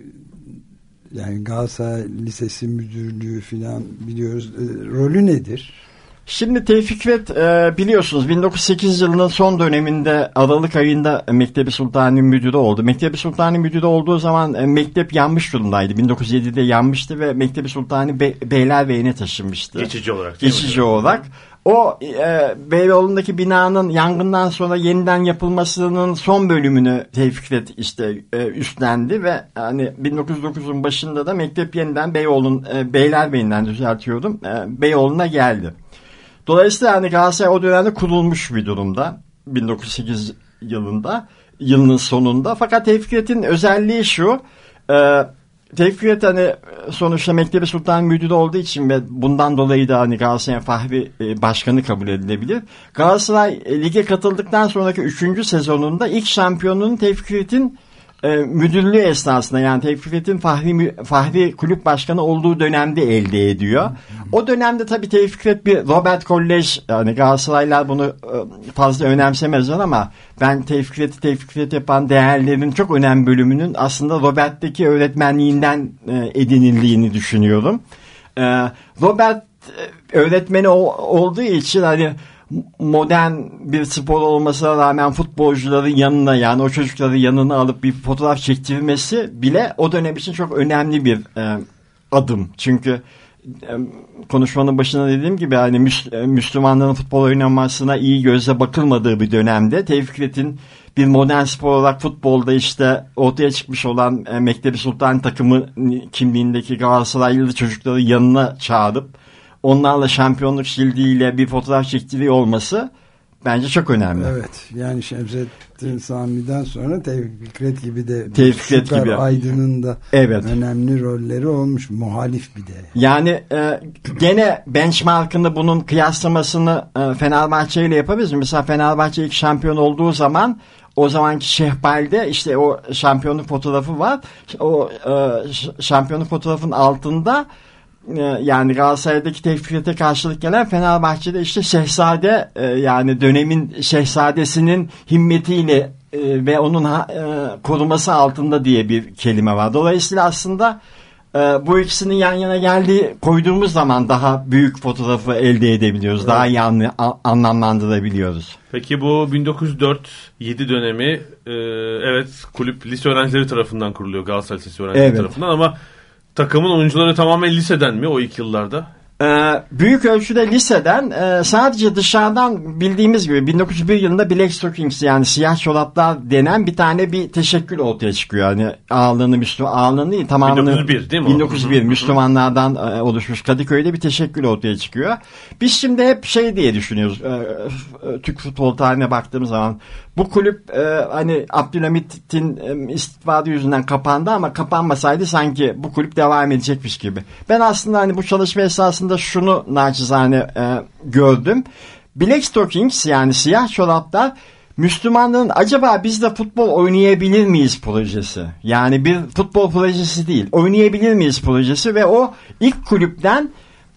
yani Galatasaray Lisesi müdürlüğü filan biliyoruz. E, rolü nedir? Şimdi Tevfik Fikret e, biliyorsunuz bin dokuz yüz sekiz yılının son döneminde Aralık ayında Mektebi Sultani müdürü oldu. Mektebi Sultani müdürü olduğu zaman e, mektep yanmış durumdaydı. bin dokuz yüz yedide yanmıştı ve Mektebi Sultani Be- Beylerbeyi'ne taşınmıştı. Geçici olarak. Geçici olarak. O e, Beyoğlu'ndaki binanın yangından sonra yeniden yapılmasının son bölümünü Tevfik Fikret işte e, üstlendi ve hani bin dokuz yüz dokuzun başında da mektep yeniden Beyoğlu'nun e, Beylerbeyi'nden düzeltiyorum. E, Beyoğlu'na geldi. Dolayısıyla hani Galatasaray o dönemde kurulmuş bir durumda. bin dokuz yüz sekiz yılında, yılının sonunda. Fakat Tevfik Fikret'in özelliği şu. E, Tevfik Fikret hani sonuçta Mektebi Sultan müdürü olduğu için ve bundan dolayı da hani Galatasaray'ın fahri e, başkanı kabul edilebilir. Galatasaray e, lige katıldıktan sonraki üçüncü sezonunda ilk şampiyonluğunu Tevfik Fikret'in e, müdürlüğü esnasında yani Tevfik Fikret'in fahri, fahri kulüp başkanı olduğu dönemde elde ediyor. O dönemde tabii Tevfik Fikret bir Robert Kolej, yani Galatasaraylılar bunu e, fazla önemsemezler ama ben Tevfik Fikret'i Tevfik Fikret yapan değerlerin çok önemli bölümünün aslında Robert'teki öğretmenliğinden e, edinildiğini düşünüyorum. E, Robert e, öğretmeni o, olduğu için hani modern bir spor olmasına rağmen futbolcuların yanına yani o çocukları yanına alıp bir fotoğraf çektirmesi bile o dönem için çok önemli bir e, adım. Çünkü e, konuşmanın başında dediğim gibi hani Müs- Müslümanların futbol oynamasına iyi gözle bakılmadığı bir dönemde Tevfik Fikret'in bir modern spor olarak futbolda işte ortaya çıkmış olan e, Mektebi Sultan takımı kimliğindeki Galatasaraylı çocukları yanına çağırıp onlarla şampiyonluk şildiğiyle bir fotoğraf çektiriyor olması bence çok önemli. Evet. Yani Şemsettin Sami'den sonra Tevfik Fikret gibi de Tevfik Fikret Süper gibi. Aydın'ın da evet. önemli rolleri olmuş. Muhalif bir de. Yani e, gene benchmark'ında bunun kıyaslamasını e, Fenerbahçe ile yapabiliriz. Mesela Fenerbahçe ilk şampiyon olduğu zaman o zamanki Şehbal'de işte o şampiyonluk fotoğrafı var. O e, şampiyonluk fotoğrafının altında yani Galatasaray'daki Tevfik Fikret'e karşılık gelen Fenerbahçe'de işte şehzade yani dönemin şehzadesinin himmetiyle ve onun koruması altında diye bir kelime var. Dolayısıyla aslında bu ikisinin yan yana geldiği koyduğumuz zaman daha büyük fotoğrafı elde edebiliyoruz. Evet. Daha iyi anlı, anlamlandırabiliyoruz. Peki bu bin dokuz yüz dört yedi dönemi evet kulüp lise öğrencileri tarafından kuruluyor, Galatasaray Lisesi öğrencileri evet. tarafından ama takımın oyuncuları tamamen liseden mi o ilk yıllarda? Ee, büyük ölçüde liseden e, sadece dışarıdan bildiğimiz gibi bin dokuz yüz bir yılında Black Stockings yani siyah çoraplar denen bir tane bir teşekkül ortaya çıkıyor. Yani ağırlığını Müslüman ağırlığını değil tamamını bin dokuz yüz bir değil mi? bin dokuz yüz bir Müslümanlardan e, oluşmuş Kadıköy'de bir teşekkül ortaya çıkıyor. Biz şimdi hep şey diye düşünüyoruz. E, e, Türk futbol tarihine baktığımız zaman Bu kulüp e, hani Abdülhamit'in e, istifadı yüzünden kapandı ama kapanmasaydı sanki bu kulüp devam edecekmiş gibi. Ben aslında hani bu çalışma esasında şunu naçizane e, gördüm. Black Stockings yani siyah çoraplar Müslümanların acaba biz de futbol oynayabilir miyiz projesi. Yani bir futbol projesi değil. Oynayabilir miyiz projesi ve o ilk kulüpten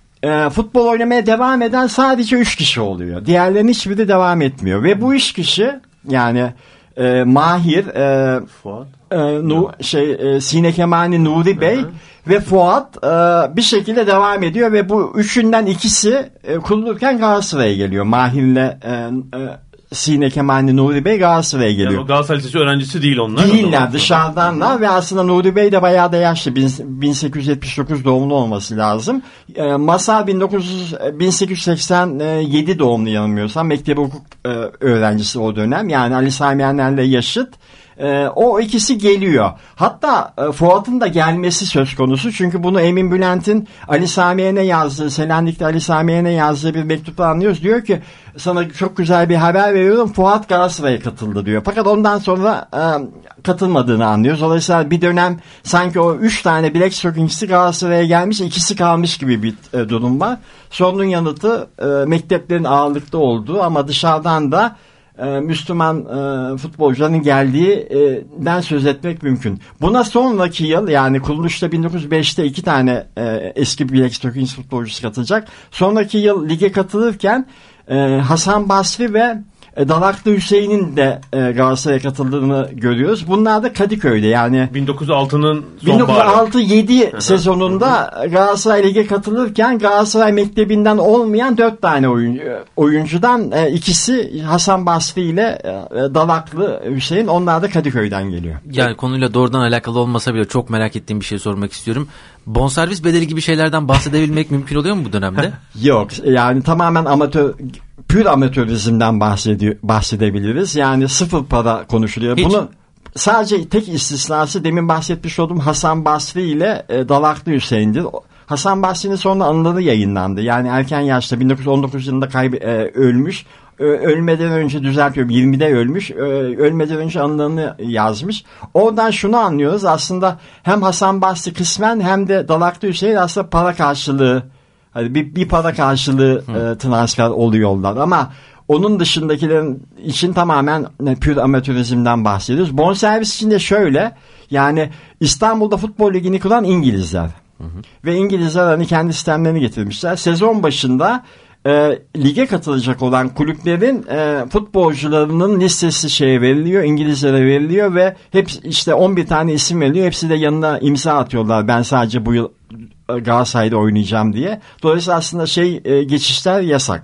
e, futbol oynamaya devam eden sadece üç kişi oluyor. Diğerlerinin hiçbiri devam etmiyor. Ve bu üç kişi yani e, Mahir, e, Fuat, e, Nu, şey, e, Sine Kemani Nuri Bey Hı-hı. ve Fuat e, bir şekilde devam ediyor ve bu üçünden ikisi e, kurulurken Galatasaray'a geliyor. Mahir'le e, e, Sine Kemani Nuri Bey Galatasaray'a geliyor. Yani Galatasaray Lisesi öğrencisi değil onlar. Değiller, dışarıdanlar ve aslında Nuri Bey de bayağı da yaşlı. bin sekiz yüz yetmiş dokuz doğumlu olması lazım. E, Masal bin sekiz yüz seksen yedi doğumlu yanılmıyorsam. Mektebi hukuk e, öğrencisi o dönem. Yani Ali Sami Yener'le yaşıt. Ee, o ikisi geliyor. Hatta e, Fuat'ın da gelmesi söz konusu. Çünkü bunu Emin Bülent'in Ali Samiye'ne yazdığı, Selanik'te Ali Samiye'ne yazdığı bir mektupta anlıyoruz. Diyor ki sana çok güzel bir haber veriyorum. Fuat Galatasaray'a katıldı diyor. Fakat ondan sonra e, katılmadığını anlıyoruz. Dolayısıyla bir dönem sanki o üç tane Black Stockings'i Galatasaray'a gelmiş, ikisi kalmış gibi bir e, durum var. Sorunun yanıtı e, mekteplerin ağırlıkta olduğu ama dışarıdan da e, Müslüman e, futbolcuların geldiğinden söz etmek mümkün. Buna sonraki yıl yani kuruluşta bin dokuz yüz beşte iki tane e, eski Black Stockings futbolcusu katılacak. Sonraki yıl lige katılırken e, Hasan Basri ve Dalaklı Hüseyin'in de e, Galatasaray'a katıldığını görüyoruz. Bunlar da Kadıköy'de yani bin dokuz yüz altı'nın bin dokuz yüz altı yedi sezonunda Galatasaray Lig'e katılırken Galatasaray Mektebi'nden olmayan dört tane oyuncu, oyuncudan e, ikisi Hasan Basri ile e, Dalaklı Hüseyin, onlar da Kadıköy'den geliyor. Yani konuyla doğrudan alakalı olmasa bile çok merak ettiğim bir şey sormak istiyorum. Bonservis bedeli gibi şeylerden bahsedebilmek mümkün oluyor mu bu dönemde? Yok yani tamamen amatör, pür amatörizmden bahsediyor, bahsedebiliriz. Yani sıfır para konuşuluyor. Hiç. Bunu sadece tek istisnası demin bahsetmiş olduğum Hasan Basri ile e, Dalaklı Hüseyin'dir. Hasan Basri'nin sonra anıları yayınlandı. Yani erken yaşta bin dokuz yüz on dokuz yılında kayb- e, ölmüş. Ölmeden önce düzeltiyorum yirmide ölmüş. Ölmeden önce anılarını yazmış. Oradan şunu anlıyoruz. Aslında hem Hasan Basri kısmen hem de Dalaklı Hüseyin aslında para karşılığı, hani bir, bir para karşılığı e, transfer oluyorlar ama onun dışındakilerin için tamamen ne, pür amatörizmden bahsediyoruz. Bonservis için de şöyle, yani İstanbul'da futbol ligini kuran İngilizler. Hı hı. Ve İngilizler hani kendi sistemlerini getirmişler. Sezon başında E, lige katılacak olan kulüplerin e, futbolcularının listesi şeye veriliyor, İngilizlere veriliyor ve hep işte on bir tane isim veriliyor. Hepsi de yanına imza atıyorlar. Ben sadece bu yıl Galatasaray'da oynayacağım diye. Dolayısıyla aslında şey e, geçişler yasak.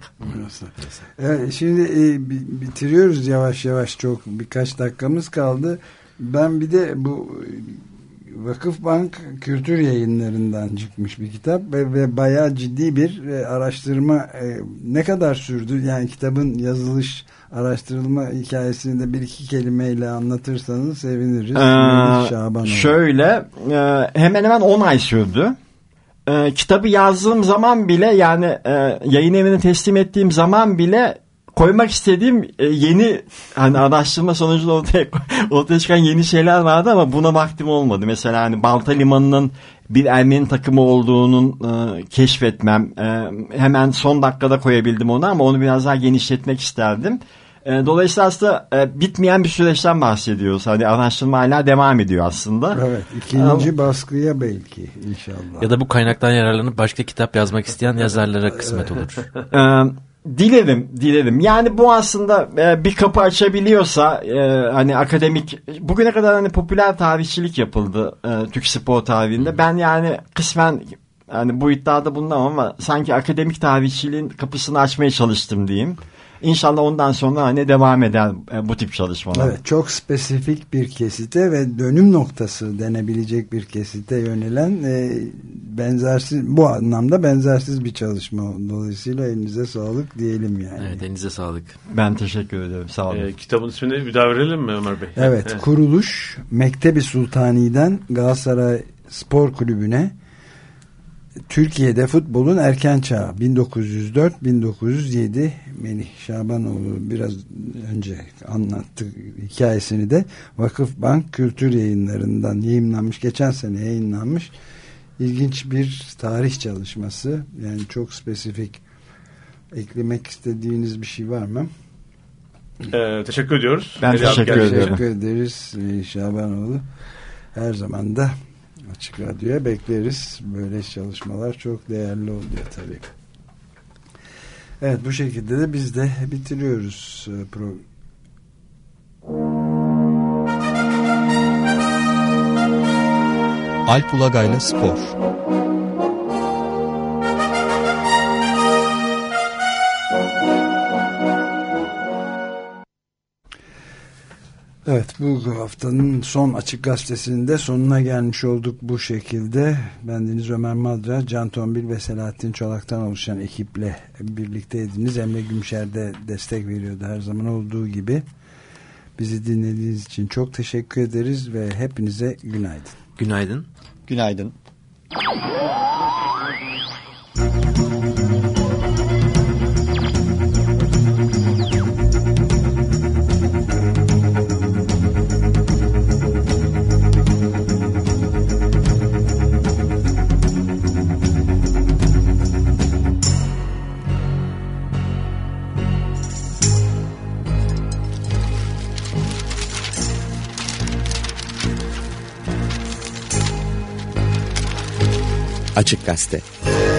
Evet, şimdi e, bitiriyoruz yavaş yavaş, çok birkaç dakikamız kaldı. Ben bir de bu Vakıfbank Kültür Yayınları'ndan çıkmış bir kitap ve, ve bayağı ciddi bir e, araştırma e, ne kadar sürdü? Yani kitabın yazılış, araştırılma hikayesini de bir iki kelimeyle anlatırsanız seviniriz. Ee, şöyle e, hemen hemen on ay sürdü. E, kitabı yazdığım zaman bile yani e, yayın evine teslim ettiğim zaman bile koymak istediğim e, yeni hani araştırma sonucunda ortaya, ortaya çıkan yeni şeyler vardı ama buna vaktim olmadı. Mesela hani Balta Limanı'nın bir Ermeni takımı olduğunun e, keşfetmem. E, hemen son dakikada koyabildim onu ama onu biraz daha genişletmek isterdim. E, dolayısıyla aslında e, bitmeyen bir süreçten bahsediyoruz. Hani araştırma hala devam ediyor aslında. Evet, ikinci um, baskıya belki inşallah. Ya da bu kaynaktan yararlanıp başka kitap yazmak isteyen yazarlara kısmet olur. Evet. Dilerim, dilerim. Yani bu aslında e, bir kapı açabiliyorsa e, hani akademik, bugüne kadar hani popüler tarihçilik yapıldı e, Türk spor tarihinde. Hmm. Ben yani kısmen hani bu iddiada bulundum ama sanki akademik tarihçiliğin kapısını açmaya çalıştım diyeyim. İnşallah ondan sonra hani devam eder e, bu tip çalışmalar. Evet, çok spesifik bir kesite ve dönüm noktası denebilecek bir kesite yönelen e, benzersiz, bu anlamda benzersiz bir çalışma. Dolayısıyla elinize sağlık diyelim yani. Evet, elinize sağlık. Ben teşekkür ederim. Sağ olun. E, kitabın ismini bir daha verelim mi Ömer Bey? Evet, evet. Kuruluş Mektebi Sultani'den Galatasaray Spor Kulübü'ne Türkiye'de futbolun erken çağı bin dokuz yüz dört bin dokuz yüz yedi. Melih Şabanoğlu biraz önce anlattı hikayesini de. Vakıfbank Kültür Yayınları'ndan yayınlanmış, geçen sene yayınlanmış ilginç bir tarih çalışması. Yani çok spesifik. Eklemek istediğiniz bir şey var mı? Ee, teşekkür ediyoruz. Ben Melih teşekkür abi, ediyorum. Teşekkür ederiz Melih Şabanoğlu. Her zaman da Açık Radyo'ya bekleriz. Böyle çalışmalar çok değerli oluyor tabii. Evet, bu şekilde de biz de bitiriyoruz programı. Alp Ulagay'la Spor. Evet, bu haftanın son Açık Gazetesi'nin de sonuna gelmiş olduk bu şekilde. Bendeniz Ömer Madra, Can Tombil ve Selahattin Çolak'tan oluşan ekiple birlikteydiniz. Emre Gümşer de destek veriyordu her zaman olduğu gibi. Bizi dinlediğiniz için çok teşekkür ederiz ve hepinize günaydın. Günaydın. Günaydın. Açık Gazete.